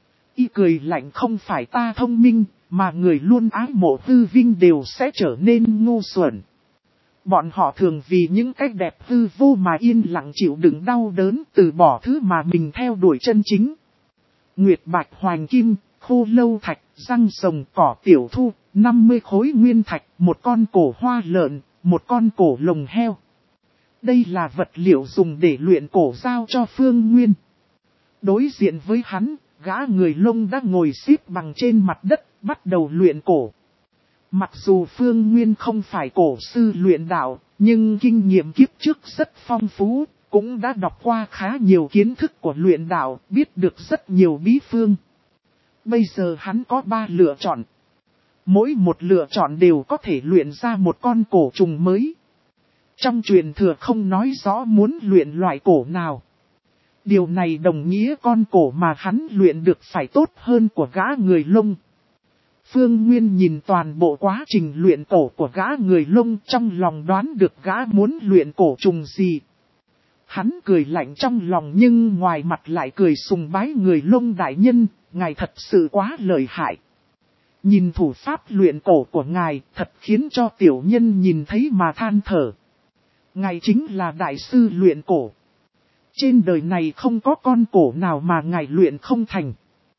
Y cười lạnh, không phải ta thông minh, mà người luôn ái mộ hư vinh đều sẽ trở nên ngu xuẩn. Bọn họ thường vì những cách đẹp hư vô mà yên lặng chịu đựng đau đớn, từ bỏ thứ mà mình theo đuổi chân chính. Nguyệt bạch hoàng kim, khô lâu thạch, răng rồng, cỏ tiểu thu, năm mươi khối nguyên thạch, một con cổ hoa lợn, một con cổ lồng heo. Đây là vật liệu dùng để luyện cổ giao cho Phương Nguyên. Đối diện với hắn, gã người lông đã ngồi xếp bằng trên mặt đất, bắt đầu luyện cổ. Mặc dù Phương Nguyên không phải cổ sư luyện đạo, nhưng kinh nghiệm kiếp trước rất phong phú, cũng đã đọc qua khá nhiều kiến thức của luyện đạo, biết được rất nhiều bí phương. Bây giờ hắn có ba lựa chọn. Mỗi một lựa chọn đều có thể luyện ra một con cổ trùng mới. Trong truyền thừa không nói rõ muốn luyện loại cổ nào. Điều này đồng nghĩa con cổ mà hắn luyện được phải tốt hơn của gã người lông. Phương Nguyên nhìn toàn bộ quá trình luyện cổ của gã người lông, trong lòng đoán được gã muốn luyện cổ trùng gì. Hắn cười lạnh trong lòng nhưng ngoài mặt lại cười sùng bái người lông đại nhân, ngài thật sự quá lợi hại. Nhìn thủ pháp luyện cổ của ngài thật khiến cho tiểu nhân nhìn thấy mà than thở. Ngài chính là đại sư luyện cổ. Trên đời này không có con cổ nào mà ngài luyện không thành.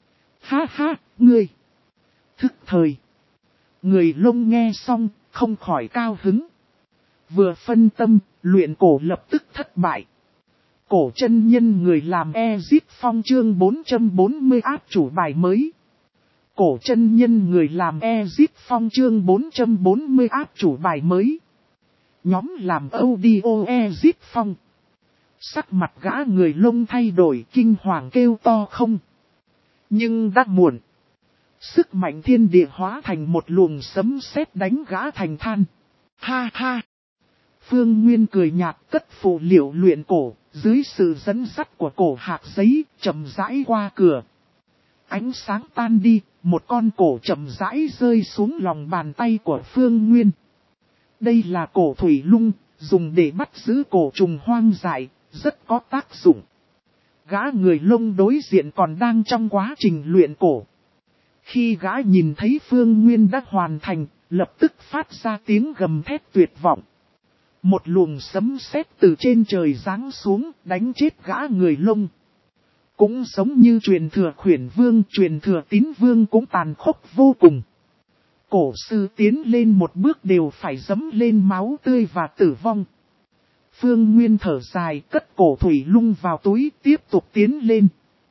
Ha ha, ngươi. Thức thời. Người lông nghe xong, không khỏi cao hứng. Vừa phân tâm, luyện cổ lập tức thất bại. Cổ chân nhân người làm Ezip Phong chương bốn trăm bốn mươi áp chủ bài mới. Cổ chân nhân người làm Ezip Phong chương bốn trăm bốn mươi áp chủ bài mới. Nhóm làm audio Ezip Phong. Sắc mặt gã người lông thay đổi, kinh hoàng kêu to không. Nhưng đã muộn. Sức mạnh thiên địa hóa thành một luồng sấm sét đánh gã thành than. Ha ha. Phương Nguyên cười nhạt cất phụ liệu luyện cổ, dưới sự dẫn dắt của cổ hạc giấy, chậm rãi qua cửa. Ánh sáng tan đi, một con cổ chậm rãi rơi xuống lòng bàn tay của Phương Nguyên. Đây là cổ thủy lung, dùng để bắt giữ cổ trùng hoang dại, rất có tác dụng. Gã người lông đối diện còn đang trong quá trình luyện cổ. Khi gã nhìn thấy Phương Nguyên đã hoàn thành, lập tức phát ra tiếng gầm thét tuyệt vọng. Một luồng sấm sét từ trên trời giáng xuống, đánh chết gã người lông. Cũng giống như truyền thừa khuyển vương, truyền thừa tín vương cũng tàn khốc vô cùng. Cổ sư tiến lên một bước đều phải dẫm lên máu tươi và tử vong. Phương Nguyên thở dài cất cổ thủy lung vào túi tiếp tục tiến lên.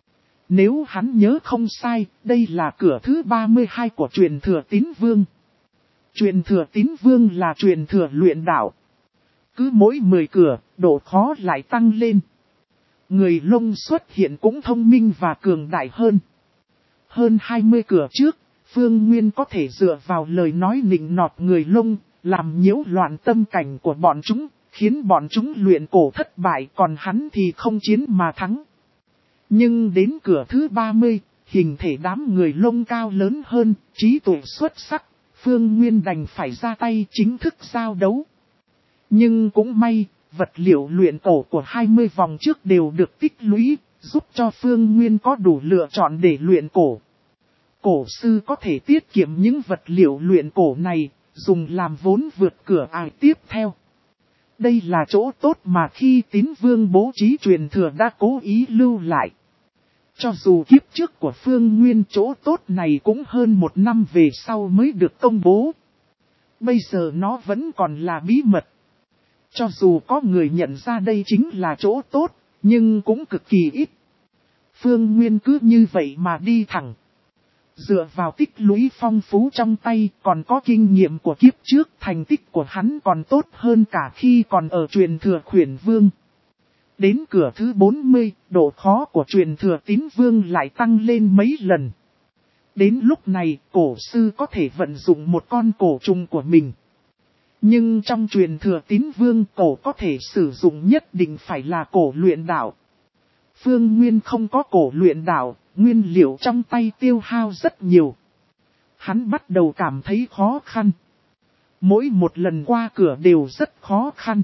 Nếu hắn nhớ không sai, đây là cửa thứ ba mươi hai của truyền thừa tín vương. Truyền thừa tín vương là truyền thừa luyện đạo. Cứ mỗi mười cửa, độ khó lại tăng lên. Người lông xuất hiện cũng thông minh và cường đại hơn. Hơn hai mươi cửa trước, Phương Nguyên có thể dựa vào lời nói nịnh nọt người lông, làm nhiễu loạn tâm cảnh của bọn chúng, khiến bọn chúng luyện cổ thất bại, còn hắn thì không chiến mà thắng. Nhưng đến cửa thứ ba mươi, hình thể đám người lông cao lớn hơn, trí tuệ xuất sắc, Phương Nguyên đành phải ra tay chính thức giao đấu. Nhưng cũng may, vật liệu luyện cổ của hai mươi vòng trước đều được tích lũy, giúp cho Phương Nguyên có đủ lựa chọn để luyện cổ. Cổ sư có thể tiết kiệm những vật liệu luyện cổ này, dùng làm vốn vượt cửa ải tiếp theo. Đây là chỗ tốt mà khi tín vương bố trí truyền thừa đã cố ý lưu lại. Cho dù kiếp trước của Phương Nguyên chỗ tốt này cũng hơn một năm về sau mới được công bố. Bây giờ nó vẫn còn là bí mật. Cho dù có người nhận ra đây chính là chỗ tốt, nhưng cũng cực kỳ ít. Phương Nguyên cứ như vậy mà đi thẳng. Dựa vào tích lũy phong phú trong tay, còn có kinh nghiệm của kiếp trước, thành tích của hắn còn tốt hơn cả khi còn ở truyền thừa khuyển vương. Đến cửa thứ bốn mươi, độ khó của truyền thừa tín vương lại tăng lên mấy lần. Đến lúc này, cổ sư có thể vận dụng một con cổ trùng của mình. Nhưng trong truyền thừa tín vương, cổ có thể sử dụng nhất định phải là cổ luyện đạo. Phương Nguyên không có cổ luyện đạo, nguyên liệu trong tay tiêu hao rất nhiều. Hắn bắt đầu cảm thấy khó khăn. Mỗi một lần qua cửa đều rất khó khăn.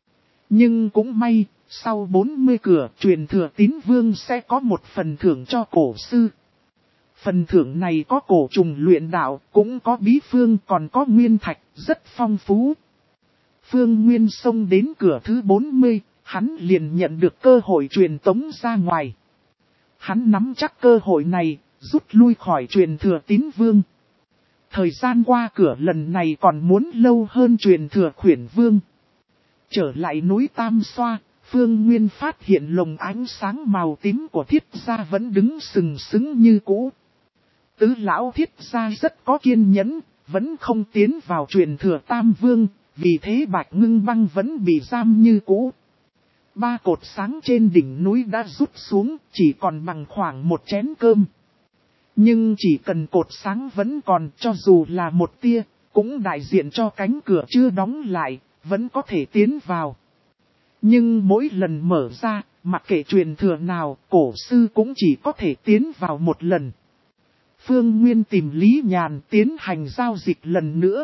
Nhưng cũng may, sau bốn mươi cửa truyền thừa tín vương sẽ có một phần thưởng cho cổ sư. Phần thưởng này có cổ trùng luyện đạo, cũng có bí phương, còn có nguyên thạch, rất phong phú. Phương Nguyên xông đến cửa thứ bốn mươi, hắn liền nhận được cơ hội truyền tống ra ngoài. Hắn nắm chắc cơ hội này, rút lui khỏi truyền thừa tín vương. Thời gian qua cửa lần này còn muốn lâu hơn truyền thừa khuyển vương. Trở lại núi Tam Xoa, Phương Nguyên phát hiện lồng ánh sáng màu tím của thiết gia vẫn đứng sừng sững như cũ. Tứ lão thiết gia rất có kiên nhẫn, vẫn không tiến vào truyền thừa Tam Vương, vì thế Bạch Ngưng Băng vẫn bị giam như cũ. Ba cột sáng trên đỉnh núi đã rút xuống, chỉ còn bằng khoảng một chén cơm. Nhưng chỉ cần cột sáng vẫn còn, cho dù là một tia, cũng đại diện cho cánh cửa chưa đóng lại, vẫn có thể tiến vào. Nhưng mỗi lần mở ra, mặc kệ truyền thừa nào, cổ sư cũng chỉ có thể tiến vào một lần. Phương Nguyên tìm Lý Nhàn tiến hành giao dịch lần nữa.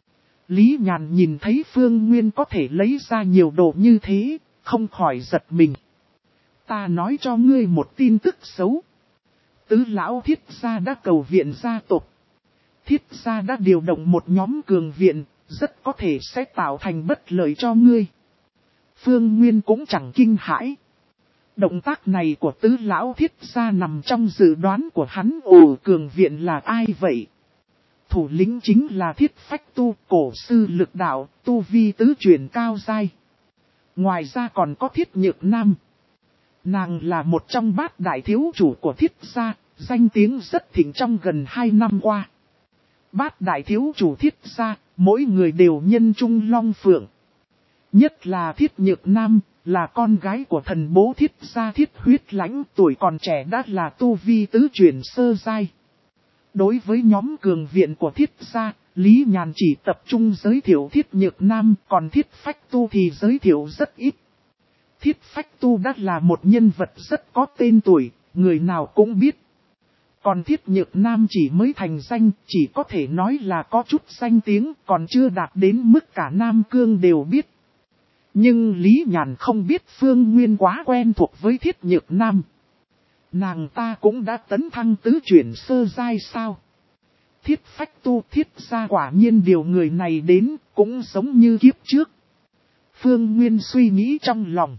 Lý Nhàn nhìn thấy Phương Nguyên có thể lấy ra nhiều đồ như thế, không khỏi giật mình. Ta nói cho ngươi một tin tức xấu. Tứ lão thiết gia đã cầu viện gia tộc. Thiết gia đã điều động một nhóm cường viện, rất có thể sẽ tạo thành bất lợi cho ngươi. Phương Nguyên cũng chẳng kinh hãi. Động tác này của tứ lão thiết gia nằm trong dự đoán của hắn. Ồ, cường viện là ai vậy? Thủ lĩnh chính là Thiết Phách Tu, cổ sư lực đạo, tu vi tứ truyền cao giai. Ngoài ra còn có Thiết Nhược Nam. Nàng là một trong bát đại thiếu chủ của Thiết gia, danh tiếng rất thịnh trong gần hai năm qua. Bát đại thiếu chủ Thiết gia, mỗi người đều nhân trung long phượng. Nhất là Thiết Nhược Nam, là con gái của thần bố Thiết gia Thiết Huyết Lãnh, tuổi còn trẻ đã là tu vi tứ truyền sơ giai. Đối với nhóm cường viện của Thiết gia, Lý Nhàn chỉ tập trung giới thiệu Thiết Nhược Nam, còn Thiết Phách Tu thì giới thiệu rất ít. Thiết Phách Tu đã là một nhân vật rất có tên tuổi, người nào cũng biết. Còn Thiết Nhược Nam chỉ mới thành danh, chỉ có thể nói là có chút danh tiếng, còn chưa đạt đến mức cả Nam Cương đều biết. Nhưng Lý Nhàn không biết Phương Nguyên quá quen thuộc với Thiết Nhược Nam. Nàng ta cũng đã tấn thăng tứ chuyển sơ giai sao? Thiết Phách Tu Thiết gia quả nhiên điều người này đến, cũng giống như kiếp trước. Phương Nguyên suy nghĩ trong lòng.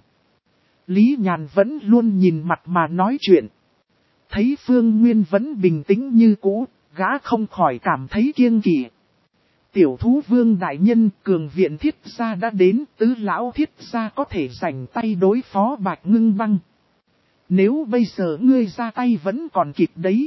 Lý Nhàn vẫn luôn nhìn mặt mà nói chuyện. Thấy Phương Nguyên vẫn bình tĩnh như cũ, gã không khỏi cảm thấy kiêng kỵ. Tiểu thú vương đại nhân, cường viện Thiết gia đã đến, tứ lão Thiết gia có thể rảnh tay đối phó Bạch Ngưng Băng. Nếu bây giờ ngươi ra tay vẫn còn kịp đấy.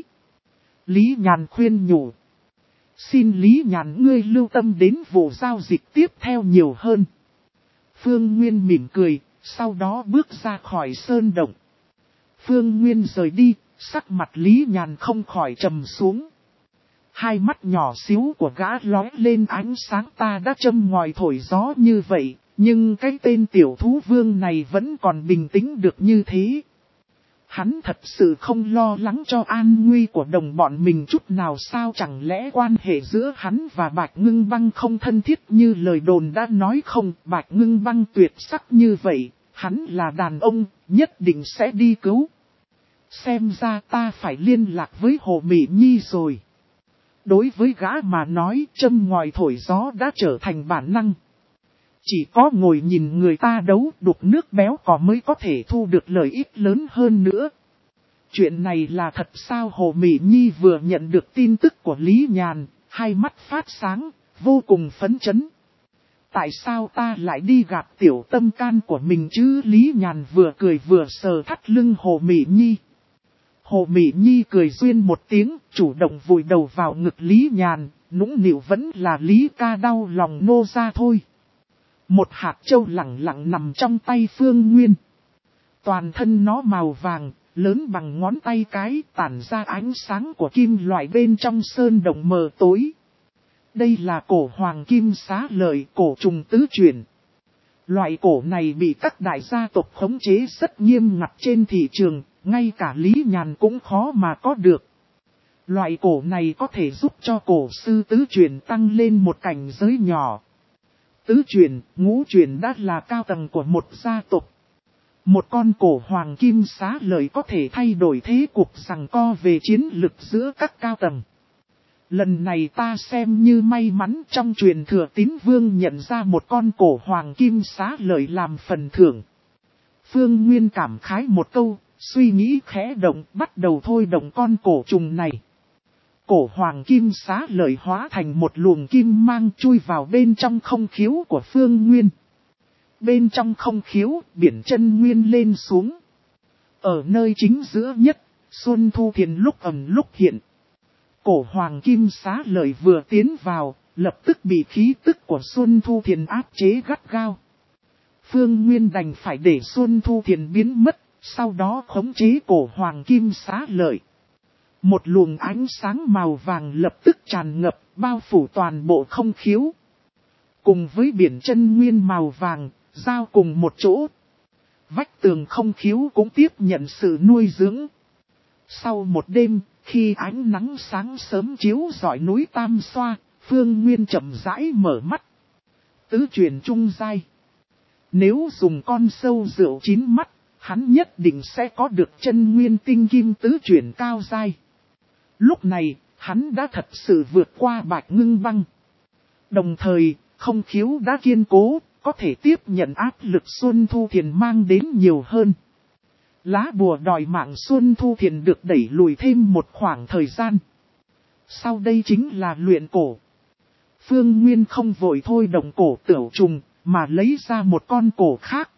Lý Nhàn khuyên nhủ. Xin Lý Nhàn ngươi lưu tâm đến vụ giao dịch tiếp theo nhiều hơn. Phương Nguyên mỉm cười, sau đó bước ra khỏi sơn động. Phương Nguyên rời đi, sắc mặt Lý Nhàn không khỏi trầm xuống. Hai mắt nhỏ xíu của gã lóe lên ánh sáng. Ta đã châm ngòi thổi gió như vậy, nhưng cái tên tiểu thú vương này vẫn còn bình tĩnh được như thế. Hắn thật sự không lo lắng cho an nguy của đồng bọn mình chút nào sao? Chẳng lẽ quan hệ giữa hắn và Bạch Ngưng Băng không thân thiết như lời đồn đã nói không? Bạch Ngưng Băng tuyệt sắc như vậy, hắn là đàn ông, nhất định sẽ đi cứu. Xem ra ta phải liên lạc với Hồ Mị Nhi rồi. Đối với gã mà nói, châm ngòi thổi gió đã trở thành bản năng. Chỉ có ngồi nhìn người ta đấu đục nước béo cò mới có thể thu được lợi ích lớn hơn nữa. Chuyện này là thật sao? Hồ Mị Nhi vừa nhận được tin tức của Lý Nhàn, hai mắt phát sáng, vô cùng phấn chấn. Tại sao ta lại đi gạt tiểu tâm can của mình chứ? Lý Nhàn vừa cười vừa sờ thắt lưng Hồ Mị Nhi. Hồ Mị Nhi cười duyên một tiếng, chủ động vùi đầu vào ngực Lý Nhàn, nũng nịu vẫn là Lý ca đau lòng nô ra thôi. Một hạt châu lẳng lặng nằm trong tay Phương Nguyên. Toàn thân nó màu vàng, lớn bằng ngón tay cái, tản ra ánh sáng của kim loại bên trong sơn động mờ tối. Đây là cổ hoàng kim xá lợi, cổ trùng tứ chuyển. Loại cổ này bị các đại gia tộc khống chế rất nghiêm ngặt trên thị trường, ngay cả Lý Nhàn cũng khó mà có được. Loại cổ này có thể giúp cho cổ sư tứ truyền tăng lên một cảnh giới nhỏ. Tứ truyền, ngũ truyền đã là cao tầng của một gia tộc. Một con cổ hoàng kim xá lợi có thể thay đổi thế cục giằng co về chiến lực giữa các cao tầng. Lần này ta xem như may mắn trong truyền thừa tín vương nhận ra một con cổ hoàng kim xá lợi làm phần thưởng. Phương Nguyên cảm khái một câu, suy nghĩ khẽ động bắt đầu thôi động con cổ trùng này. Cổ hoàng kim xá lợi hóa thành một luồng kim mang chui vào bên trong không khiếu của Phương Nguyên. Bên trong không khiếu, biển chân nguyên lên xuống. Ở nơi chính giữa nhất, Xuân Thu Thiền lúc ẩn lúc hiện. Cổ hoàng kim xá lợi vừa tiến vào, lập tức bị khí tức của Xuân Thu Thiền áp chế gắt gao. Phương Nguyên đành phải để Xuân Thu Thiền biến mất, sau đó khống chế cổ hoàng kim xá lợi. Một luồng ánh sáng màu vàng lập tức tràn ngập, bao phủ toàn bộ không khiếu. Cùng với biển chân nguyên màu vàng, giao cùng một chỗ. Vách tường không khiếu cũng tiếp nhận sự nuôi dưỡng. Sau một đêm, khi ánh nắng sáng sớm chiếu rọi núi Tam Xoa, Phương Nguyên chậm rãi mở mắt. Tứ truyền trung giai. Nếu dùng con sâu rượu chín mắt, hắn nhất định sẽ có được chân nguyên tinh kim tứ truyền cao giai. Lúc này, hắn đã thật sự vượt qua Bạch Ngưng Băng. Đồng thời, không khiếu đã kiên cố, có thể tiếp nhận áp lực Xuân Thu Thiền mang đến nhiều hơn. Lá bùa đòi mạng Xuân Thu Thiền được đẩy lùi thêm một khoảng thời gian. Sau đây chính là luyện cổ. Phương Nguyên không vội thôi động cổ tửu trùng, mà lấy ra một con cổ khác.